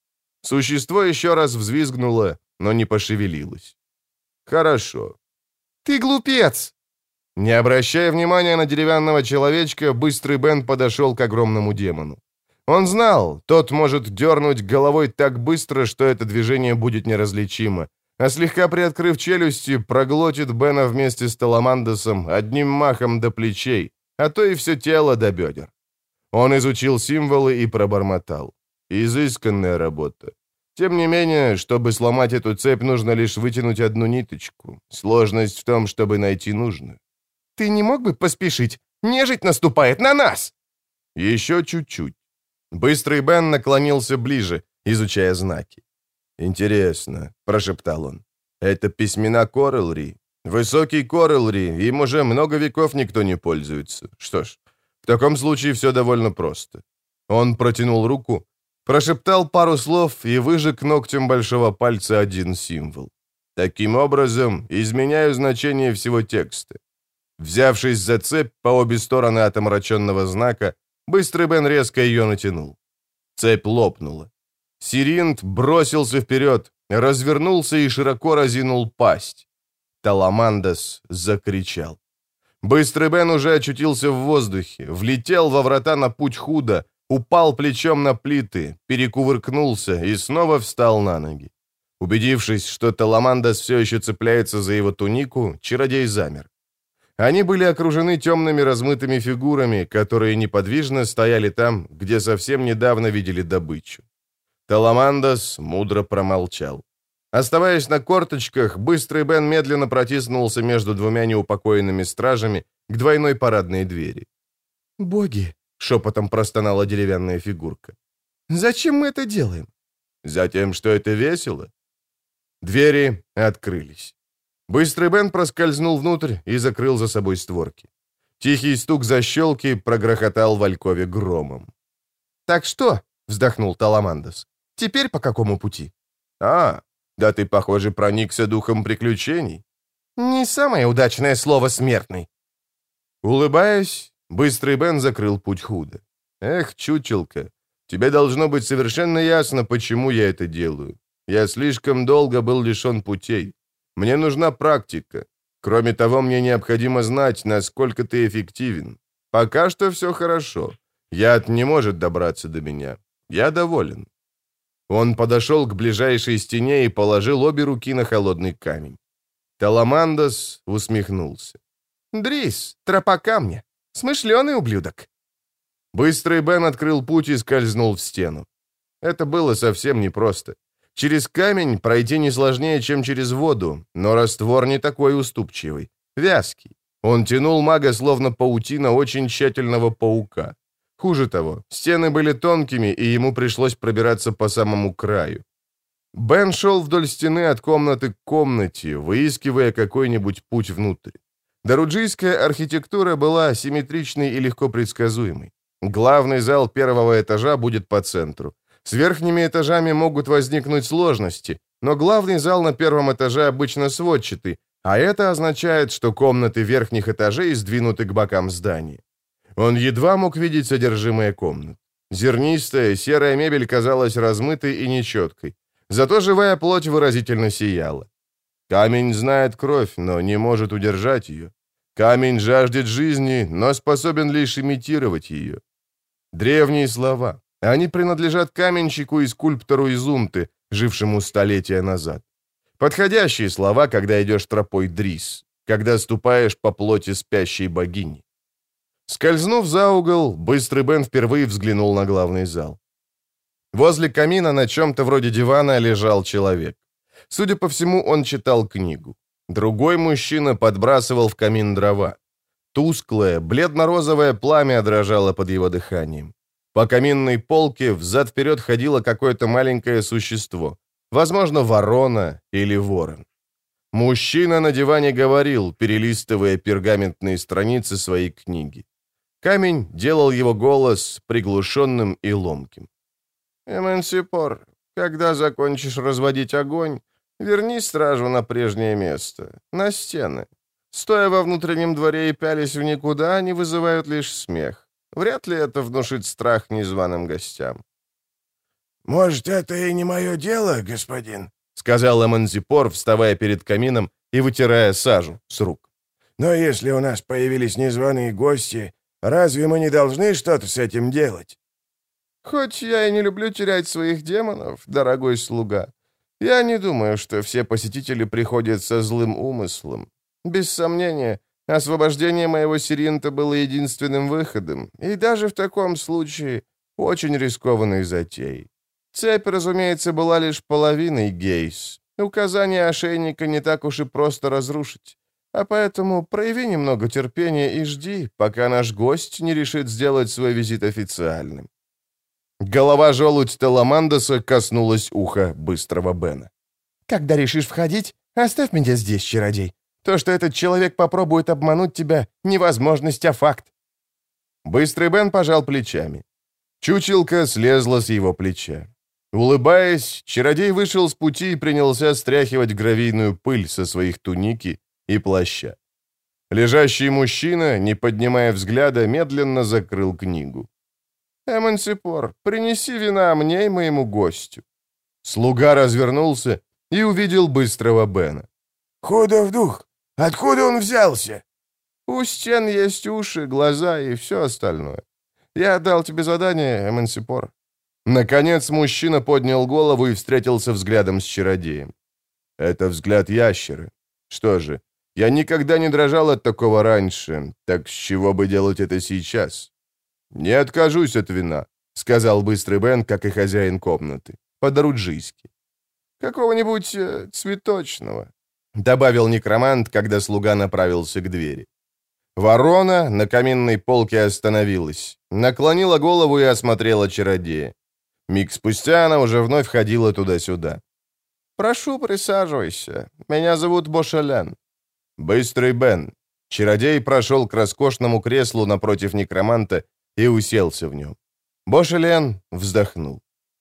Существо еще раз взвизгнуло, но не пошевелилось. «Хорошо». «Ты глупец!» Не обращая внимания на деревянного человечка, быстрый Бен подошел к огромному демону. Он знал, тот может дернуть головой так быстро, что это движение будет неразличимо, а слегка приоткрыв челюсти, проглотит Бена вместе с Таламандесом одним махом до плечей, а то и все тело до бедер. Он изучил символы и пробормотал. Изысканная работа. Тем не менее, чтобы сломать эту цепь, нужно лишь вытянуть одну ниточку. Сложность в том, чтобы найти нужную. «Ты не мог бы поспешить? Нежить наступает на нас!» «Еще чуть-чуть». Быстрый Бен наклонился ближе, изучая знаки. «Интересно», — прошептал он. «Это письмена Корелри. Высокий Корелри, им уже много веков никто не пользуется. Что ж, в таком случае все довольно просто». Он протянул руку, прошептал пару слов и выжег ногтем большого пальца один символ. Таким образом, изменяю значение всего текста. Взявшись за цепь по обе стороны от омраченного знака, быстрый Бен резко ее натянул. Цепь лопнула. Сиринд бросился вперед, развернулся и широко разинул пасть. Таламандес закричал. Быстрый Бен уже очутился в воздухе, влетел во врата на путь худо, упал плечом на плиты, перекувыркнулся и снова встал на ноги. Убедившись, что Таламандес все еще цепляется за его тунику, чародей замер. Они были окружены темными размытыми фигурами, которые неподвижно стояли там, где совсем недавно видели добычу. Таламандес мудро промолчал. Оставаясь на корточках, быстрый Бен медленно протиснулся между двумя неупокоенными стражами к двойной парадной двери. «Боги!» — шепотом простонала деревянная фигурка. «Зачем мы это делаем?» «Затем, что это весело». Двери открылись. Быстрый Бен проскользнул внутрь и закрыл за собой створки. Тихий стук защелки прогрохотал в алькове громом. «Так что?» — вздохнул Таламандес. «Теперь по какому пути?» «А, да ты, похоже, проникся духом приключений». «Не самое удачное слово, смертный». Улыбаясь, быстрый Бен закрыл путь худо. «Эх, чучелка, тебе должно быть совершенно ясно, почему я это делаю. Я слишком долго был лишен путей. Мне нужна практика. Кроме того, мне необходимо знать, насколько ты эффективен. Пока что все хорошо. Яд не может добраться до меня. Я доволен». Он подошел к ближайшей стене и положил обе руки на холодный камень. Таламандес усмехнулся. «Дрис, тропа камня. Смышленый ублюдок». Быстрый Бен открыл путь и скользнул в стену. Это было совсем непросто. Через камень пройти не сложнее, чем через воду, но раствор не такой уступчивый, вязкий. Он тянул мага словно паутина очень тщательного паука. Хуже того, стены были тонкими, и ему пришлось пробираться по самому краю. Бен шел вдоль стены от комнаты к комнате, выискивая какой-нибудь путь внутрь. Даруджийская архитектура была симметричной и легко предсказуемой. Главный зал первого этажа будет по центру. С верхними этажами могут возникнуть сложности, но главный зал на первом этаже обычно сводчатый, а это означает, что комнаты верхних этажей сдвинуты к бокам здания. Он едва мог видеть содержимое комнат. Зернистая, серая мебель казалась размытой и нечеткой, зато живая плоть выразительно сияла. Камень знает кровь, но не может удержать ее. Камень жаждет жизни, но способен лишь имитировать ее. Древние слова. Они принадлежат каменщику и скульптору из Умты, жившему столетия назад. Подходящие слова, когда идешь тропой Дрис, когда ступаешь по плоти спящей богини. Скользнув за угол, быстрый Бен впервые взглянул на главный зал. Возле камина на чем-то вроде дивана лежал человек. Судя по всему, он читал книгу. Другой мужчина подбрасывал в камин дрова. Тусклое, бледно-розовое пламя дрожало под его дыханием. По каминной полке взад-вперед ходило какое-то маленькое существо. Возможно, ворона или ворон. Мужчина на диване говорил, перелистывая пергаментные страницы своей книги. Камень делал его голос приглушенным и ломким. «Эмансипор, когда закончишь разводить огонь, верни стражу на прежнее место, на стены. Стоя во внутреннем дворе и пялись в никуда, они вызывают лишь смех. Вряд ли это внушит страх незваным гостям». «Может, это и не мое дело, господин?» — сказал Эмансипор, вставая перед камином и вытирая сажу с рук. «Но если у нас появились незваные гости, разве мы не должны что-то с этим делать?» «Хоть я и не люблю терять своих демонов, дорогой слуга, я не думаю, что все посетители приходят со злым умыслом. Без сомнения, освобождение моего Сиринта было единственным выходом, и даже в таком случае очень рискованной затеей. Цепь, разумеется, была лишь половиной гейс. Указание ошейника не так уж и просто разрушить. А поэтому прояви немного терпения и жди, пока наш гость не решит сделать свой визит официальным». Голова желудь Теламандеса коснулась уха быстрого Бена. «Когда решишь входить, оставь меня здесь, чародей. То, что этот человек попробует обмануть тебя, невозможность, а факт». Быстрый Бен пожал плечами. Чучелка слезла с его плеча. Улыбаясь, чародей вышел с пути и принялся стряхивать гравийную пыль со своих туники и плаща. Лежащий мужчина, не поднимая взгляда, медленно закрыл книгу. «Эмансипор, принеси вина мне и моему гостю». Слуга развернулся и увидел быстрого Бена. «Худо в дух! Откуда он взялся?» «У стен есть уши, глаза и все остальное. Я дал тебе задание, Эмансипор». Наконец мужчина поднял голову и встретился взглядом с чародеем. «Это взгляд ящера. Что же, я никогда не дрожал от такого раньше, так с чего бы делать это сейчас?» «Не откажусь от вина», — сказал быстрый Бен, как и хозяин комнаты, по-друджийски. «Какого-нибудь э, цветочного», — добавил некромант, когда слуга направился к двери. Ворона на каминной полке остановилась, наклонила голову и осмотрела чародея. Миг спустя она уже вновь ходила туда-сюда. «Прошу, присаживайся. Меня зовут Бошелен». «Быстрый Бен». Чародей прошел к роскошному креслу напротив некроманта и уселся в нем. Бошелен вздохнул.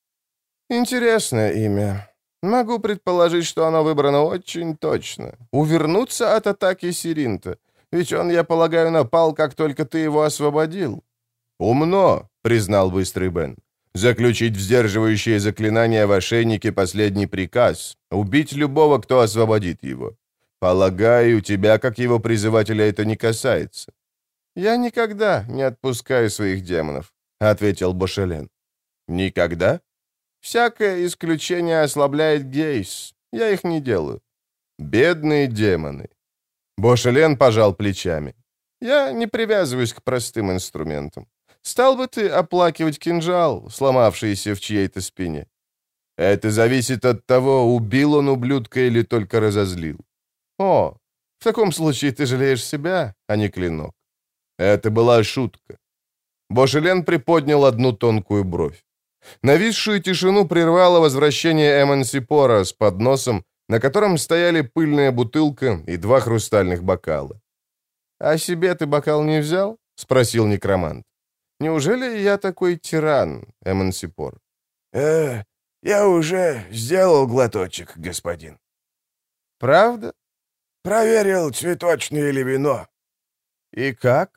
«Интересное имя. Могу предположить, что оно выбрано очень точно. Увернуться от атаки Сиринта. Ведь он, я полагаю, напал, как только ты его освободил». «Умно», — признал быстрый Бен. «Заключить в сдерживающее заклинание в ошейнике последний приказ. Убить любого, кто освободит его. Полагаю, тебя, как его призывателя, это не касается». «Я никогда не отпускаю своих демонов», — ответил Бошелен. «Никогда?» «Всякое исключение ослабляет гейс. Я их не делаю». «Бедные демоны». Бошелен пожал плечами. «Я не привязываюсь к простым инструментам. Стал бы ты оплакивать кинжал, сломавшийся в чьей-то спине?» «Это зависит от того, убил он ублюдка или только разозлил». «О, в таком случае ты жалеешь себя, а не клинок». Это была шутка. Бошелен приподнял одну тонкую бровь. Нависшую тишину прервало возвращение Эмансипора с подносом, на котором стояли пыльная бутылка и два хрустальных бокала. «А себе ты бокал не взял?» — спросил некромант. «Неужели я такой тиран, Эмансипор?» «Э, я уже сделал глоточек, господин». «Правда?» «Проверил, цветочное или вино». «И как?»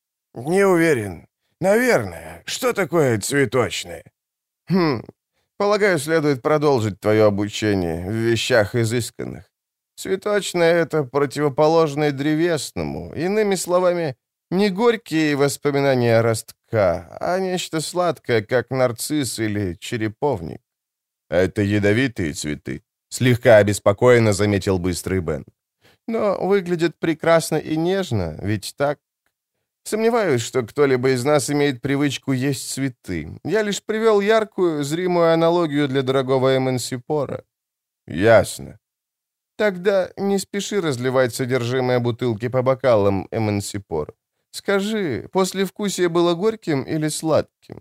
«Не уверен. Наверное. Что такое цветочное?» «Хм, полагаю, следует продолжить твое обучение в вещах изысканных. Цветочное — это противоположное древесному. Иными словами, не горькие воспоминания ростка, а нечто сладкое, как нарцисс или череповник». «Это ядовитые цветы», — слегка обеспокоенно заметил быстрый Бен. «Но выглядят прекрасно и нежно, ведь так? Сомневаюсь, что кто-либо из нас имеет привычку есть цветы. Я лишь привел яркую, зримую аналогию для дорогого Эмансипора». «Ясно». «Тогда не спеши разливать содержимое бутылки по бокалам, Эмансипор. Скажи, послевкусие было горьким или сладким?»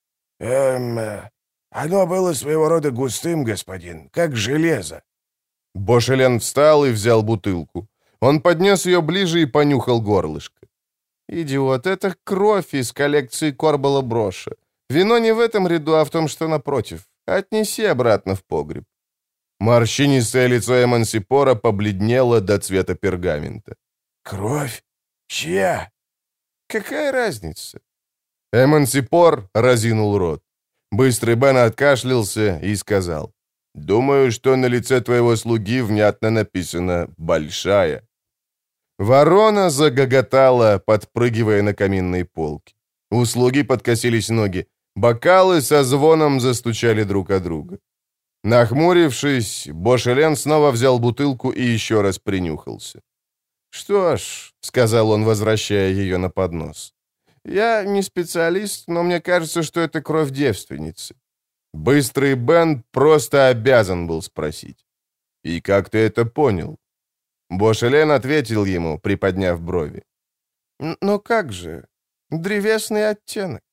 «Эм, оно было своего рода густым, господин, как железо». Бошелен встал и взял бутылку. Он поднес ее ближе и понюхал горлышко. «Идиот, это кровь из коллекции Корбала Броша. Вино не в этом ряду, а в том, что напротив. Отнеси обратно в погреб». Морщинистое лицо Эмансипора побледнело до цвета пергамента. «Кровь? Чья?» «Какая разница?» Эмансипор разинул рот. Быстрый Бен откашлялся и сказал: «Думаю, что на лице твоего слуги внятно написано «большая». Ворона загоготала, подпрыгивая на каминной полке. У слуги подкосились ноги. Бокалы со звоном застучали друг о друга. Нахмурившись, Бошелен снова взял бутылку и еще раз принюхался. «Что ж», — сказал он, возвращая ее на поднос, — «я не специалист, но мне кажется, что это кровь девственницы». Быстрый Бен просто обязан был спросить: «И как ты это понял?» Бошелен ответил ему, приподняв брови: «Но как же? Древесный оттенок».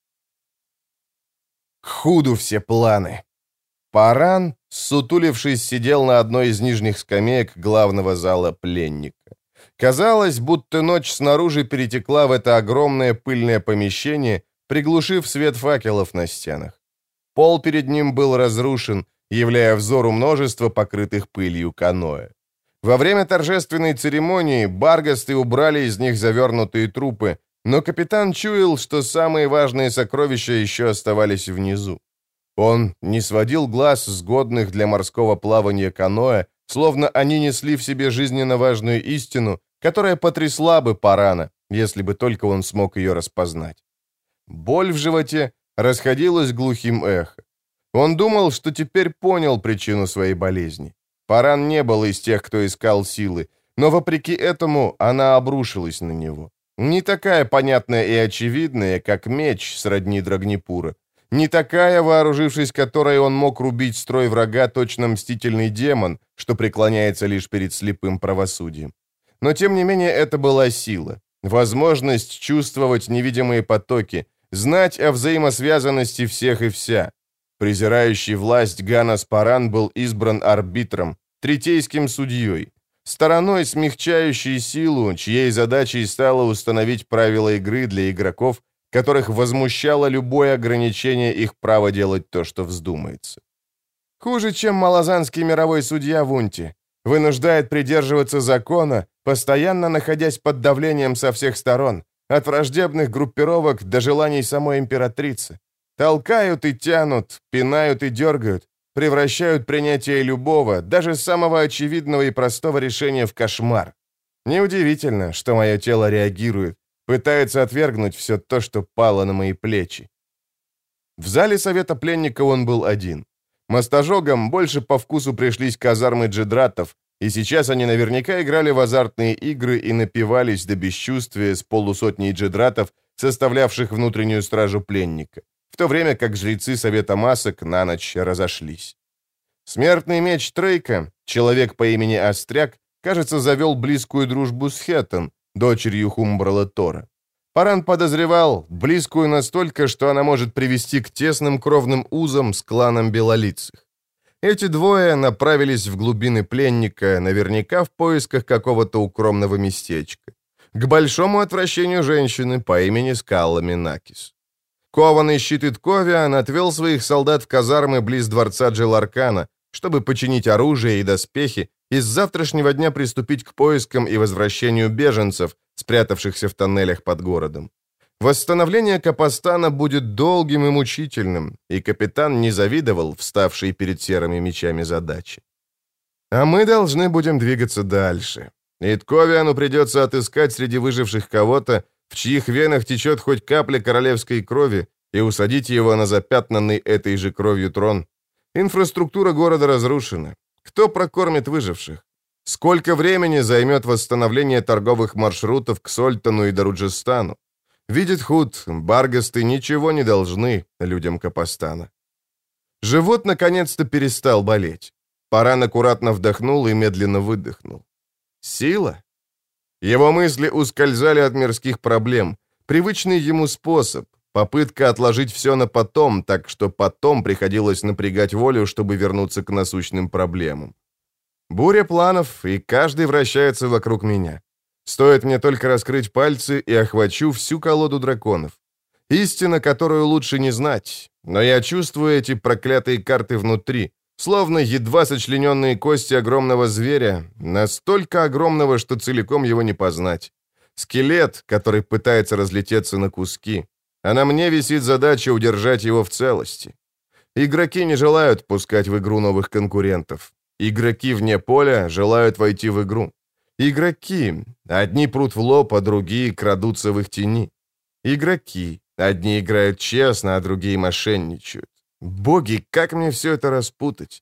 К худу все планы. Паран, сутулившись, сидел на одной из нижних скамеек главного зала пленника. Казалось, будто ночь снаружи перетекла в это огромное пыльное помещение, приглушив свет факелов на стенах. Пол перед ним был разрушен, являя взору множество покрытых пылью каноэ. Во время торжественной церемонии баргасты убрали из них завернутые трупы, но капитан чуял, что самые важные сокровища еще оставались внизу. Он не сводил глаз с годных для морского плавания каноэ, словно они несли в себе жизненно важную истину, которая потрясла бы Парана, если бы только он смог ее распознать. Боль в животе расходилась глухим эхо. Он думал, что теперь понял причину своей болезни. Паран не был из тех, кто искал силы, но вопреки этому она обрушилась на него. Не такая понятная и очевидная, как меч сродни Драгнипура. Не такая, вооружившись которой он мог рубить строй врага, точно мстительный демон, что преклоняется лишь перед слепым правосудием. Но тем не менее это была сила, возможность чувствовать невидимые потоки, знать о взаимосвязанности всех и вся. Презирающий власть Ганас Паран был избран арбитром, третейским судьей, стороной, смягчающей силу, чьей задачей стало установить правила игры для игроков, которых возмущало любое ограничение их права делать то, что вздумается. Хуже, чем малазанский мировой судья Вунти, вынуждает придерживаться закона, постоянно находясь под давлением со всех сторон, от враждебных группировок до желаний самой императрицы. Толкают и тянут, пинают и дергают, превращают принятие любого, даже самого очевидного и простого решения в кошмар. Неудивительно, что мое тело реагирует, пытается отвергнуть все то, что пало на мои плечи. В зале совета пленников он был один. Мостожогам больше по вкусу пришлись казармы джедратов, и сейчас они наверняка играли в азартные игры и напивались до бесчувствия с полусотней джедратов, составлявших внутреннюю стражу пленника, в то время как жрецы Совета Масок на ночь разошлись. Смертный меч Трейка, человек по имени Остряк, кажется, завел близкую дружбу с Хеттон, дочерью Хумбрала Тора. Паран подозревал, близкую настолько, что она может привести к тесным кровным узам с кланом Белолицых. Эти двое направились в глубины пленника, наверняка в поисках какого-то укромного местечка, к большому отвращению женщины по имени Скалла Минакис. Кованый щит Итковиан отвел своих солдат в казармы близ дворца Джиларкана, чтобы починить оружие и доспехи и с завтрашнего дня приступить к поискам и возвращению беженцев, спрятавшихся в тоннелях под городом. Восстановление Капостана будет долгим и мучительным, и капитан не завидовал вставшей перед серыми мечами задачи. А мы должны будем двигаться дальше. Итковиану придется отыскать среди выживших кого-то, в чьих венах течет хоть капля королевской крови, и усадить его на запятнанный этой же кровью трон. Инфраструктура города разрушена. Кто прокормит выживших? Сколько времени займет восстановление торговых маршрутов к Сольтану и Даруджистану? Видит Худ, баргасты ничего не должны людям Капостана. Живот наконец-то перестал болеть. Паран аккуратно вдохнул и медленно выдохнул. Сила? Его мысли ускользали от мирских проблем. Привычный ему способ, попытка отложить все на потом, так что потом приходилось напрягать волю, чтобы вернуться к насущным проблемам. Буря планов, и каждый вращается вокруг меня. Стоит мне только раскрыть пальцы, и охвачу всю колоду драконов. Истина, которую лучше не знать, но я чувствую эти проклятые карты внутри, словно едва сочлененные кости огромного зверя, настолько огромного, что целиком его не познать. Скелет, который пытается разлететься на куски, а на мне висит задача удержать его в целости. Игроки не желают пускать в игру новых конкурентов. Игроки вне поля желают войти в игру. Игроки, одни прут в лоб, а другие крадутся в их тени. Игроки, одни играют честно, а другие мошенничают. Боги, как мне все это распутать?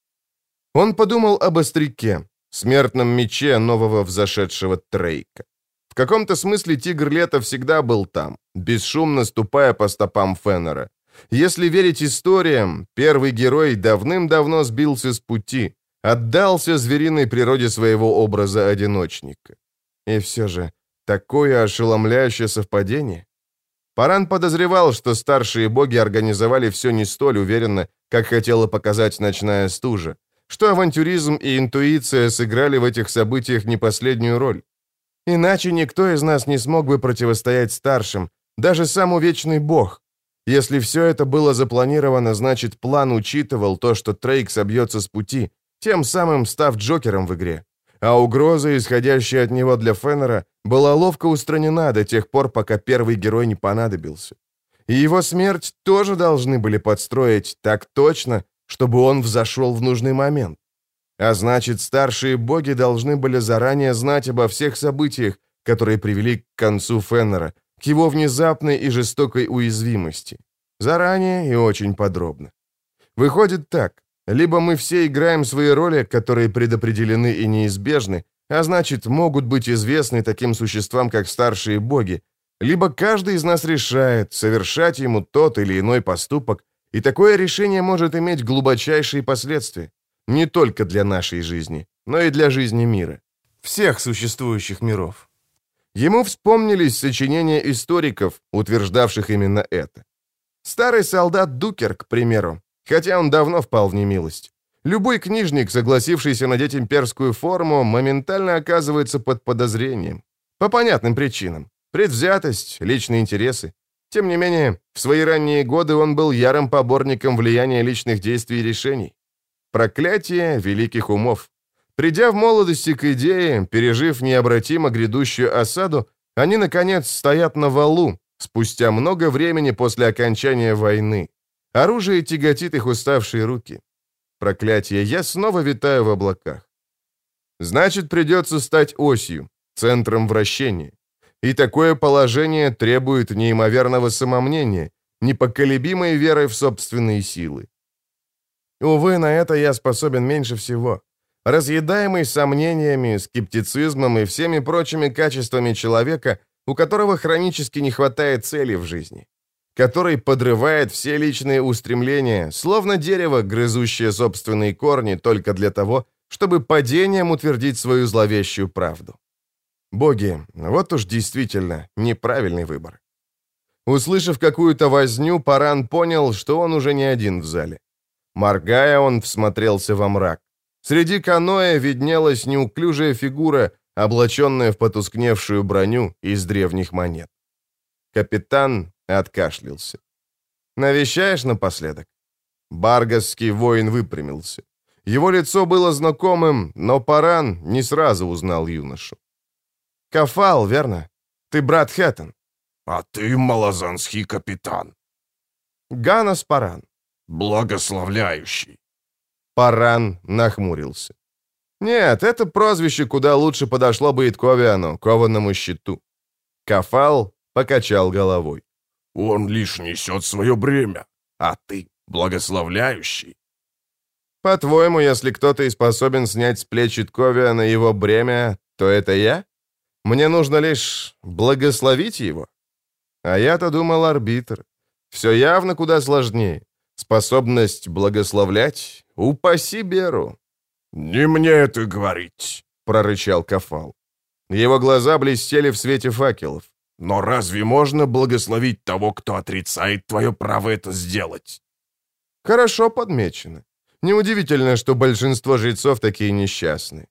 Он подумал об остряке, смертном мече нового взошедшего Трейка. В каком-то смысле Тигр Лета всегда был там, бесшумно ступая по стопам Феннера. Если верить историям, первый герой давным-давно сбился с пути, отдался звериной природе своего образа одиночника. И все же, такое ошеломляющее совпадение. Паран подозревал, что старшие боги организовали все не столь уверенно, как хотела показать ночная стужа, что авантюризм и интуиция сыграли в этих событиях не последнюю роль. Иначе никто из нас не смог бы противостоять старшим, даже сам увечный бог. Если все это было запланировано, значит, план учитывал то, что Трейк собьется с пути, тем самым став Джокером в игре. А угроза, исходящая от него для Феннера, была ловко устранена до тех пор, пока первый герой не понадобился. И его смерть тоже должны были подстроить так точно, чтобы он взошел в нужный момент. А значит, старшие боги должны были заранее знать обо всех событиях, которые привели к концу Феннера, к его внезапной и жестокой уязвимости. Заранее и очень подробно. Выходит так. Либо мы все играем свои роли, которые предопределены и неизбежны, а значит, могут быть известны таким существам, как старшие боги, либо каждый из нас решает, совершать ему тот или иной поступок, и такое решение может иметь глубочайшие последствия. Не только для нашей жизни, но и для жизни мира. Всех существующих миров. Ему вспомнились сочинения историков, утверждавших именно это. Старый солдат Дукер, к примеру, хотя он давно впал в немилость. Любой книжник, согласившийся надеть имперскую форму, моментально оказывается под подозрением. По понятным причинам. Предвзятость, личные интересы. Тем не менее, в свои ранние годы он был ярым поборником влияния личных действий и решений. Проклятие великих умов. Придя в молодости к идее, пережив необратимо грядущую осаду, они, наконец, стоят на валу, спустя много времени после окончания войны. Оружие тяготит их уставшие руки. Проклятие, я снова витаю в облаках. Значит, придется стать осью, центром вращения. И такое положение требует неимоверного самомнения, непоколебимой веры в собственные силы. Увы, на это я способен меньше всего. Разъедаемый сомнениями, скептицизмом и всеми прочими качествами человека, у которого хронически не хватает цели в жизни, который подрывает все личные устремления, словно дерево, грызущее собственные корни только для того, чтобы падением утвердить свою зловещую правду. Боги, вот уж действительно неправильный выбор. Услышав какую-то возню, Паран понял, что он уже не один в зале. Моргая, он всмотрелся во мрак. Среди каноэ виднелась неуклюжая фигура, облаченная в потускневшую броню из древних монет. Капитан откашлялся. «Навещаешь напоследок?» Баргасский воин выпрямился. Его лицо было знакомым, но Паран не сразу узнал юношу. «Кафал, верно? Ты брат Хэттон?» «А ты малозанский капитан». «Ганас Паран». «Благословляющий». Паран нахмурился. «Нет, это прозвище куда лучше подошло бы Итковиану, кованому щиту». Кафал покачал головой. «Он лишь несет свое бремя, а ты благословляющий». «По-твоему, если кто-то и способен снять с плеч Итковиана его бремя, то это я? Мне нужно лишь благословить его?» А я-то думал, арбитр. Все явно куда сложнее. Способность благословлять? Упаси Беру. «Не мне это говорить», — прорычал Кафал. Его глаза блестели в свете факелов. «Но разве можно благословить того, кто отрицает твое право это сделать?» Хорошо подмечено. Неудивительно, что большинство жрецов такие несчастны.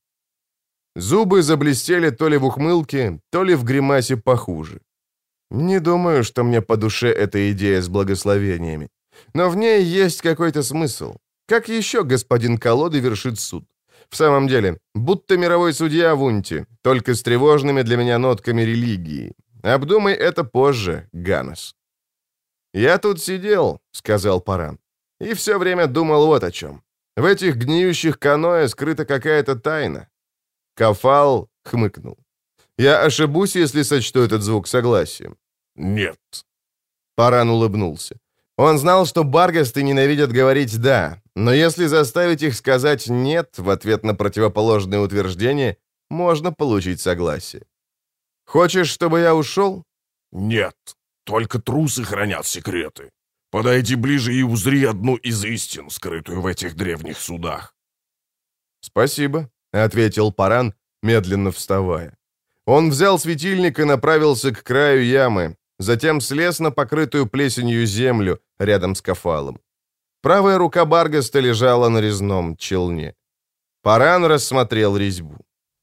Зубы заблестели то ли в ухмылке, то ли в гримасе похуже. Не думаю, что мне по душе эта идея с благословениями. Но в ней есть какой-то смысл. Как еще господин Колоды вершит суд? В самом деле, будто мировой судья Вунти, только с тревожными для меня нотками религии. Обдумай это позже, Ганнес. «Я тут сидел», — сказал Паран, — «и все время думал вот о чем. В этих гниющих каноэ скрыта какая-то тайна». Кафал хмыкнул. «Я ошибусь, если сочту этот звук согласием». «Нет». Паран улыбнулся. Он знал, что баргасты ненавидят говорить «да», но если заставить их сказать «нет» в ответ на противоположное утверждение, можно получить согласие. «Хочешь, чтобы я ушел?» «Нет, только трусы хранят секреты. Подойди ближе и узри одну из истин, скрытую в этих древних судах». «Спасибо», — ответил Паран, медленно вставая. Он взял светильник и направился к краю ямы, затем слез на покрытую плесенью землю рядом с Кафалом. Правая рука Баргаста лежала на резном челне. Паран рассмотрел резьбу.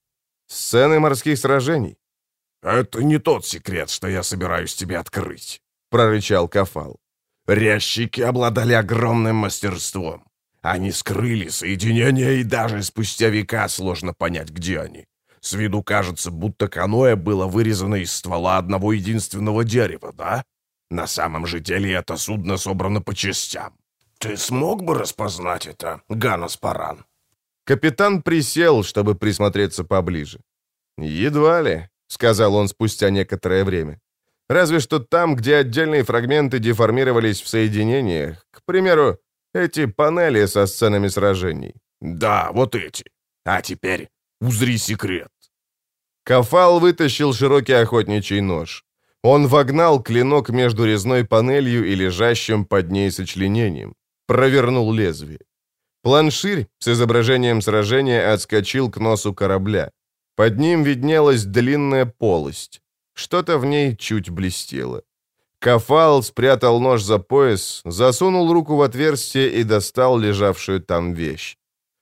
«Сцены морских сражений?» «Это не тот секрет, что я собираюсь тебе открыть», — прорычал Кафал. «Резчики обладали огромным мастерством. Они скрыли соединения, и даже спустя века сложно понять, где они. С виду кажется, будто каноэ было вырезано из ствола одного единственного дерева, да? На самом же деле это судно собрано по частям. Ты смог бы распознать это, Ганнес Паран?» Капитан присел, чтобы присмотреться поближе. «Едва ли», — сказал он спустя некоторое время. «Разве что там, где отдельные фрагменты деформировались в соединениях. К примеру, эти панели со сценами сражений». «Да, вот эти. А теперь узри секрет». Кафал вытащил широкий охотничий нож. Он вогнал клинок между резной панелью и лежащим под ней сочленением. Провернул лезвие. Планширь с изображением сражения отскочил к носу корабля. Под ним виднелась длинная полость. Что-то в ней чуть блестело. Кафал спрятал нож за пояс, засунул руку в отверстие и достал лежавшую там вещь.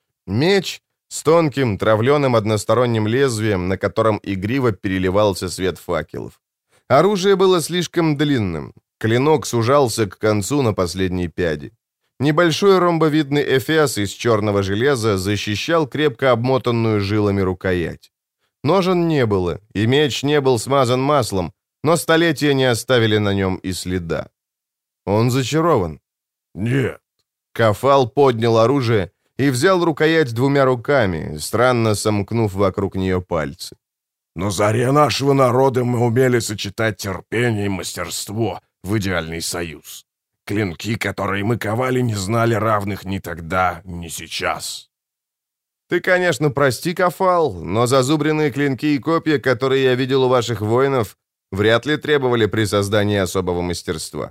Меч с тонким травленым односторонним лезвием, на котором игриво переливался свет факелов. Оружие было слишком длинным. Клинок сужался к концу на последней пяди. Небольшой ромбовидный эфес из черного железа защищал крепко обмотанную жилами рукоять. Ножен не было, и меч не был смазан маслом, но столетия не оставили на нем и следа. Он зачарован. «Нет». Кафал поднял оружие и взял рукоять двумя руками, странно сомкнув вокруг нее пальцы. «На заре нашего народа мы умели сочетать терпение и мастерство в идеальный союз. Клинки, которые мы ковали, не знали равных ни тогда, ни сейчас». «Ты, конечно, прости, Кафал, но зазубренные клинки и копья, которые я видел у ваших воинов, вряд ли требовали при создании особого мастерства».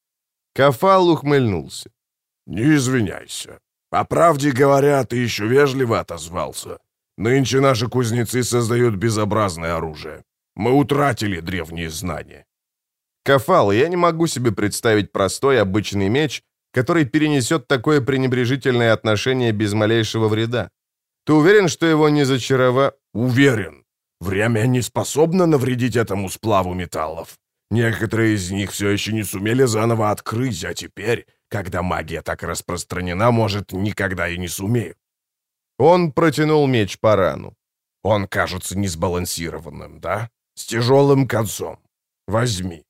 Кафал ухмыльнулся. «Не извиняйся. По правде говоря, ты еще вежливо отозвался. Нынче наши кузнецы создают безобразное оружие. Мы утратили древние знания». «Кафал, я не могу себе представить простой обычный меч, который перенесет такое пренебрежительное отношение без малейшего вреда. Ты уверен, что его не зачарова...» «Уверен. Время не способно навредить этому сплаву металлов. Некоторые из них все еще не сумели заново открыть, а теперь, когда магия так распространена, может, никогда и не сумеют». Он протянул меч Парану. «Он кажется несбалансированным, да? С тяжелым концом. Возьми».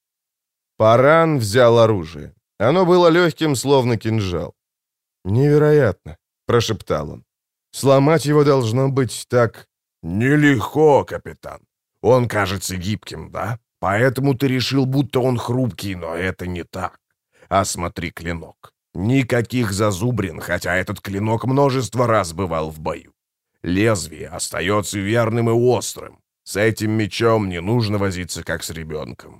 Паран взял оружие. Оно было легким, словно кинжал. «Невероятно», — прошептал он. «Сломать его должно быть так...» «Нелегко, капитан. Он кажется гибким, да? Поэтому ты решил, будто он хрупкий, но это не так. Осмотри клинок. Никаких зазубрин, хотя этот клинок множество раз бывал в бою. Лезвие остается верным и острым. С этим мечом не нужно возиться, как с ребенком».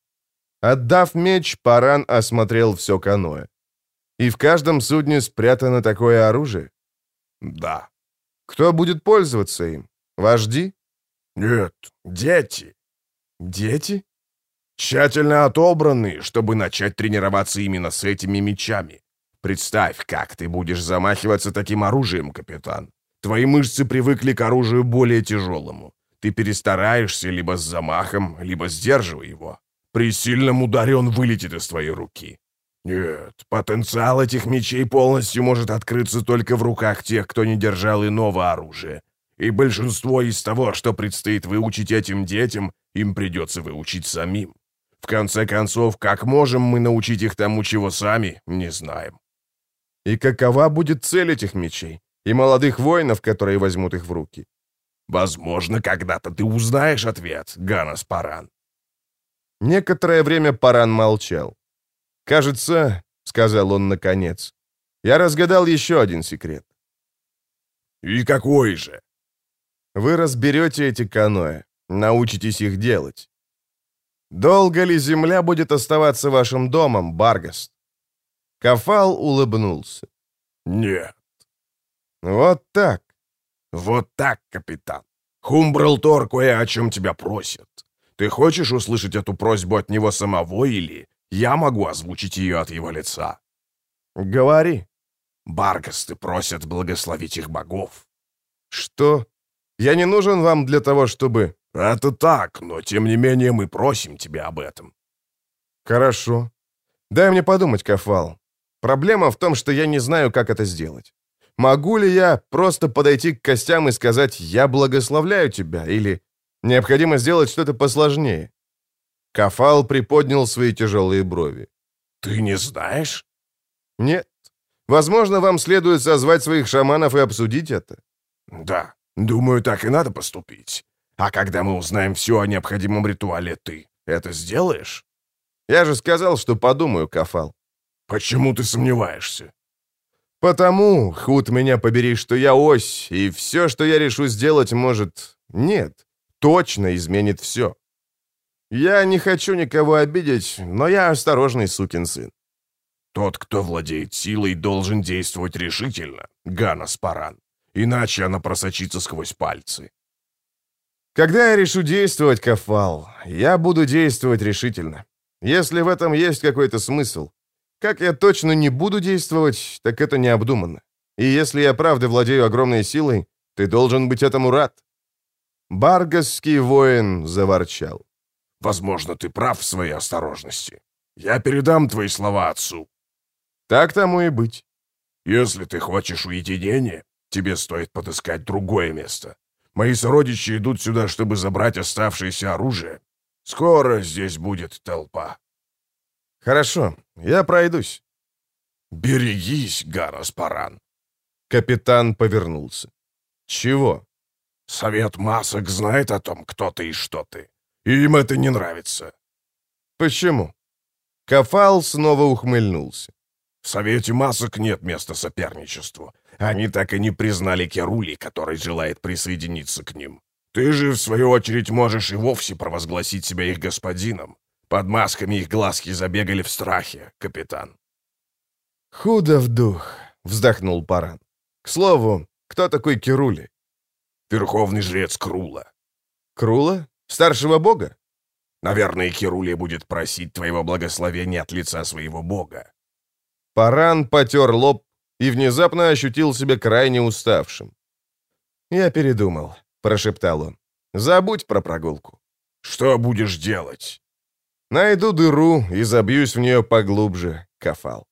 Отдав меч, Паран осмотрел все каноэ. «И в каждом судне спрятано такое оружие?» «Да». «Кто будет пользоваться им? Вожди?» «Нет, дети». «Дети?» «Тщательно отобранные, чтобы начать тренироваться именно с этими мечами. Представь, как ты будешь замахиваться таким оружием, капитан. Твои мышцы привыкли к оружию более тяжелому. Ты перестараешься либо с замахом, либо сдерживай его. При сильном ударе он вылетит из твоей руки. Нет, потенциал этих мечей полностью может открыться только в руках тех, кто не держал иного оружия. И большинство из того, что предстоит выучить этим детям, им придется выучить самим. В конце концов, как можем мы научить их тому, чего сами не знаем? И какова будет цель этих мечей? И молодых воинов, которые возьмут их в руки? Возможно, когда-то ты узнаешь ответ, Ганас Паран. Некоторое время Паран молчал. «Кажется, — сказал он наконец, — я разгадал еще один секрет». «И какой же?» «Вы разберете эти каноэ, научитесь их делать. Долго ли земля будет оставаться вашим домом, Баргаст?» Кафал улыбнулся. «Нет». «Вот так». «Вот так, капитан. Хумбралтор кое о чем тебя просит. Ты хочешь услышать эту просьбу от него самого или я могу озвучить ее от его лица?» «Говори». «Баргасты просят благословить их богов». «Что? Я не нужен вам для того, чтобы...» «Это так, но тем не менее мы просим тебя об этом». «Хорошо. Дай мне подумать, Кафал. Проблема в том, что я не знаю, как это сделать. Могу ли я просто подойти к костям и сказать «я благословляю тебя» или необходимо сделать что-то посложнее?» Кафал приподнял свои тяжелые брови. «Ты не знаешь?» «Нет. Возможно, вам следует созвать своих шаманов и обсудить это». «Да, думаю, так и надо поступить. А когда мы узнаем все о необходимом ритуале, ты это сделаешь?» «Я же сказал, что подумаю, Кафал». «Почему ты сомневаешься?» «Потому, худ меня побери, что я ось, и все, что я решу сделать, может... Нет, точно изменит все. Я не хочу никого обидеть, но я осторожный сукин сын». «Тот, кто владеет силой, должен действовать решительно, Ганас Паран, иначе она просочится сквозь пальцы». «Когда я решу действовать, Кафал, я буду действовать решительно. Если в этом есть какой-то смысл. Как я точно не буду действовать, так это необдуманно. И если я правда владею огромной силой, ты должен быть этому рад». Баргасский воин заворчал. «Возможно, ты прав в своей осторожности. Я передам твои слова отцу». «Так тому и быть». «Если ты хочешь уединения, тебе стоит подыскать другое место. Мои сородичи идут сюда, чтобы забрать оставшееся оружие. Скоро здесь будет толпа». «Хорошо, я пройдусь». «Берегись, Ганас Паран». Капитан повернулся. «Чего?» «Совет масок знает о том, кто ты и что ты. И им это не нравится». «Почему?» Кафал снова ухмыльнулся. «В Совете масок нет места соперничеству. Они так и не признали Керули, который желает присоединиться к ним. Ты же, в свою очередь, можешь и вовсе провозгласить себя их господином. Под масками их глазки забегали в страхе, капитан». «Худо в дух», — вздохнул Паран. «К слову, кто такой Керули?» «Верховный жрец Крула». «Крула? Старшего бога?» «Наверное, Керули будет просить твоего благословения от лица своего бога». Паран потер лоб и внезапно ощутил себя крайне уставшим. «Я передумал», — прошептал он. «Забудь про прогулку». «Что будешь делать?» «Найду дыру и забьюсь в нее поглубже, Кафал».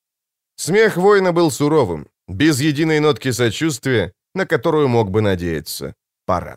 Смех воина был суровым, без единой нотки сочувствия, на которую мог бы надеяться Паран.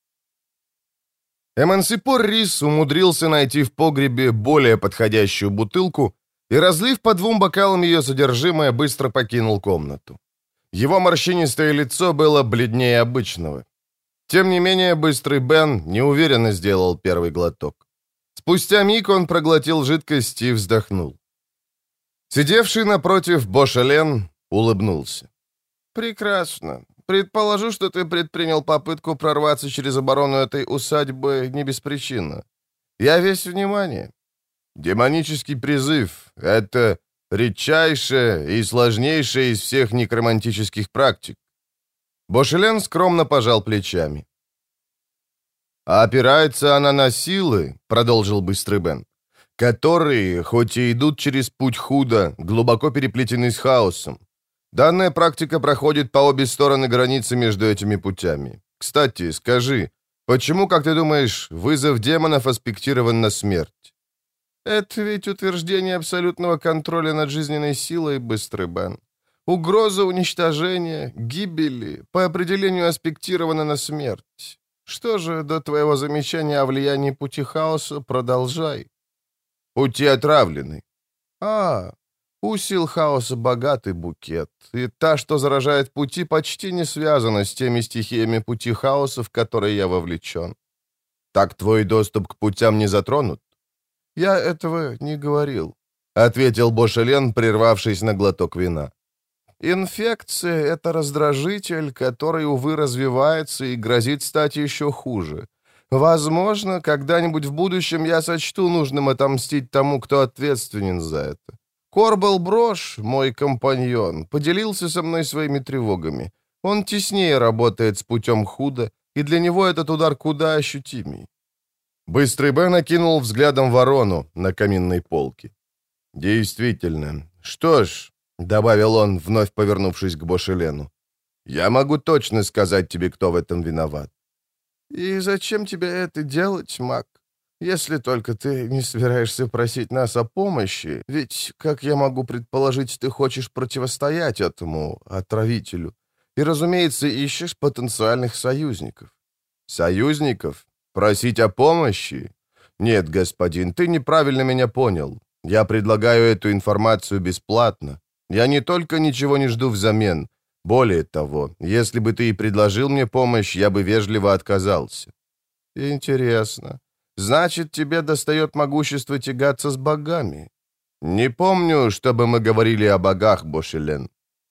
Эмансипор Рис умудрился найти в погребе более подходящую бутылку и, разлив по двум бокалам ее содержимое, быстро покинул комнату. Его морщинистое лицо было бледнее обычного. Тем не менее, быстрый Бен неуверенно сделал первый глоток. Спустя миг он проглотил жидкость и вздохнул. Сидевший напротив Бошален улыбнулся. «Прекрасно. Предположу, что ты предпринял попытку прорваться через оборону этой усадьбы не без причины. Я весь внимание. Демонический призыв — это редчайшая и сложнейшая из всех некромантических практик». Бошелен скромно пожал плечами. «А опирается она на силы», — продолжил быстрый Бен, которые, хоть и идут через путь худо, глубоко переплетены с хаосом. Данная практика проходит по обе стороны границы между этими путями. Кстати, скажи, почему, как ты думаешь, вызов демонов аспектирован на смерть? Это ведь утверждение абсолютного контроля над жизненной силой, Быстрый Бен. Угроза уничтожения, гибели, по определению аспектирована на смерть. Что же до твоего замечания о влиянии пути хаоса, продолжай. Пути отравлены. А, у сил хаоса богатый букет, и та, что заражает пути, почти не связана с теми стихиями пути хаоса, в которые я вовлечен. Так твой доступ к путям не затронут? Я этого не говорил, — ответил Бошелен, прервавшись на глоток вина. Инфекция — это раздражитель, который, увы, развивается и грозит стать еще хуже. Возможно, когда-нибудь в будущем я сочту нужным отомстить тому, кто ответственен за это. Корбел Брош, мой компаньон, поделился со мной своими тревогами. Он теснее работает с путем худо, и для него этот удар куда ощутимей. Быстрый Бен окинул взглядом ворону на каминной полке. «Действительно. Что ж», — добавил он, вновь повернувшись к Бошелену, «я могу точно сказать тебе, кто в этом виноват». «И зачем тебе это делать, Мак? Если только ты не собираешься просить нас о помощи, ведь, как я могу предположить, ты хочешь противостоять этому отравителю, и, разумеется, ищешь потенциальных союзников». «Союзников? Просить о помощи? Нет, господин, ты неправильно меня понял. Я предлагаю эту информацию бесплатно. Я не только ничего не жду взамен. Более того, если бы ты и предложил мне помощь, я бы вежливо отказался». «Интересно. Значит, тебе достает могущество тягаться с богами?» «Не помню, чтобы мы говорили о богах, Бошелен».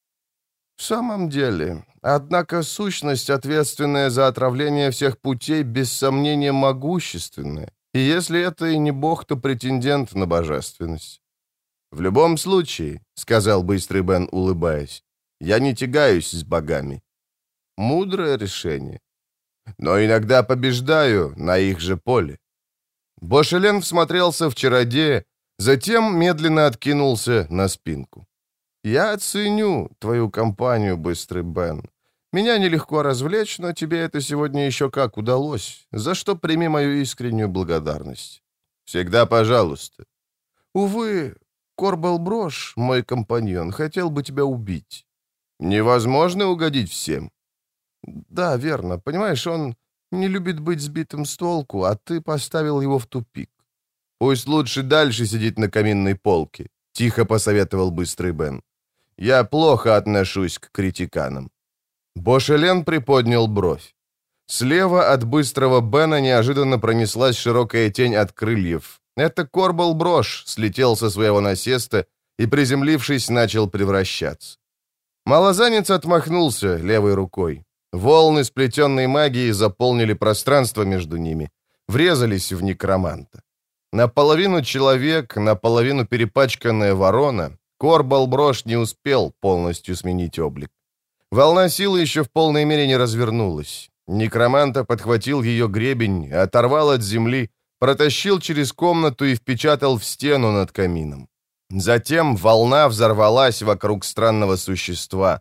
«В самом деле, однако сущность, ответственная за отравление всех путей, без сомнения могущественная. И если это и не бог, то претендент на божественность». «В любом случае», — сказал Быстрый Бен, улыбаясь, — «я не тягаюсь с богами». «Мудрое решение. Но иногда побеждаю на их же поле». Бошелен всмотрелся в чародея, затем медленно откинулся на спинку. «Я оценю твою компанию, Быстрый Бен. Меня нелегко развлечь, но тебе это сегодня еще как удалось, за что прими мою искреннюю благодарность. Всегда пожалуйста. Увы, Корбел Брош, мой компаньон, хотел бы тебя убить. Невозможно угодить всем». «Да, верно. Понимаешь, он не любит быть сбитым с толку, а ты поставил его в тупик». «Пусть лучше дальше сидит на каминной полке», — тихо посоветовал Быстрый Бен. «Я плохо отношусь к критиканам». Бошелен приподнял бровь. Слева от Быстрого Бена неожиданно пронеслась широкая тень от крыльев. Это Корбел Брош слетел со своего насеста и, приземлившись, начал превращаться. Малозанец отмахнулся левой рукой. Волны сплетенной магии заполнили пространство между ними, врезались в некроманта. Наполовину человек, наполовину перепачканная ворона, Корбел Брош не успел полностью сменить облик. Волна силы еще в полной мере не развернулась. Некроманта подхватил ее гребень, оторвал от земли, протащил через комнату и впечатал в стену над камином. Затем волна взорвалась вокруг странного существа,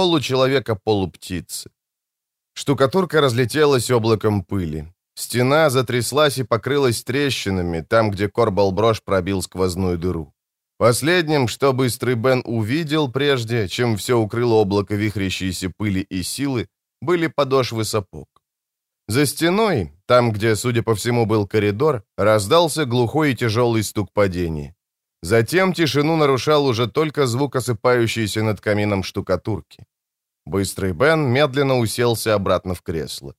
получеловека-полуптицы. Штукатурка разлетелась облаком пыли. Стена затряслась и покрылась трещинами, там, где Корбел Брош пробил сквозную дыру. Последним, что Быстрый Бен увидел прежде, чем все укрыло облако вихрящейся пыли и силы, были подошвы сапог. За стеной, там, где, судя по всему, был коридор, раздался глухой и тяжелый стук падения. Затем тишину нарушал уже только звук осыпающейся над камином штукатурки. Быстрый Бен медленно уселся обратно в кресло.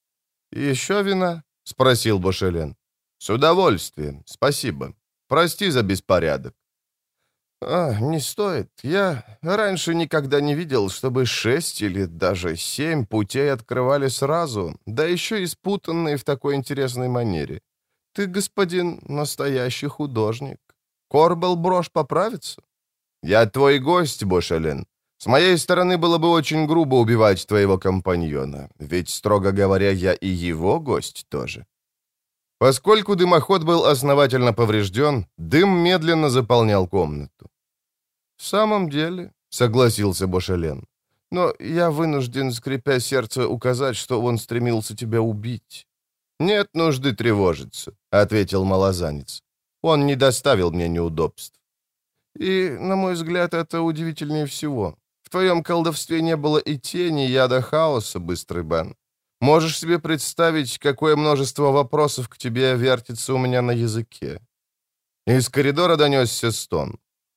«Еще вина?» — спросил Бошелен. «С удовольствием, спасибо. Прости за беспорядок». «А, не стоит. Я раньше никогда не видел, чтобы шесть или даже семь путей открывали сразу, да еще и спутанные в такой интересной манере. Ты, господин, настоящий художник. Корбел Брош поправится?» «Я твой гость, Бошелен. С моей стороны было бы очень грубо убивать твоего компаньона, ведь, строго говоря, я и его гость тоже». Поскольку дымоход был основательно поврежден, дым медленно заполнял комнату. «В самом деле», — согласился Бошелен, — «но я вынужден, скрипя сердце, указать, что он стремился тебя убить». «Нет нужды тревожиться», — ответил малозанец. «Он не доставил мне неудобств». «И, на мой взгляд, это удивительнее всего. В твоем колдовстве не было и тени яда хаоса, Быстрый Бен. Можешь себе представить, какое множество вопросов к тебе вертится у меня на языке?» Из коридора донесся стон.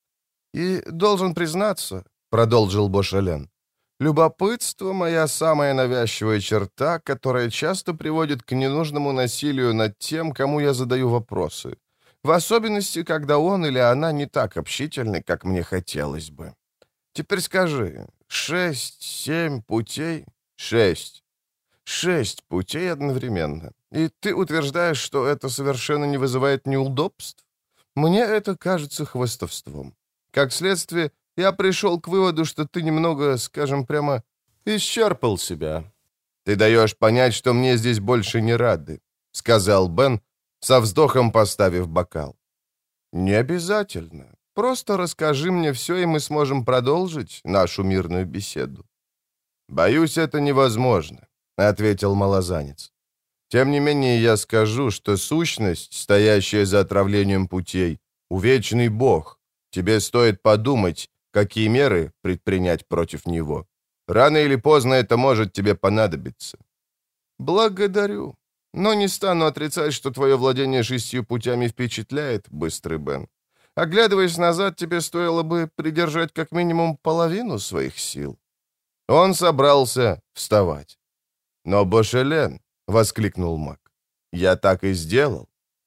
«И должен признаться», — продолжил Бошелен, — «любопытство — моя самая навязчивая черта, которая часто приводит к ненужному насилию над тем, кому я задаю вопросы, в особенности, когда он или она не так общительны, как мне хотелось бы. Теперь скажи, шесть, семь путей? Шесть. Шесть путей одновременно. И ты утверждаешь, что это совершенно не вызывает неудобств? Мне это кажется хвастовством. Как следствие, я пришел к выводу, что ты немного, скажем прямо, исчерпал себя. Ты даешь понять, что мне здесь больше не рады, — сказал Бен, со вздохом поставив бокал. Не обязательно. Просто расскажи мне все, и мы сможем продолжить нашу мирную беседу. Боюсь, это невозможно, — ответил малозанец. Тем не менее, я скажу, что сущность, стоящая за отравлением путей, увечный бог. Тебе стоит подумать, какие меры предпринять против него. Рано или поздно это может тебе понадобиться. Благодарю. Но не стану отрицать, что твое владение шестью путями впечатляет, Быстрый Бен. Оглядываясь назад, тебе стоило бы придержать как минимум половину своих сил. Он собрался вставать. «Но, Бошелен!» — воскликнул маг. «Я так и сделал».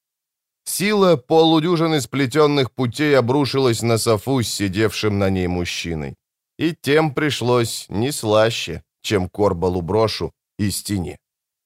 Сила полудюжины сплетенных путей обрушилась на софу с сидевшим на ней мужчиной. И тем пришлось не слаще, чем Корбалу Брошу и стене.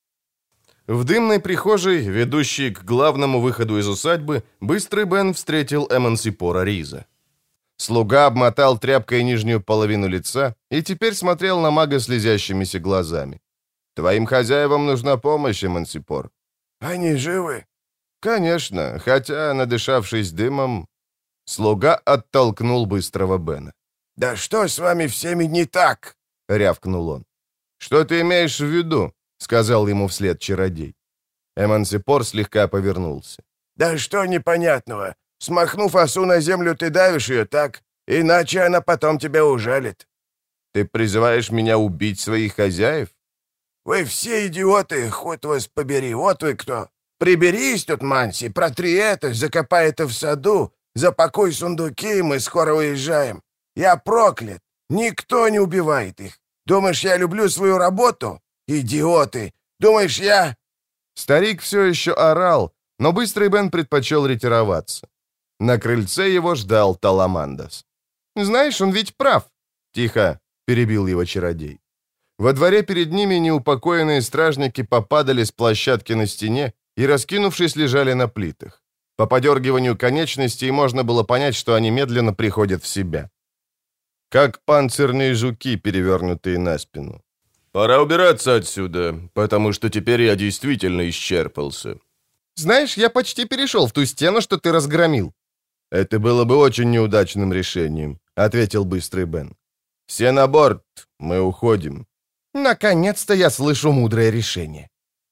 В дымной прихожей, ведущей к главному выходу из усадьбы, Быстрый Бен встретил Эмансипора Риза. Слуга обмотал тряпкой нижнюю половину лица и теперь смотрел на мага слезящимися глазами. «Твоим хозяевам нужна помощь, Эмансипор». «Они живы?» «Конечно, хотя, надышавшись дымом...» Слуга оттолкнул Быстрого Бена. «Да что с вами всеми не так?» — рявкнул он. «Что ты имеешь в виду?» — сказал ему вслед чародей. Эмансипор слегка повернулся. «Да что непонятного? Смахнув осу на землю, ты давишь ее так, иначе она потом тебя ужалит». «Ты призываешь меня убить своих хозяев?» «Вы все идиоты, хоть вас побери, вот вы кто! Приберись тут, Манси, протри это, закопай это в саду, запакуй сундуки, мы скоро уезжаем. Я проклят, никто не убивает их. Думаешь, я люблю свою работу? Идиоты! Думаешь, я...» Старик все еще орал, но Быстрый Бен предпочел ретироваться. На крыльце его ждал Таламандас. «Знаешь, он ведь прав!» — тихо перебил его чародей. Во дворе перед ними неупокоенные стражники попадали с площадки на стене и, раскинувшись, лежали на плитах. По подергиванию конечностей можно было понять, что они медленно приходят в себя. Как панцирные жуки, перевернутые на спину. «Пора убираться отсюда, потому что теперь я действительно исчерпался». «Знаешь, я почти перешел в ту стену, что ты разгромил». «Это было бы очень неудачным решением», — ответил Быстрый Бен. «Все на борт, мы уходим». «Наконец-то я слышу мудрое решение».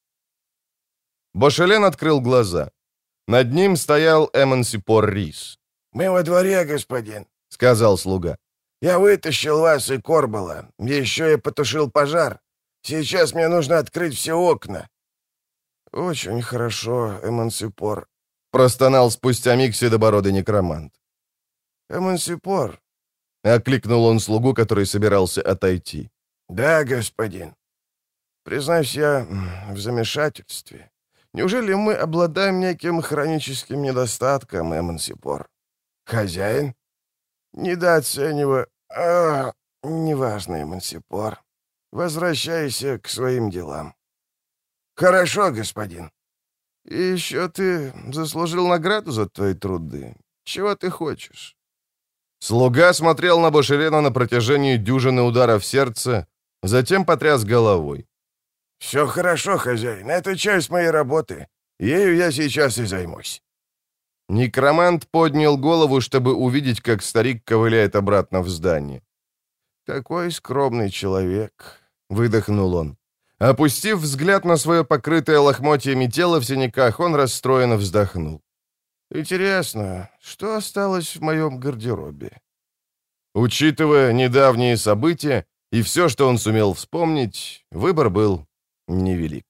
Бошелен открыл глаза. Над ним стоял Эмансипор Рис. «Мы во дворе, господин», — сказал слуга. «Я вытащил вас и Корбала. Еще и потушил пожар. Сейчас мне нужно открыть все окна». «Очень хорошо, Эмансипор», — простонал спустя миг седобородый некромант. «Эмансипор», — окликнул он слугу, который собирался отойти. «Да, господин. Признаюсь, я в замешательстве. Неужели мы обладаем неким хроническим недостатком, Эмансипор? Хозяин? Недооцениваю... А, неважно, Эмансипор. Возвращайся к своим делам». «Хорошо, господин». «И еще ты заслужил награду за твои труды. Чего ты хочешь?» Слуга смотрел на Бошелена на протяжении дюжины ударов сердца, затем потряс головой. «Все хорошо, хозяин, это часть моей работы. Ею я сейчас и займусь». Некромант поднял голову, чтобы увидеть, как старик ковыляет обратно в здание. «Такой скромный человек», — выдохнул он. Опустив взгляд на свое покрытое лохмотьями тело в синяках, он расстроенно вздохнул. «Интересно, что осталось в моем гардеробе?» Учитывая недавние события и все, что он сумел вспомнить, выбор был невелик.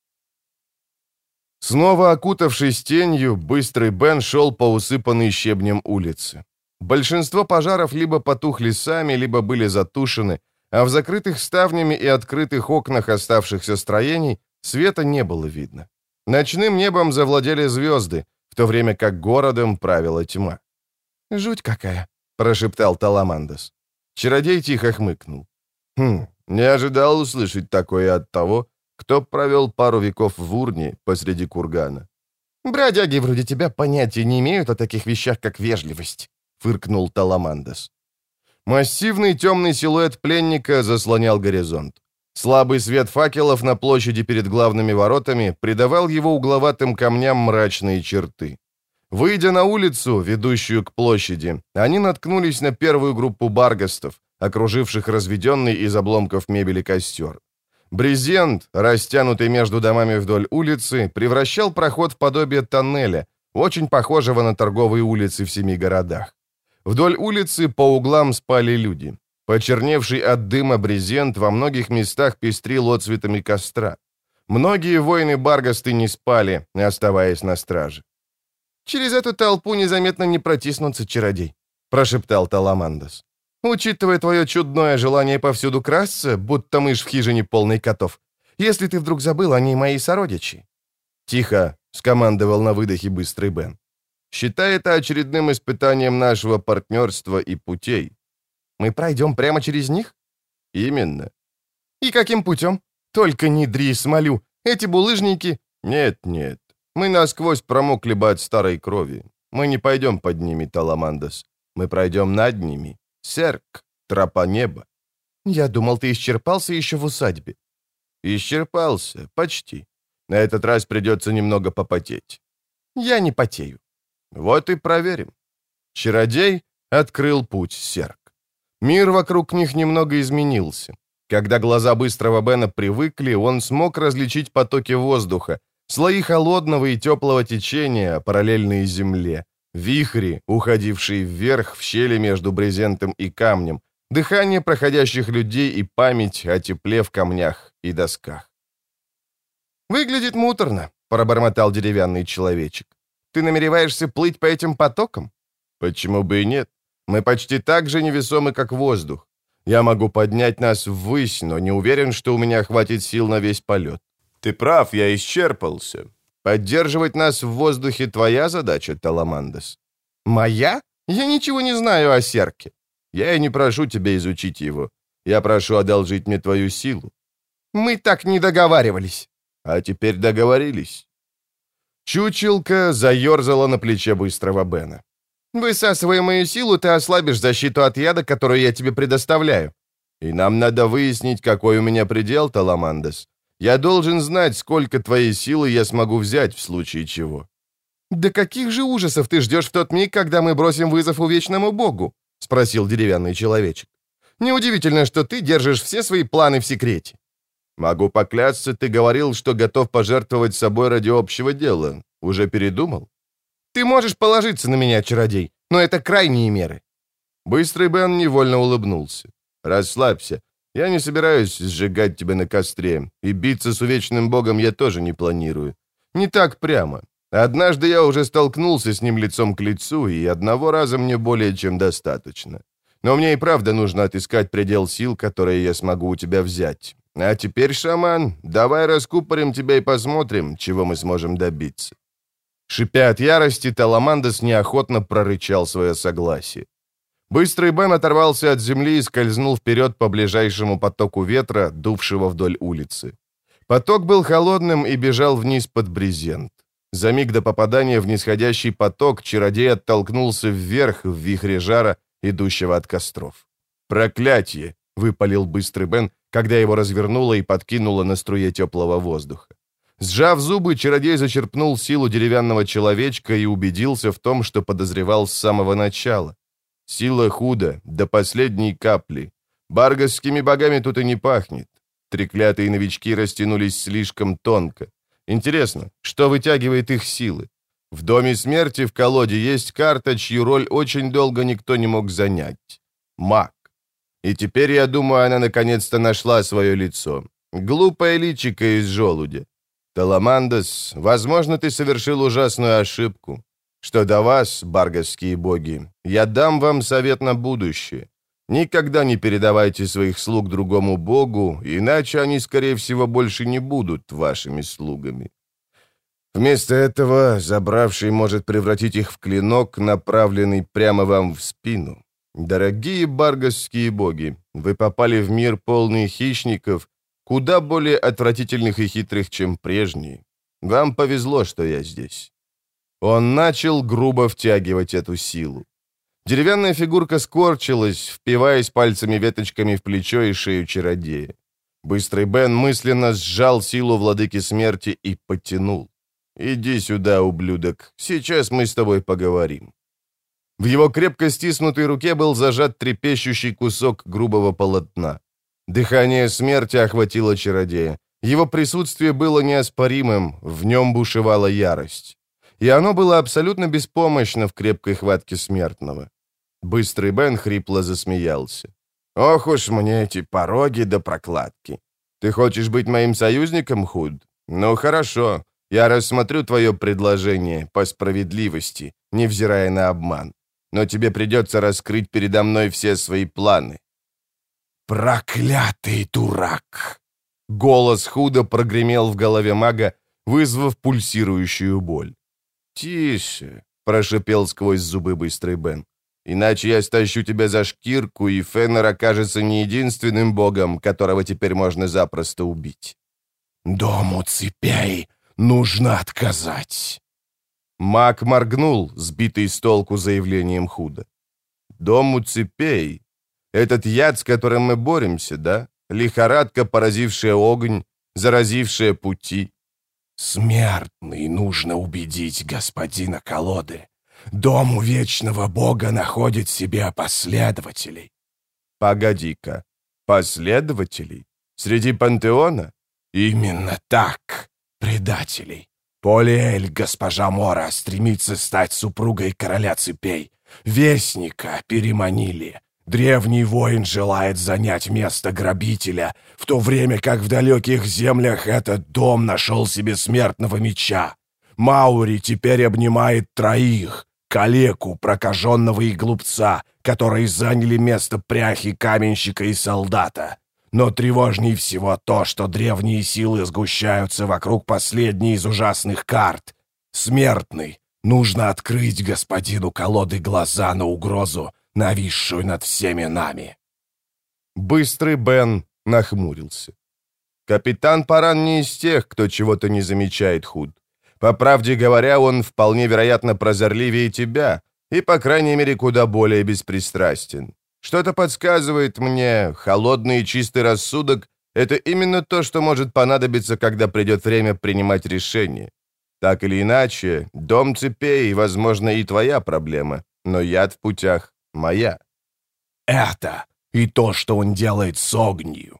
Снова окутавшись тенью, быстрый Бен шел по усыпанной щебнем улице. Большинство пожаров либо потухли сами, либо были затушены, а в закрытых ставнями и открытых окнах оставшихся строений света не было видно. Ночным небом завладели звезды, в то время как городом правила тьма. «Жуть какая!» — прошептал Таламандес. Чародей тихо хмыкнул. «Хм, не ожидал услышать такое от того, кто провел пару веков в урне посреди кургана». «Бродяги вроде тебя понятия не имеют о таких вещах, как вежливость», — фыркнул Таламандес. Массивный темный силуэт пленника заслонял горизонт. Слабый свет факелов на площади перед главными воротами придавал его угловатым камням мрачные черты. Выйдя на улицу, ведущую к площади, они наткнулись на первую группу баргастов, окруживших разведенный из обломков мебели костер. Брезент, растянутый между домами вдоль улицы, превращал проход в подобие тоннеля, очень похожего на торговые улицы в семи городах. Вдоль улицы по углам спали люди. Почерневший от дыма брезент во многих местах пестрил отцветами костра. Многие воины-баргасты не спали, оставаясь на страже. «Через эту толпу незаметно не протиснуться, чародей», — прошептал Таламандес. «Учитывая твое чудное желание повсюду красться, будто мышь в хижине полной котов, если ты вдруг забыл, они мои сородичи». «Тихо», — скомандовал на выдохе быстрый Бен. «Считай это очередным испытанием нашего партнерства и путей». «Мы пройдем прямо через них?» «Именно». «И каким путем? Только не дри, смолю. Эти булыжники...» «Нет, нет. Мы насквозь промокли бы от старой крови. Мы не пойдем под ними, Таламандес. Мы пройдем над ними. Серк, тропа неба». «Я думал, ты исчерпался еще в усадьбе». «Исчерпался, почти. На этот раз придется немного попотеть». «Я не потею». «Вот и проверим». Чародей открыл путь Серк. Мир вокруг них немного изменился. Когда глаза быстрого Бена привыкли, он смог различить потоки воздуха, слои холодного и теплого течения, параллельные земле, вихри, уходившие вверх в щели между брезентом и камнем, дыхание проходящих людей и память о тепле в камнях и досках. «Выглядит муторно», — пробормотал деревянный человечек. «Ты намереваешься плыть по этим потокам?» «Почему бы и нет? Мы почти так же невесомы, как воздух. Я могу поднять нас ввысь, но не уверен, что у меня хватит сил на весь полет». «Ты прав, я исчерпался». «Поддерживать нас в воздухе твоя задача, Таламандес». «Моя? Я ничего не знаю о Серке». «Я и не прошу тебя изучить его. Я прошу одолжить мне твою силу». «Мы так не договаривались». «А теперь договорились». Чучелка заерзала на плече быстрого Бена. «Высасывая мою силу, ты ослабишь защиту от яда, которую я тебе предоставляю». «И нам надо выяснить, какой у меня предел, Таламандес. Я должен знать, сколько твоей силы я смогу взять в случае чего». «Да каких же ужасов ты ждешь в тот миг, когда мы бросим вызов увечному богу?» — спросил деревянный человечек. «Неудивительно, что ты держишь все свои планы в секрете». «Могу поклясться, ты говорил, что готов пожертвовать собой ради общего дела. Уже передумал?» «Ты можешь положиться на меня, чародей, но это крайние меры». Быстрый Бен невольно улыбнулся. «Расслабься. Я не собираюсь сжигать тебя на костре, и биться с увечным богом я тоже не планирую. Не так прямо. Однажды я уже столкнулся с ним лицом к лицу, и одного раза мне более чем достаточно. Но мне и правда нужно отыскать предел сил, которые я смогу у тебя взять. А теперь, шаман, давай раскупорим тебя и посмотрим, чего мы сможем добиться». Шипя от ярости, Таламандес неохотно прорычал свое согласие. Быстрый Бен оторвался от земли и скользнул вперед по ближайшему потоку ветра, дувшего вдоль улицы. Поток был холодным и бежал вниз под брезент. За миг до попадания в нисходящий поток чародей оттолкнулся вверх в вихре жара, идущего от костров. «Проклятие!» — выпалил быстрый Бен, когда его развернуло и подкинуло на струе теплого воздуха. Сжав зубы, чародей зачерпнул силу деревянного человечка и убедился в том, что подозревал с самого начала. Сила Худа до последней капли. Баргасскими богами тут и не пахнет. Треклятые новички растянулись слишком тонко. Интересно, что вытягивает их силы? В Доме Смерти в колоде есть карта, чью роль очень долго никто не мог занять. Маг. И теперь, я думаю, она наконец-то нашла свое лицо. Глупое личико из желудя. Таламандас, возможно, ты совершил ужасную ошибку. Что до вас, баргасские боги, я дам вам совет на будущее. Никогда не передавайте своих слуг другому богу, иначе они, скорее всего, больше не будут вашими слугами. Вместо этого забравший может превратить их в клинок, направленный прямо вам в спину. Дорогие баргасские боги, вы попали в мир полный хищников, куда более отвратительных и хитрых, чем прежние. Вам повезло, что я здесь». Он начал грубо втягивать эту силу. Деревянная фигурка скорчилась, впиваясь пальцами-веточками в плечо и шею чародея. Быстрый Бен мысленно сжал силу владыки смерти и потянул. «Иди сюда, ублюдок, сейчас мы с тобой поговорим». В его крепко стиснутой руке был зажат трепещущий кусок грубого полотна. Дыхание смерти охватило чародея. Его присутствие было неоспоримым, в нем бушевала ярость. И оно было абсолютно беспомощно в крепкой хватке смертного. Быстрый Бен хрипло засмеялся. «Ох уж мне эти пороги да прокладки. Ты хочешь быть моим союзником, Худ? Ну хорошо, я рассмотрю твое предложение по справедливости, невзирая на обман. Но тебе придется раскрыть передо мной все свои планы». «Проклятый дурак!» Голос Худа прогремел в голове мага, вызвав пульсирующую боль. «Тише!» — прошипел сквозь зубы быстрый Бен. «Иначе я стащу тебя за шкирку, и Феннер окажется не единственным богом, которого теперь можно запросто убить». «Дому цепей нужно отказать!» Маг моргнул, сбитый с толку заявлением Худа. «Дому цепей? Этот яд, с которым мы боремся, да? Лихорадка, поразившая огонь, заразившая пути». «Смертный нужно убедить господина колоды. Дому вечного бога находит себе последователей». «Погоди-ка, последователей? Среди пантеона?» «Именно так, предателей. Полиэль, госпожа Мора, стремится стать супругой короля цепей. Вестника переманили. Древний воин желает занять место грабителя, в то время как в далеких землях этот дом нашел себе смертного меча. Маури теперь обнимает троих, калеку, прокаженного и глупца, которые заняли место пряхи, каменщика и солдата. Но тревожней всего то, что древние силы сгущаются вокруг последней из ужасных карт. Смертный, нужно открыть господину колоды глаза на угрозу, нависшую над всеми нами». Быстрый Бен нахмурился. «Капитан Паран не из тех, кто чего-то не замечает, Худ. По правде говоря, он вполне вероятно прозорливее тебя и, по крайней мере, куда более беспристрастен. Что-то подсказывает мне, холодный и чистый рассудок — это именно то, что может понадобиться, когда придет время принимать решение. Так или иначе, дом цепей, возможно, и твоя проблема, но яд в путях моя». «Это и то, что он делает с огнью.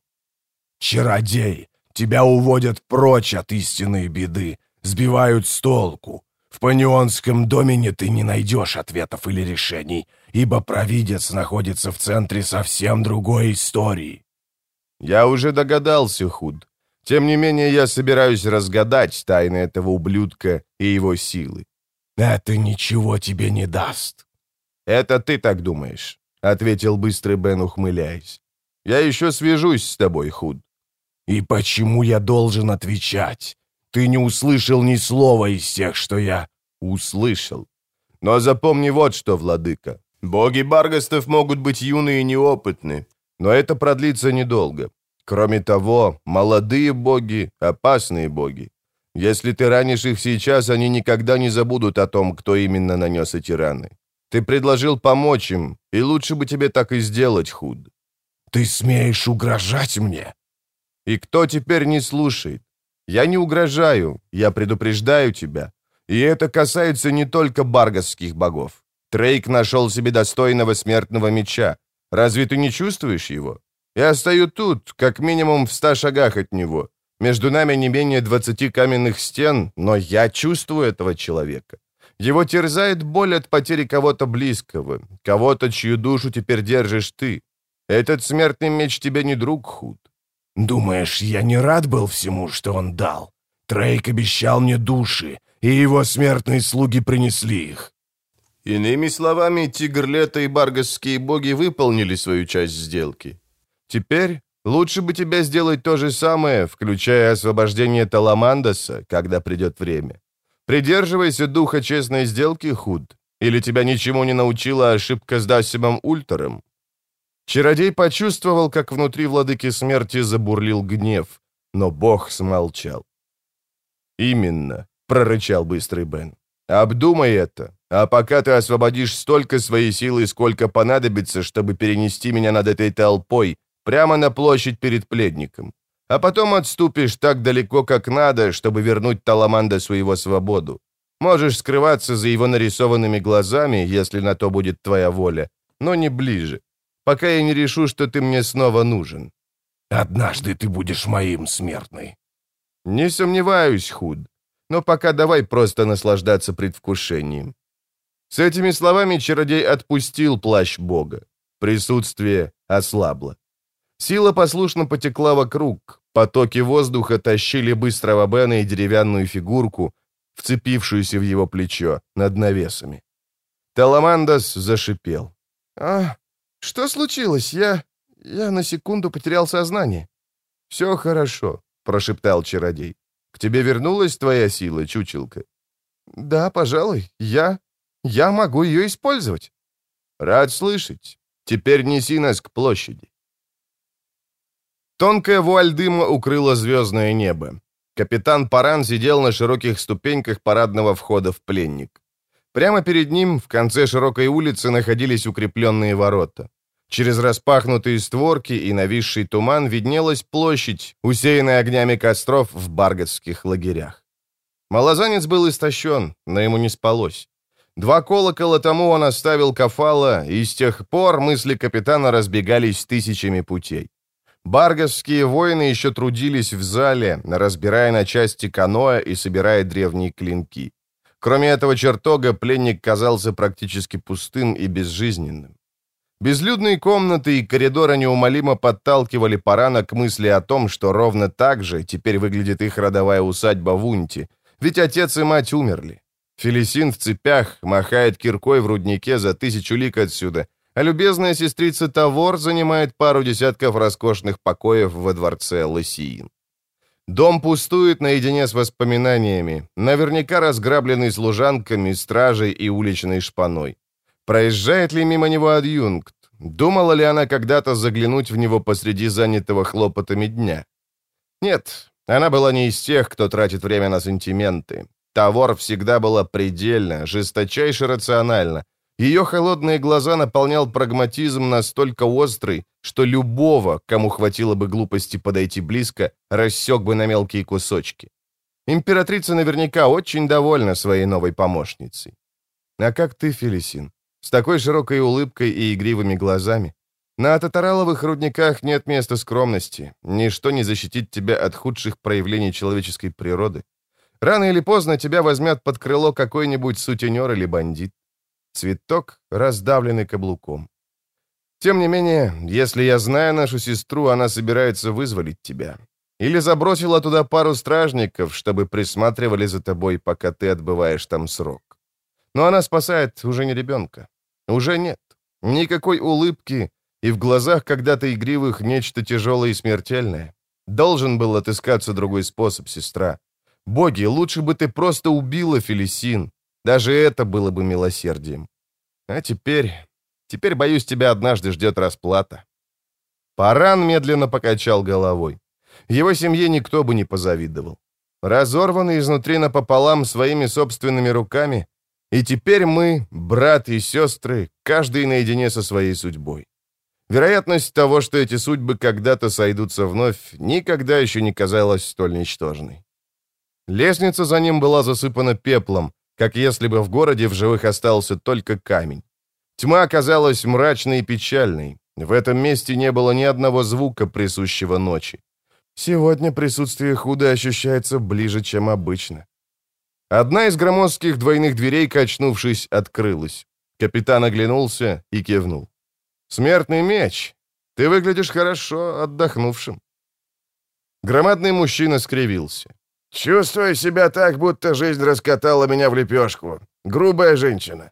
Чародей, тебя уводят прочь от истинной беды, сбивают с толку. В панионском домене ты не найдешь ответов или решений, ибо провидец находится в центре совсем другой истории». «Я уже догадался, Худ. Тем не менее, я собираюсь разгадать тайны этого ублюдка и его силы». «Это ничего тебе не даст». «Это ты так думаешь», — ответил быстрый Бен, ухмыляясь. «Я еще свяжусь с тобой, Худ». «И почему я должен отвечать? Ты не услышал ни слова из тех, что я...» «Услышал. Но запомни вот что, владыка. Боги Баргастов могут быть юны и неопытны, но это продлится недолго. Кроме того, молодые боги — опасные боги. Если ты ранишь их сейчас, они никогда не забудут о том, кто именно нанес эти раны. Ты предложил помочь им, и лучше бы тебе так и сделать, Худ». «Ты смеешь угрожать мне?» «И кто теперь не слушает? Я не угрожаю, я предупреждаю тебя. И это касается не только баргасских богов. Трейк нашел себе достойного смертного меча. Разве ты не чувствуешь его? Я стою тут, как минимум в ста шагах от него. Между нами не менее двадцати каменных стен, но я чувствую этого человека. Его терзает боль от потери кого-то близкого, кого-то, чью душу теперь держишь ты. Этот смертный меч тебе не друг, Худ. Думаешь, я не рад был всему, что он дал? Трейк обещал мне души, и его смертные слуги принесли их. Иными словами, Тигр Лето и баргасские боги выполнили свою часть сделки. Теперь лучше бы тебе сделать то же самое, включая освобождение Таламандаса, когда придет время. Придерживайся духа честной сделки, Худ, или тебя ничему не научила ошибка с Дасимом Ультером. Чародей почувствовал, как внутри владыки смерти забурлил гнев, но бог смолчал. «Именно», — прорычал быстрый Бен. «Обдумай это, а пока ты освободишь столько своей силы, сколько понадобится, чтобы перенести меня над этой толпой, прямо на площадь перед пледником. А потом отступишь так далеко, как надо, чтобы вернуть Таламандасу его свободу. Можешь скрываться за его нарисованными глазами, если на то будет твоя воля, но не ближе, пока я не решу, что ты мне снова нужен». «Однажды ты будешь моим, смертный». «Не сомневаюсь, Худ, но пока давай просто наслаждаться предвкушением». С этими словами чародей отпустил плащ бога. Присутствие ослабло. Сила послушно потекла вокруг, потоки воздуха тащили быстрого Бена и деревянную фигурку, вцепившуюся в его плечо, над навесами. Таламандас зашипел. «А, что случилось? Я... я на секунду потерял сознание». «Все хорошо», — прошептал чародей. «К тебе вернулась твоя сила, чучелка?» «Да, пожалуй, я... я могу ее использовать». «Рад слышать. Теперь неси нас к площади». Тонкая вуаль дыма укрыла звездное небо. Капитан Паран сидел на широких ступеньках парадного входа в пленник. Прямо перед ним, в конце широкой улицы, находились укрепленные ворота. Через распахнутые створки и нависший туман виднелась площадь, усеянная огнями костров в баргасских лагерях. Малозанец был истощен, но ему не спалось. Два колокола тому он оставил Кафала, и с тех пор мысли капитана разбегались тысячами путей. Баргасские воины еще трудились в зале, разбирая на части каноэ и собирая древние клинки. Кроме этого чертога, пленник казался практически пустым и безжизненным. Безлюдные комнаты и коридоры неумолимо подталкивали Парана к мысли о том, что ровно так же теперь выглядит их родовая усадьба в Унте, ведь отец и мать умерли. Фелисин в цепях махает киркой в руднике за тысячу лиг отсюда, а любезная сестрица Тавор занимает пару десятков роскошных покоев во дворце Лосиин. Дом пустует наедине с воспоминаниями, наверняка разграбленный служанками, стражей и уличной шпаной. Проезжает ли мимо него адъюнкт? Думала ли она когда-то заглянуть в него посреди занятого хлопотами дня? Нет, она была не из тех, кто тратит время на сантименты. Тавор всегда была предельно, жесточайше рациональна. Ее холодные глаза наполнял прагматизм настолько острый, что любого, кому хватило бы глупости подойти близко, рассек бы на мелкие кусочки. Императрица наверняка очень довольна своей новой помощницей. А как ты, Фелисин? С такой широкой улыбкой и игривыми глазами. На татараловых рудниках нет места скромности. Ничто не защитит тебя от худших проявлений человеческой природы. Рано или поздно тебя возьмет под крыло какой-нибудь сутенер или бандит. Цветок, раздавленный каблуком. Тем не менее, если я знаю нашу сестру, она собирается вызволить тебя. Или забросила туда пару стражников, чтобы присматривали за тобой, пока ты отбываешь там срок. Но она спасает уже не ребенка. Уже нет. Никакой улыбки, и в глазах когда-то игривых нечто тяжелое и смертельное. Должен был отыскаться другой способ, сестра. Боги, лучше бы ты просто убила Фелисин. Даже это было бы милосердием. А теперь... Теперь, боюсь, тебя однажды ждет расплата. Паран медленно покачал головой. Его семье никто бы не позавидовал. Разорванный изнутри напополам своими собственными руками. И теперь мы, брат и сестры, каждый наедине со своей судьбой. Вероятность того, что эти судьбы когда-то сойдутся вновь, никогда еще не казалась столь ничтожной. Лестница за ним была засыпана пеплом, как если бы в городе в живых остался только камень. Тьма оказалась мрачной и печальной. В этом месте не было ни одного звука, присущего ночи. Сегодня присутствие Худы ощущается ближе, чем обычно. Одна из громоздких двойных дверей, качнувшись, открылась. Капитан оглянулся и кивнул. «Смертный меч! Ты выглядишь хорошо отдохнувшим». Громадный мужчина скривился. «Чувствую себя так, будто жизнь раскатала меня в лепешку. Грубая женщина».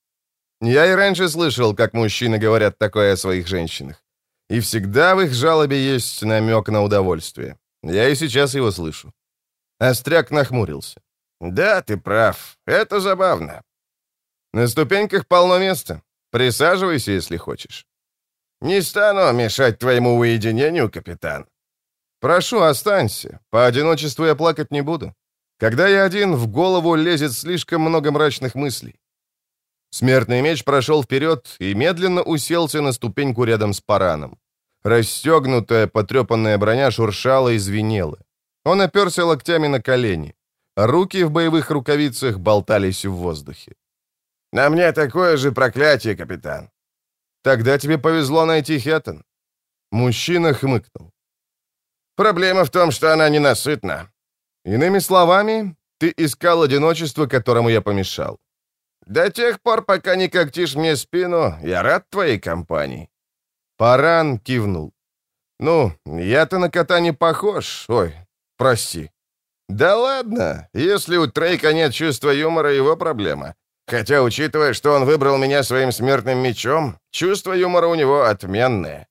Я и раньше слышал, как мужчины говорят такое о своих женщинах. И всегда в их жалобе есть намек на удовольствие. Я и сейчас его слышу. Остряк нахмурился. «Да, ты прав. Это забавно». «На ступеньках полно места. Присаживайся, если хочешь». «Не стану мешать твоему уединению, капитан». «Прошу, останься. По одиночеству я плакать не буду. Когда я один, в голову лезет слишком много мрачных мыслей». Смертный меч прошел вперед и медленно уселся на ступеньку рядом с Параном. Расстегнутая, потрепанная броня шуршала и звенела. Он оперся локтями на колени. Руки в боевых рукавицах болтались в воздухе. «На мне такое же проклятие, капитан». «Тогда тебе повезло найти Хеттон». Мужчина хмыкнул. «Проблема в том, что она ненасытна». «Иными словами, ты искал одиночество, которому я помешал». «До тех пор, пока не когтишь мне спину, я рад твоей компании». Паран кивнул. «Ну, я-то на кота не похож. Ой, прости». «Да ладно, если у Трейка нет чувства юмора, его проблема. Хотя, учитывая, что он выбрал меня своим смертным мечом, чувство юмора у него отменное».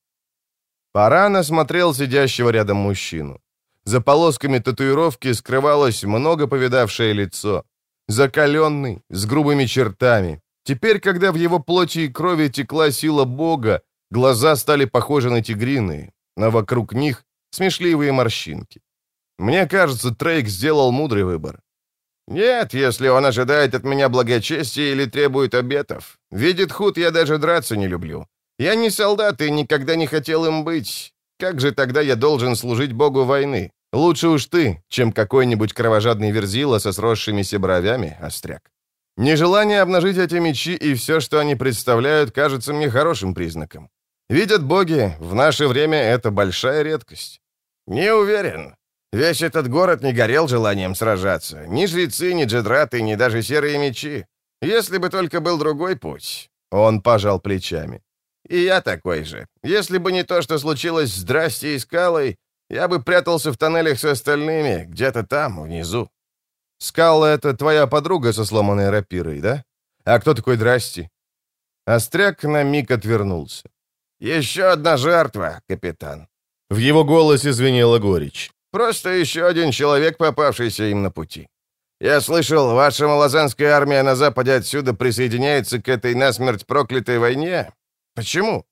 Паран осмотрел сидящего рядом мужчину. За полосками татуировки скрывалось много повидавшее лицо. Закаленный, с грубыми чертами. Теперь, когда в его плоти и крови текла сила Бога, глаза стали похожи на тигриные, а вокруг них смешливые морщинки. Мне кажется, Трейк сделал мудрый выбор. «Нет, если он ожидает от меня благочестия или требует обетов. Видит Худ, я даже драться не люблю. Я не солдат и никогда не хотел им быть. Как же тогда я должен служить Богу войны? Лучше уж ты, чем какой-нибудь кровожадный верзила со сросшимися бровями, Остряк». Нежелание обнажить эти мечи и все, что они представляют, кажется мне хорошим признаком. Видят боги, в наше время это большая редкость. «Не уверен. Весь этот город не горел желанием сражаться. Ни жрецы, ни джедраты, ни даже серые мечи. Если бы только был другой путь». Он пожал плечами. «И я такой же. Если бы не то, что случилось с Драсти и Скалой, я бы прятался в тоннелях с остальными, где-то там, внизу». «Скала — это твоя подруга со сломанной рапирой, да? А кто такой Драсти?» Остряк на миг отвернулся. «Еще одна жертва, капитан». В его голосе звенела горечь. «Просто еще один человек, попавшийся им на пути. Я слышал, ваша малозанская армия на западе отсюда присоединяется к этой насмерть проклятой войне. Почему?»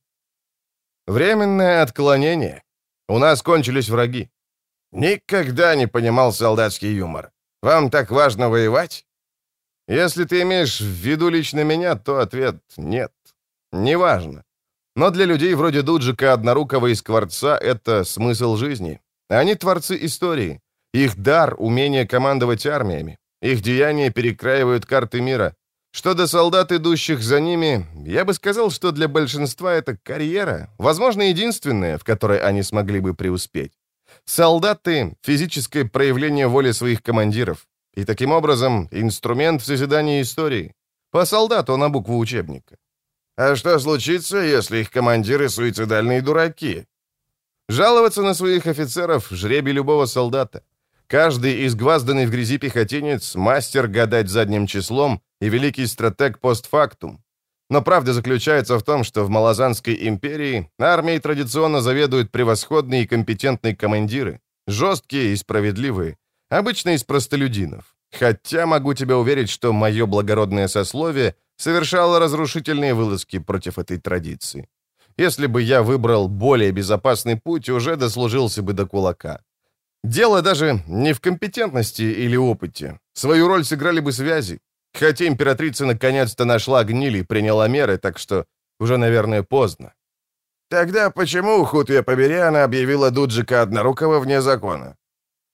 «Временное отклонение. У нас кончились враги». «Никогда не понимал солдатский юмор. Вам так важно воевать?» «Если ты имеешь в виду лично меня, то ответ — нет. Неважно. Но для людей вроде Дуджика, Однорукого и Скворца это смысл жизни. Они творцы истории. Их дар — умение командовать армиями. Их деяния перекраивают карты мира. Что до солдат, идущих за ними, я бы сказал, что для большинства это карьера, возможно, единственная, в которой они смогли бы преуспеть. Солдаты — физическое проявление воли своих командиров. И таким образом инструмент в созидании истории. По солдату на букву учебника. А что случится, если их командиры суицидальные дураки? Жаловаться на своих офицеров — жребий любого солдата. Каждый изгвазданный в грязи пехотинец — мастер гадать задним числом и великий стратег постфактум. Но правда заключается в том, что в Малозанской империи армией традиционно заведуют превосходные и компетентные командиры, жесткие и справедливые, обычно из простолюдинов. Хотя могу тебя уверить, что мое благородное сословие совершало разрушительные вылазки против этой традиции. Если бы я выбрал более безопасный путь, уже дослужился бы до кулака. Дело даже не в компетентности или опыте. Свою роль сыграли бы связи. Хотя императрица наконец-то нашла гниль и приняла меры, так что уже, наверное, поздно. Тогда почему, худ я побери, она объявила Дуджика Однорукого вне закона?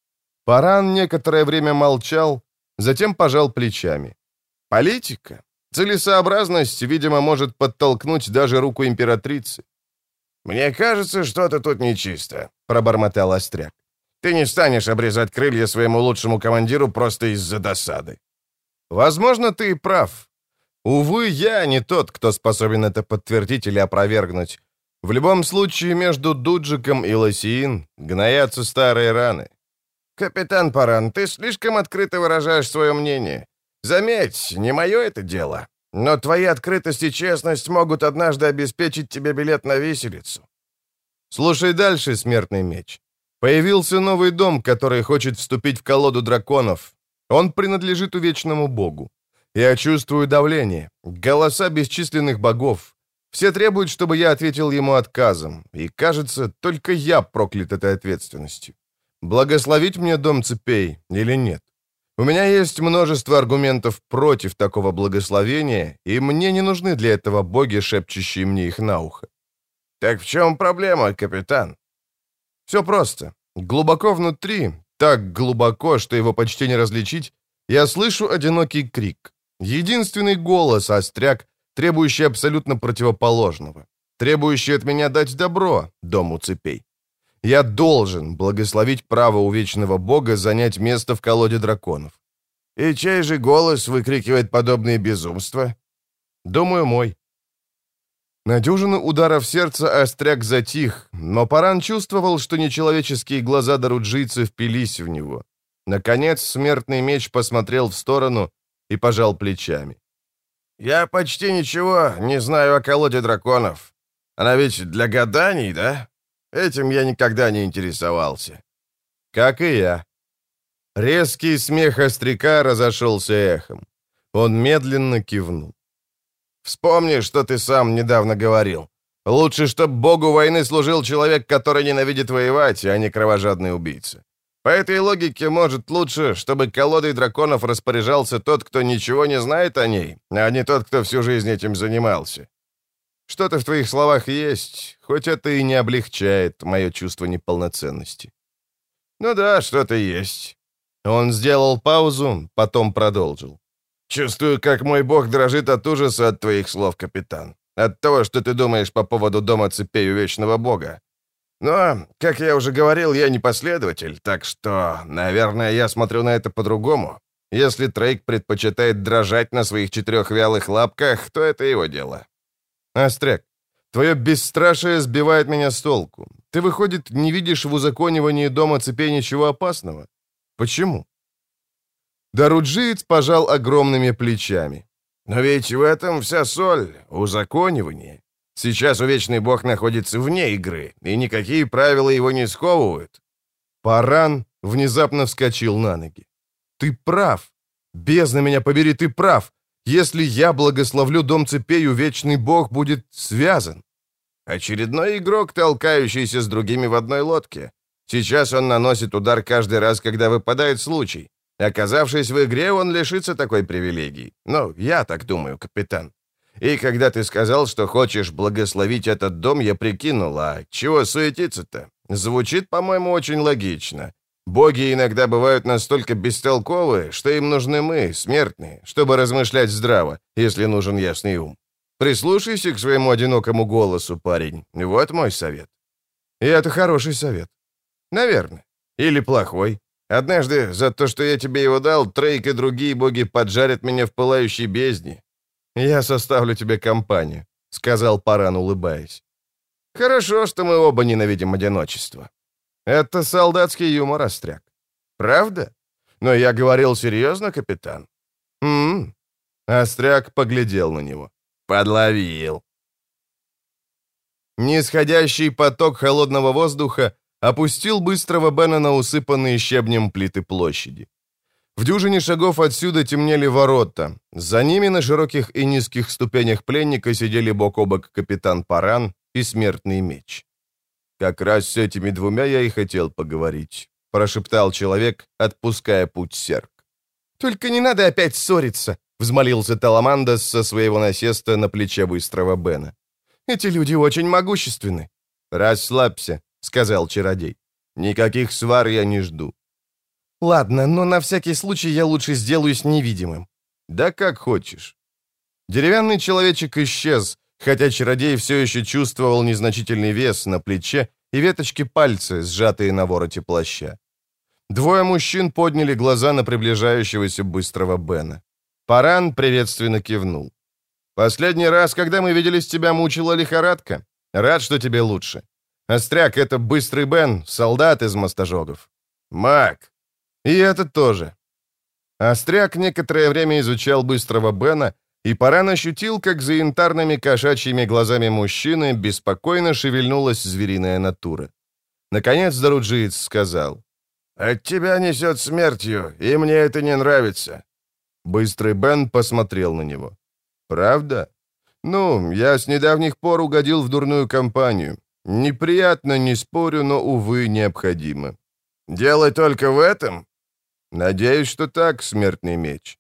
Паран некоторое время молчал, затем пожал плечами. Политика? Целесообразность, видимо, может подтолкнуть даже руку императрицы. «Мне кажется, что-то тут нечисто», — пробормотал Остряк. «Ты не станешь обрезать крылья своему лучшему командиру просто из-за досады». «Возможно, ты и прав. Увы, я не тот, кто способен это подтвердить или опровергнуть. В любом случае, между Дуджиком и Лосиин гноятся старые раны». «Капитан Паран, ты слишком открыто выражаешь свое мнение. Заметь, не мое это дело, но твои открытость и честность могут однажды обеспечить тебе билет на виселицу». «Слушай дальше, смертный меч. Появился новый дом, который хочет вступить в колоду драконов. Он принадлежит увечному богу. Я чувствую давление, голоса бесчисленных богов. Все требуют, чтобы я ответил ему отказом, и, кажется, только я проклят этой ответственностью. Благословить мне дом цепей или нет? У меня есть множество аргументов против такого благословения, и мне не нужны для этого боги, шепчущие мне их на ухо». «Так в чем проблема, капитан?» «Все просто. Глубоко внутри, так глубоко, что его почти не различить, я слышу одинокий крик. Единственный голос, Остряк, требующий абсолютно противоположного. Требующий от меня дать добро дому цепей. Я должен благословить право увечного бога занять место в колоде драконов». «И чей же голос выкрикивает подобные безумства?» «Думаю, мой». На дюжину ударов сердца Остряк затих, но Паран чувствовал, что нечеловеческие глаза даруджийца впились в него. Наконец смертный меч посмотрел в сторону и пожал плечами. «Я почти ничего не знаю о колоде драконов. Она ведь для гаданий, да? Этим я никогда не интересовался». «Как и я». Резкий смех Остряка разошелся эхом. Он медленно кивнул. «Вспомни, что ты сам недавно говорил. Лучше, чтобы богу войны служил человек, который ненавидит воевать, а не кровожадный убийца. По этой логике, может, лучше, чтобы колодой драконов распоряжался тот, кто ничего не знает о ней, а не тот, кто всю жизнь этим занимался. Что-то в твоих словах есть, хоть это и не облегчает мое чувство неполноценности». «Ну да, что-то есть». Он сделал паузу, потом продолжил. «Чувствую, как мой бог дрожит от ужаса от твоих слов, капитан. От того, что ты думаешь по поводу дома цепей у вечного бога. Но, как я уже говорил, я не последователь, так что, наверное, я смотрю на это по-другому. Если Трейк предпочитает дрожать на своих четырех вялых лапках, то это его дело». «Остряк, твое бесстрашие сбивает меня с толку. Ты, выходит, не видишь в узаконивании дома цепей ничего опасного? Почему?» Даруджиец пожал огромными плечами. «Но ведь в этом вся соль, узаконивание. Сейчас увечный бог находится вне игры, и никакие правила его не сковывают». Паран внезапно вскочил на ноги. «Ты прав. Бездна меня побери, ты прав. Если я благословлю дом цепей, увечный бог будет связан». «Очередной игрок, толкающийся с другими в одной лодке. Сейчас он наносит удар каждый раз, когда выпадает случай. Оказавшись в игре, он лишится такой привилегии. Ну, я так думаю, капитан. И когда ты сказал, что хочешь благословить этот дом, я прикинул, а чего суетиться-то? Звучит, по-моему, очень логично. Боги иногда бывают настолько бестолковые, что им нужны мы, смертные, чтобы размышлять здраво, если нужен ясный ум. Прислушайся к своему одинокому голосу, парень. Вот мой совет». «И это хороший совет». «Наверное. Или плохой. Однажды за то, что я тебе его дал, Трейк и другие боги поджарят меня в пылающей бездне». «Я составлю тебе компанию», — сказал Паран, улыбаясь. «Хорошо, что мы оба ненавидим одиночество». «Это солдатский юмор, Остряк». «Правда? Но я говорил серьезно, капитан». «М-м-м». Остряк поглядел на него. «Подловил». Нисходящий поток холодного воздуха опустил быстрого Бена на усыпанные щебнем плиты площади. В дюжине шагов отсюда темнели ворота. За ними на широких и низких ступенях пленника сидели бок о бок капитан Паран и смертный меч. «Как раз с этими двумя я и хотел поговорить», — прошептал человек, отпуская путь серк. «Только не надо опять ссориться», — взмолился Таламандас со своего насеста на плече быстрого Бена. «Эти люди очень могущественны». «Расслабься», — сказал чародей. «Никаких свар я не жду». Ладно, но на всякий случай я лучше сделаюсь невидимым. Да как хочешь. Деревянный человечек исчез, хотя чародей все еще чувствовал незначительный вес на плече и веточки пальца, сжатые на вороте плаща. Двое мужчин подняли глаза на приближающегося быстрого Бена. Паран приветственно кивнул. «Последний раз, когда мы виделись, тебя мучила лихорадка. Рад, что тебе лучше. Остряк — это быстрый Бен, солдат из мостожогов. Маг. И это тоже». Остряк некоторое время изучал быстрого Бена, и Паран ощутил, как за янтарными кошачьими глазами мужчины беспокойно шевельнулась звериная натура. Наконец Даруджиец сказал: «От тебя несет смертью, и мне это не нравится». Быстрый Бен посмотрел на него. «Правда? Ну, я с недавних пор угодил в дурную компанию. Неприятно, не спорю, но, увы, необходимо». «Дело только в этом?» «Надеюсь, что так, смертный меч».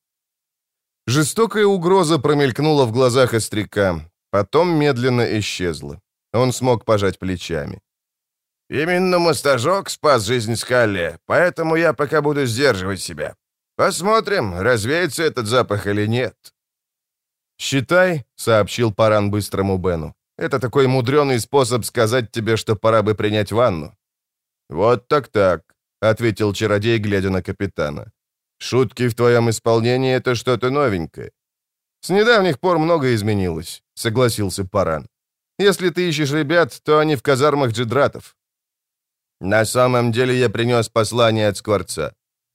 Жестокая угроза промелькнула в глазах остряка, потом медленно исчезла. Он смог пожать плечами. «Именно мостожог спас жизнь Скалле, поэтому я пока буду сдерживать себя. Посмотрим, развеется этот запах или нет». «Считай», — сообщил Паран быстрому Бену, «это такой мудреный способ сказать тебе, что пора бы принять ванну». «Вот так-так», — ответил чародей, глядя на капитана. «Шутки в твоем исполнении — это что-то новенькое». «С недавних пор многое изменилось», — согласился Паран. «Если ты ищешь ребят, то они в казармах джедратов». «На самом деле я принес послание от Скворца».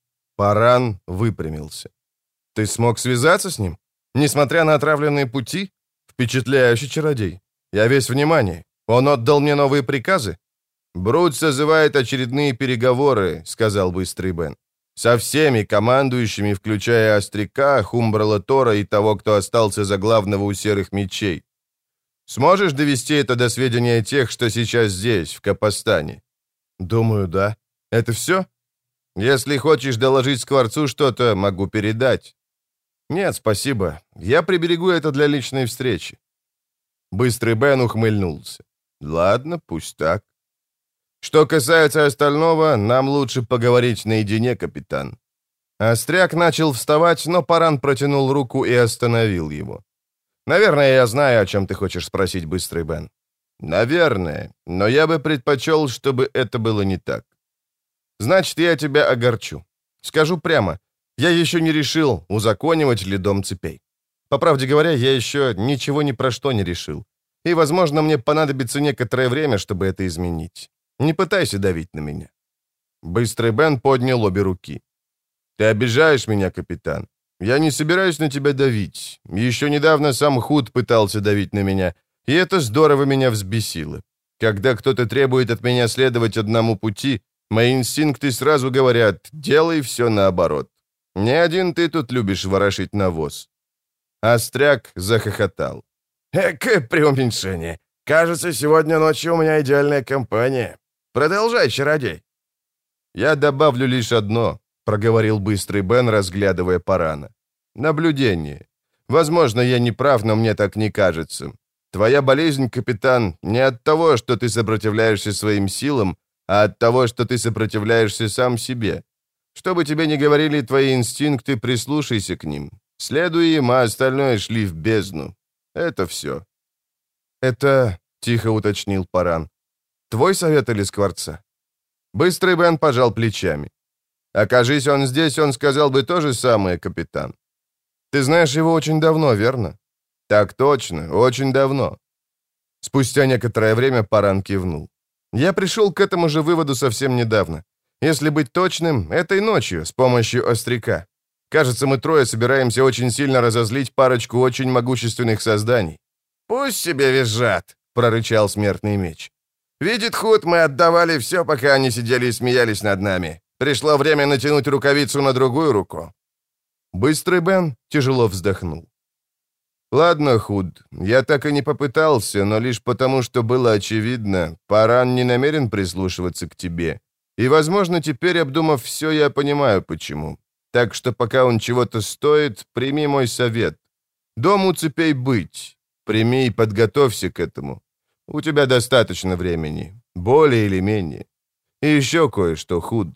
Паран выпрямился. «Ты смог связаться с ним? Несмотря на отравленные пути? Впечатляющий чародей. Я весь внимание. Он отдал мне новые приказы?» «Брут созывает очередные переговоры», — сказал быстрый Бен. «Со всеми командующими, включая Остряка, Хумбрала Тора и того, кто остался за главного у Серых Мечей. Сможешь довести это до сведения тех, что сейчас здесь, в Капостане?» «Думаю, да. Это все? Если хочешь доложить Скворцу что-то, могу передать». «Нет, спасибо. Я приберегу это для личной встречи». Быстрый Бен ухмыльнулся. «Ладно, пусть так. Что касается остального, нам лучше поговорить наедине, капитан». Остряк начал вставать, но Паран протянул руку и остановил его. «Наверное, я знаю, о чем ты хочешь спросить, быстрый Бен». «Наверное, но я бы предпочел, чтобы это было не так». «Значит, я тебя огорчу. Скажу прямо, я еще не решил, узаконивать ли дом цепей. По правде говоря, я еще ничего ни про что не решил. И, возможно, мне понадобится некоторое время, чтобы это изменить. Не пытайся давить на меня». Быстрый Бен поднял обе руки. «Ты обижаешь меня, капитан. Я не собираюсь на тебя давить. Еще недавно сам Худ пытался давить на меня, и это здорово меня взбесило. Когда кто-то требует от меня следовать одному пути, мои инстинкты сразу говорят: делай все наоборот. Не один ты тут любишь ворошить навоз». Остряк захохотал. «Экое преуменьшение. Кажется, сегодня ночью у меня идеальная компания. Продолжай, чародей». «Я добавлю лишь одно», — проговорил быстрый Бен, разглядывая Парана. «Наблюдение. Возможно, я не прав, но мне так не кажется. Твоя болезнь, капитан, не от того, что ты сопротивляешься своим силам, а от того, что ты сопротивляешься сам себе. Что бы тебе ни говорили твои инстинкты, прислушайся к ним. Следуй им, а остальное шли в бездну. Это все». «Это...» — тихо уточнил Паран. «Твой совет или Скворца?» Быстрый Бен пожал плечами. «Окажись он здесь, он сказал бы то же самое, капитан. Ты знаешь его очень давно, верно?» «Так точно, очень давно». Спустя некоторое время Паран кивнул. «Я пришел к этому же выводу совсем недавно. Если быть точным, этой ночью, с помощью Остряка. Кажется, мы трое собираемся очень сильно разозлить парочку очень могущественных созданий». «Пусть себе визжат», — прорычал смертный меч. «Видит Худ, мы отдавали все, пока они сидели и смеялись над нами. Пришло время натянуть рукавицу на другую руку». Быстрый Бен тяжело вздохнул. «Ладно, Худ, я так и не попытался, но лишь потому, что было очевидно, Паран не намерен прислушиваться к тебе. И, возможно, теперь, обдумав все, я понимаю, почему. Так что пока он чего-то стоит, прими мой совет. Дом у цепей быть. Прими и подготовься к этому. У тебя достаточно времени, более или менее. И еще кое-что, Худ.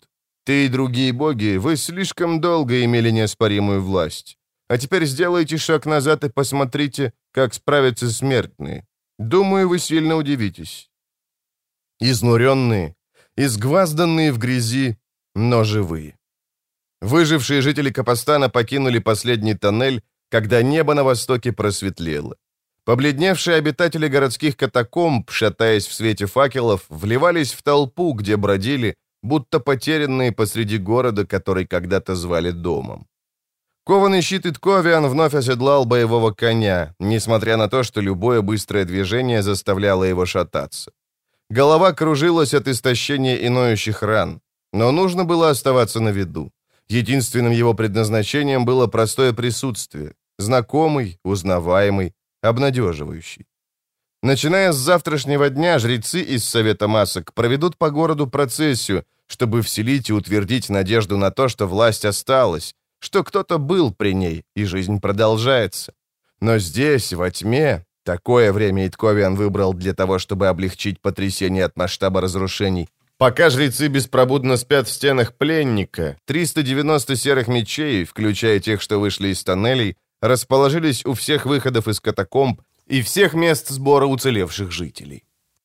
Ты и другие боги, вы слишком долго имели неоспоримую власть. А теперь сделайте шаг назад и посмотрите, как справятся смертные. Думаю, вы сильно удивитесь». Изнуренные, изгвазданные в грязи, но живые. Выжившие жители Капостана покинули последний тоннель, когда небо на востоке просветлело. Побледневшие обитатели городских катакомб, шатаясь в свете факелов, вливались в толпу, где бродили, будто потерянные посреди города, который когда-то звали домом. Кованый щит Итковиан вновь оседлал боевого коня, несмотря на то, что любое быстрое движение заставляло его шататься. Голова кружилась от истощения и ноющих ран, но нужно было оставаться на виду. Единственным его предназначением было простое присутствие, знакомый, узнаваемый, обнадеживающий. Начиная с завтрашнего дня, жрецы из Совета Масок проведут по городу процессию, чтобы вселить и утвердить надежду на то, что власть осталась, что кто-то был при ней, и жизнь продолжается. Но здесь, во тьме, такое время Итковиан выбрал для того, чтобы облегчить потрясение от масштаба разрушений. Пока жрецы беспробудно спят в стенах пленника, триста девяносто серых мечей, включая тех, что вышли из тоннелей, расположились у всех выходов из катакомб и всех мест сбора уцелевших жителей.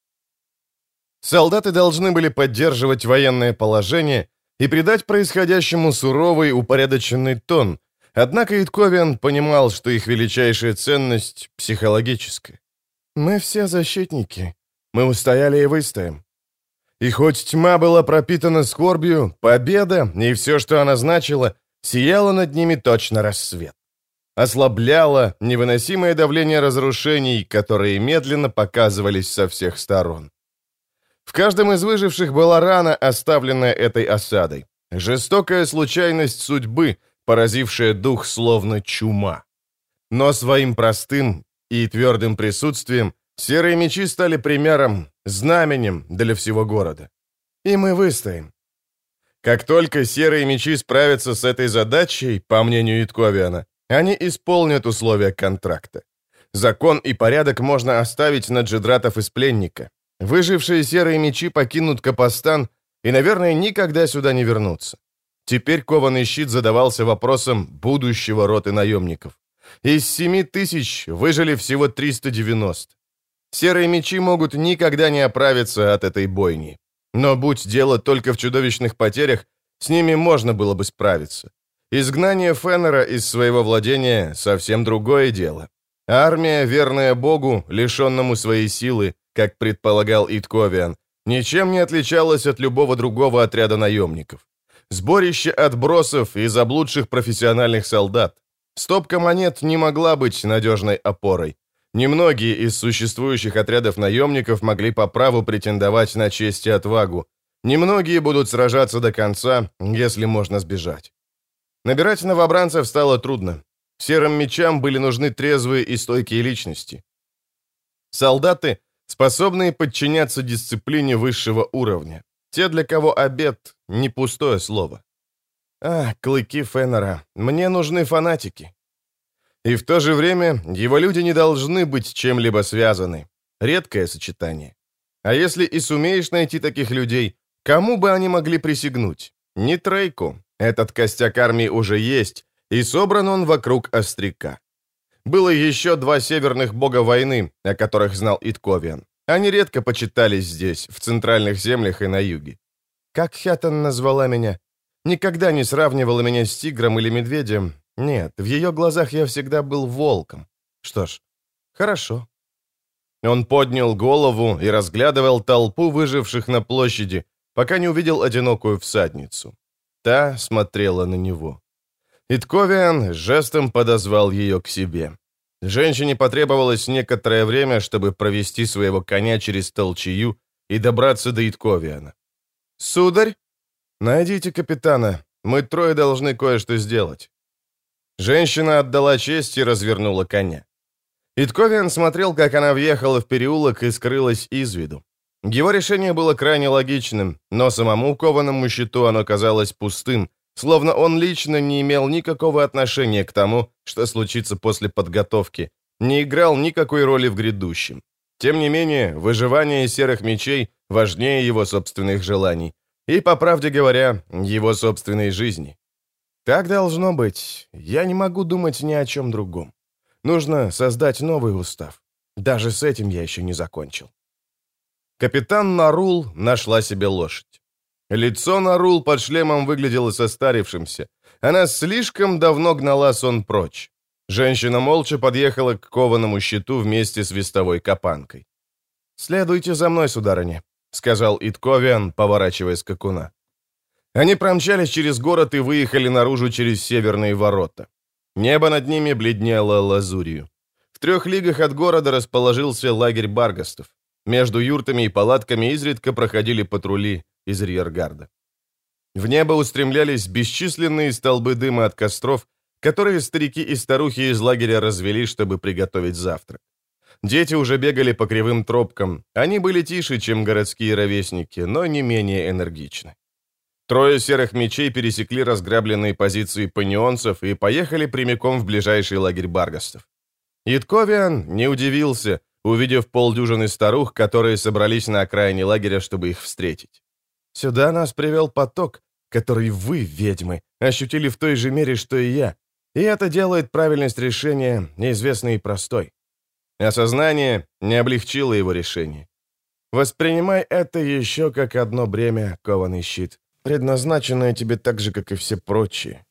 Солдаты должны были поддерживать военное положение и придать происходящему суровый, упорядоченный тон, однако Итковиан понимал, что их величайшая ценность — психологическая. «Мы все защитники. Мы устояли и выстоим». И хоть тьма была пропитана скорбью, победа и все, что она значила, сияло над ними точно рассвет. Ослабляло невыносимое давление разрушений, которые медленно показывались со всех сторон. В каждом из выживших была рана, оставленная этой осадой. Жестокая случайность судьбы, поразившая дух словно чума. Но своим простым и твердым присутствием серые мечи стали примером, знаменем для всего города. И мы выстоим. Как только серые мечи справятся с этой задачей, по мнению Итковиана, они исполнят условия контракта. Закон и порядок можно оставить на джедратов из пленника. Выжившие серые мечи покинут Капостан и, наверное, никогда сюда не вернутся. Теперь кованый щит задавался вопросом будущего роты наемников. Из семи тысяч выжили всего триста девяносто. Серые мечи могут никогда не оправиться от этой бойни. Но будь дело только в чудовищных потерях, с ними можно было бы справиться. Изгнание Феннера из своего владения — совсем другое дело. Армия, верная Богу, лишенному своей силы, как предполагал Итковиан, ничем не отличалась от любого другого отряда наемников. Сборище отбросов и заблудших профессиональных солдат. Стопка монет не могла быть надежной опорой. Немногие из существующих отрядов наемников могли по праву претендовать на честь и отвагу. Немногие будут сражаться до конца, если можно сбежать. Набирать новобранцев стало трудно. Серым мечам были нужны трезвые и стойкие личности. Солдаты, способные подчиняться дисциплине высшего уровня. Те, для кого обет — не пустое слово. А, клыки Феннера, мне нужны фанатики. И в то же время его люди не должны быть чем-либо связаны. Редкое сочетание. А если и сумеешь найти таких людей, кому бы они могли присягнуть? Не Трейку. Этот костяк армии уже есть, и собран он вокруг Остряка. Было еще два северных бога войны, о которых знал Итковиан. Они редко почитались здесь, в центральных землях и на юге. Как Хятан назвала меня? Никогда не сравнивала меня с тигром или медведем. Нет, в ее глазах я всегда был волком. Что ж, хорошо. Он поднял голову и разглядывал толпу выживших на площади, пока не увидел одинокую всадницу. Та смотрела на него. Итковиан жестом подозвал ее к себе. Женщине потребовалось некоторое время, чтобы провести своего коня через толчею и добраться до Итковиана. «Сударь, найдите капитана. Мы трое должны кое-что сделать». Женщина отдала честь и развернула коня. Итковиан смотрел, как она въехала в переулок и скрылась из виду. Его решение было крайне логичным, но самому кованому щиту оно казалось пустым, словно он лично не имел никакого отношения к тому, что случится после подготовки, не играл никакой роли в грядущем. Тем не менее, выживание серых мечей важнее его собственных желаний, И, по правде говоря, его собственной жизни. Так должно быть. Я не могу думать ни о чем другом. Нужно создать новый устав. Даже с этим я еще не закончил. Капитан Нарул нашла себе лошадь. Лицо Нарул под шлемом выглядело состарившимся. Она слишком давно гнала сон прочь. Женщина молча подъехала к кованому щиту вместе с вестовой капанкой. «Следуйте за мной, сударыня», — сказал Итковиан, поворачивая скакуна. Они промчались через город и выехали наружу через северные ворота. Небо над ними бледнело лазурью. В трех лигах от города расположился лагерь баргастов. Между юртами и палатками изредка проходили патрули из риергарда. В небо устремлялись бесчисленные столбы дыма от костров, которые старики и старухи из лагеря развели, чтобы приготовить завтрак. Дети уже бегали по кривым тропкам. Они были тише, чем городские ровесники, но не менее энергичны. Трое серых мечей пересекли разграбленные позиции панионцев и поехали прямиком в ближайший лагерь баргастов. Итковиан не удивился, увидев полдюжины старух, которые собрались на окраине лагеря, чтобы их встретить. «Сюда нас привел поток, который вы, ведьмы, ощутили в той же мере, что и я, и это делает правильность решения неизвестной и простой». Осознание не облегчило его решение. «Воспринимай это еще как одно бремя, кованый щит, предназначенное тебе так же, как и все прочие».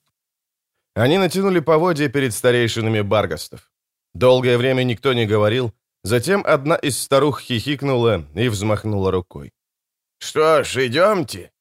Они натянули поводья перед старейшинами баргастов. Долгое время никто не говорил, затем одна из старух хихикнула и взмахнула рукой. «Что ж, идемте».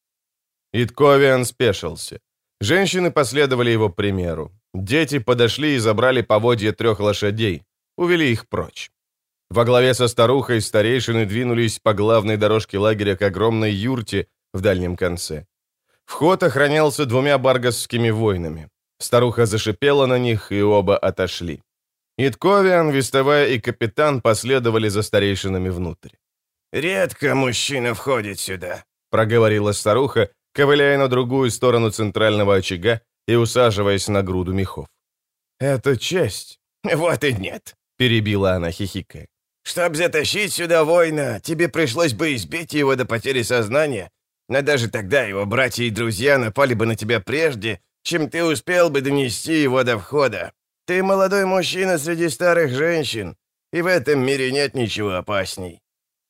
Итковиан спешился. Женщины последовали его примеру. Дети подошли и забрали поводья трех лошадей, увели их прочь. Во главе со старухой старейшины двинулись по главной дорожке лагеря к огромной юрте в дальнем конце. Вход охранялся двумя баргасскими воинами. Старуха зашипела на них, и оба отошли. Итковиан, вестовая и капитан последовали за старейшинами внутрь. «Редко мужчина входит сюда», — проговорила старуха, ковыляя на другую сторону центрального очага и усаживаясь на груду мехов. «Это честь». «Вот и нет», — перебила она, хихикая. «Чтоб затащить сюда воина, тебе пришлось бы избить его до потери сознания, но даже тогда его братья и друзья напали бы на тебя прежде, чем ты успел бы донести его до входа. Ты молодой мужчина среди старых женщин, и в этом мире нет ничего опасней».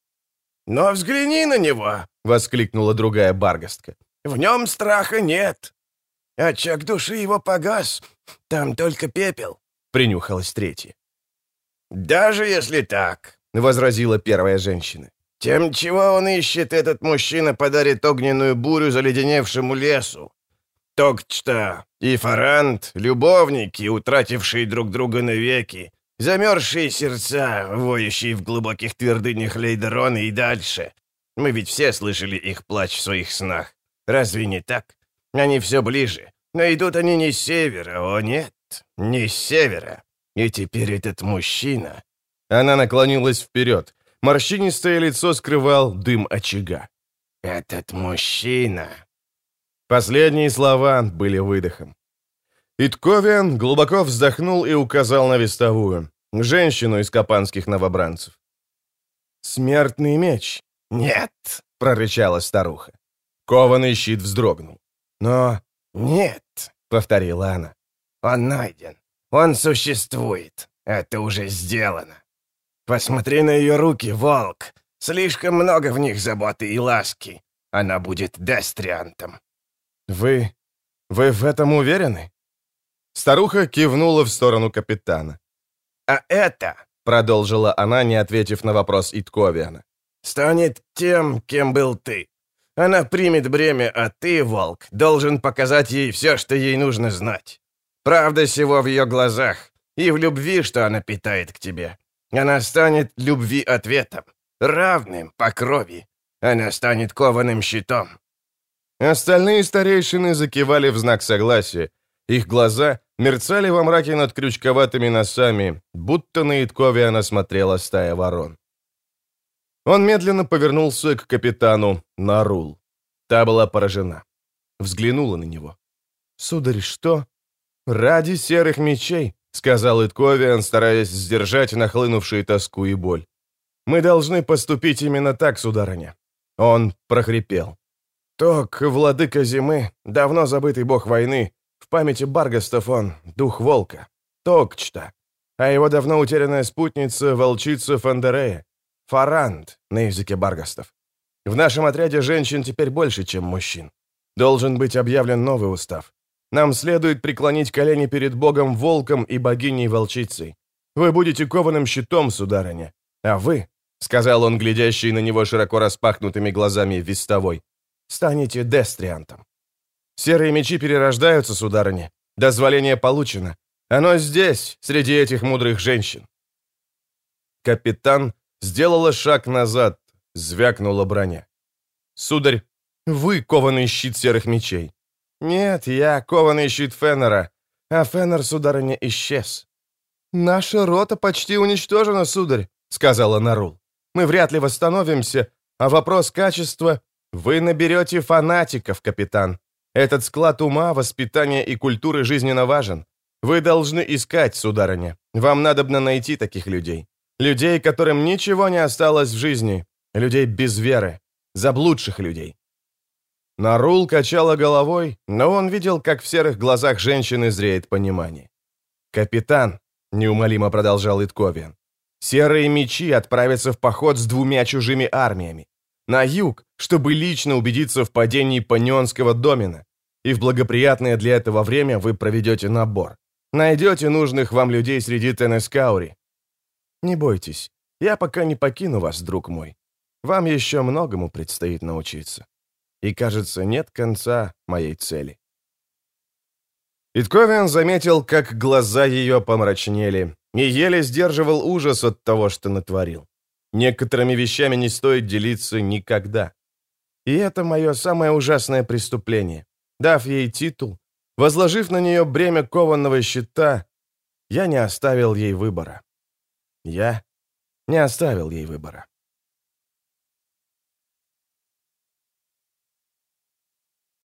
«Но взгляни на него!» — воскликнула другая баргастка. «В нем страха нет. Очаг души его погас, там только пепел», — принюхалась третья. «Даже если так», — возразила первая женщина, «тем, чего он ищет, этот мужчина подарит огненную бурю заледеневшему лесу. Токчта и Фарант — любовники, утратившие друг друга навеки, замерзшие сердца, воющие в глубоких твердынях Лейдерона и дальше. Мы ведь все слышали их плач в своих снах. Разве не так? Они все ближе. Но идут они не с севера, о нет, не с севера. И теперь этот мужчина...» Она наклонилась вперед. Морщинистое лицо скрывал дым очага. «Этот мужчина...» Последние слова были выдохом. Итковиан глубоко вздохнул и указал на вестовую, женщину из капанских новобранцев. «Смертный меч». «Нет», — прорычала старуха. Кованый щит вздрогнул. «Но нет», — повторила она. «Он найден. Он существует. Это уже сделано. Посмотри на ее руки, волк. Слишком много в них заботы и ласки. Она будет дестриантом». «Вы... вы в этом уверены?» Старуха кивнула в сторону капитана. «А это...» — продолжила она, не ответив на вопрос Итковиана. «Станет тем, кем был ты. Она примет бремя, а ты, волк, должен показать ей все, что ей нужно знать. Правда всего в ее глазах и в любви, что она питает к тебе. Она станет любви ответом, равным по крови. Она станет кованым щитом». Остальные старейшины закивали в знак согласия. Их глаза мерцали во мраке над крючковатыми носами, будто на Итковиана смотрела стая ворон. Он медленно повернулся к капитану Нарул. Та была поражена. Взглянула на него. «Сударь, что?» «Ради серых мечей», — сказал Итковиан, стараясь сдержать нахлынувшие тоску и боль. «Мы должны поступить именно так, сударыня». Он прохрипел. Ток, владыка зимы, давно забытый бог войны, в памяти Баргастов он, дух волка. Токчта. А его давно утерянная спутница, волчица Фандерея. Фаранд на языке Баргастов. В нашем отряде женщин теперь больше, чем мужчин. Должен быть объявлен новый устав. Нам следует преклонить колени перед богом-волком и богиней-волчицей. Вы будете кованым щитом, сударыня. А вы, — сказал он, глядящий на него широко распахнутыми глазами вестовой, — станете дестриантом. Серые мечи перерождаются, сударыня. Дозволение получено. Оно здесь, среди этих мудрых женщин. Капитан сделала шаг назад, звякнула броня. Сударь, вы кованый щит серых мечей. Нет, я кованый щит Феннера, а Феннер, сударыня, исчез. Наша рота почти уничтожена, сударь, сказала Нарул. Мы вряд ли восстановимся, а вопрос качества... Вы наберете фанатиков, капитан. Этот склад ума, воспитания и культуры жизненно важен. Вы должны искать, сударыня. Вам надобно найти таких людей. Людей, которым ничего не осталось в жизни. Людей без веры. Заблудших людей. Нарул качала головой, но он видел, как в серых глазах женщины зреет понимание. «Капитан», — неумолимо продолжал Итковиан, — «серые мечи отправятся в поход с двумя чужими армиями. На юг, чтобы лично убедиться в падении Панионского домена. И в благоприятное для этого время вы проведете набор. Найдете нужных вам людей среди Тенескаури. Не бойтесь, я пока не покину вас, друг мой. Вам еще многому предстоит научиться. И, кажется, нет конца моей цели». Итковиан заметил, как глаза ее помрачнели, и еле сдерживал ужас от того, что натворил. Некоторыми вещами не стоит делиться никогда. И это мое самое ужасное преступление. Дав ей титул, возложив на нее бремя кованого щита, я не оставил ей выбора. Я не оставил ей выбора.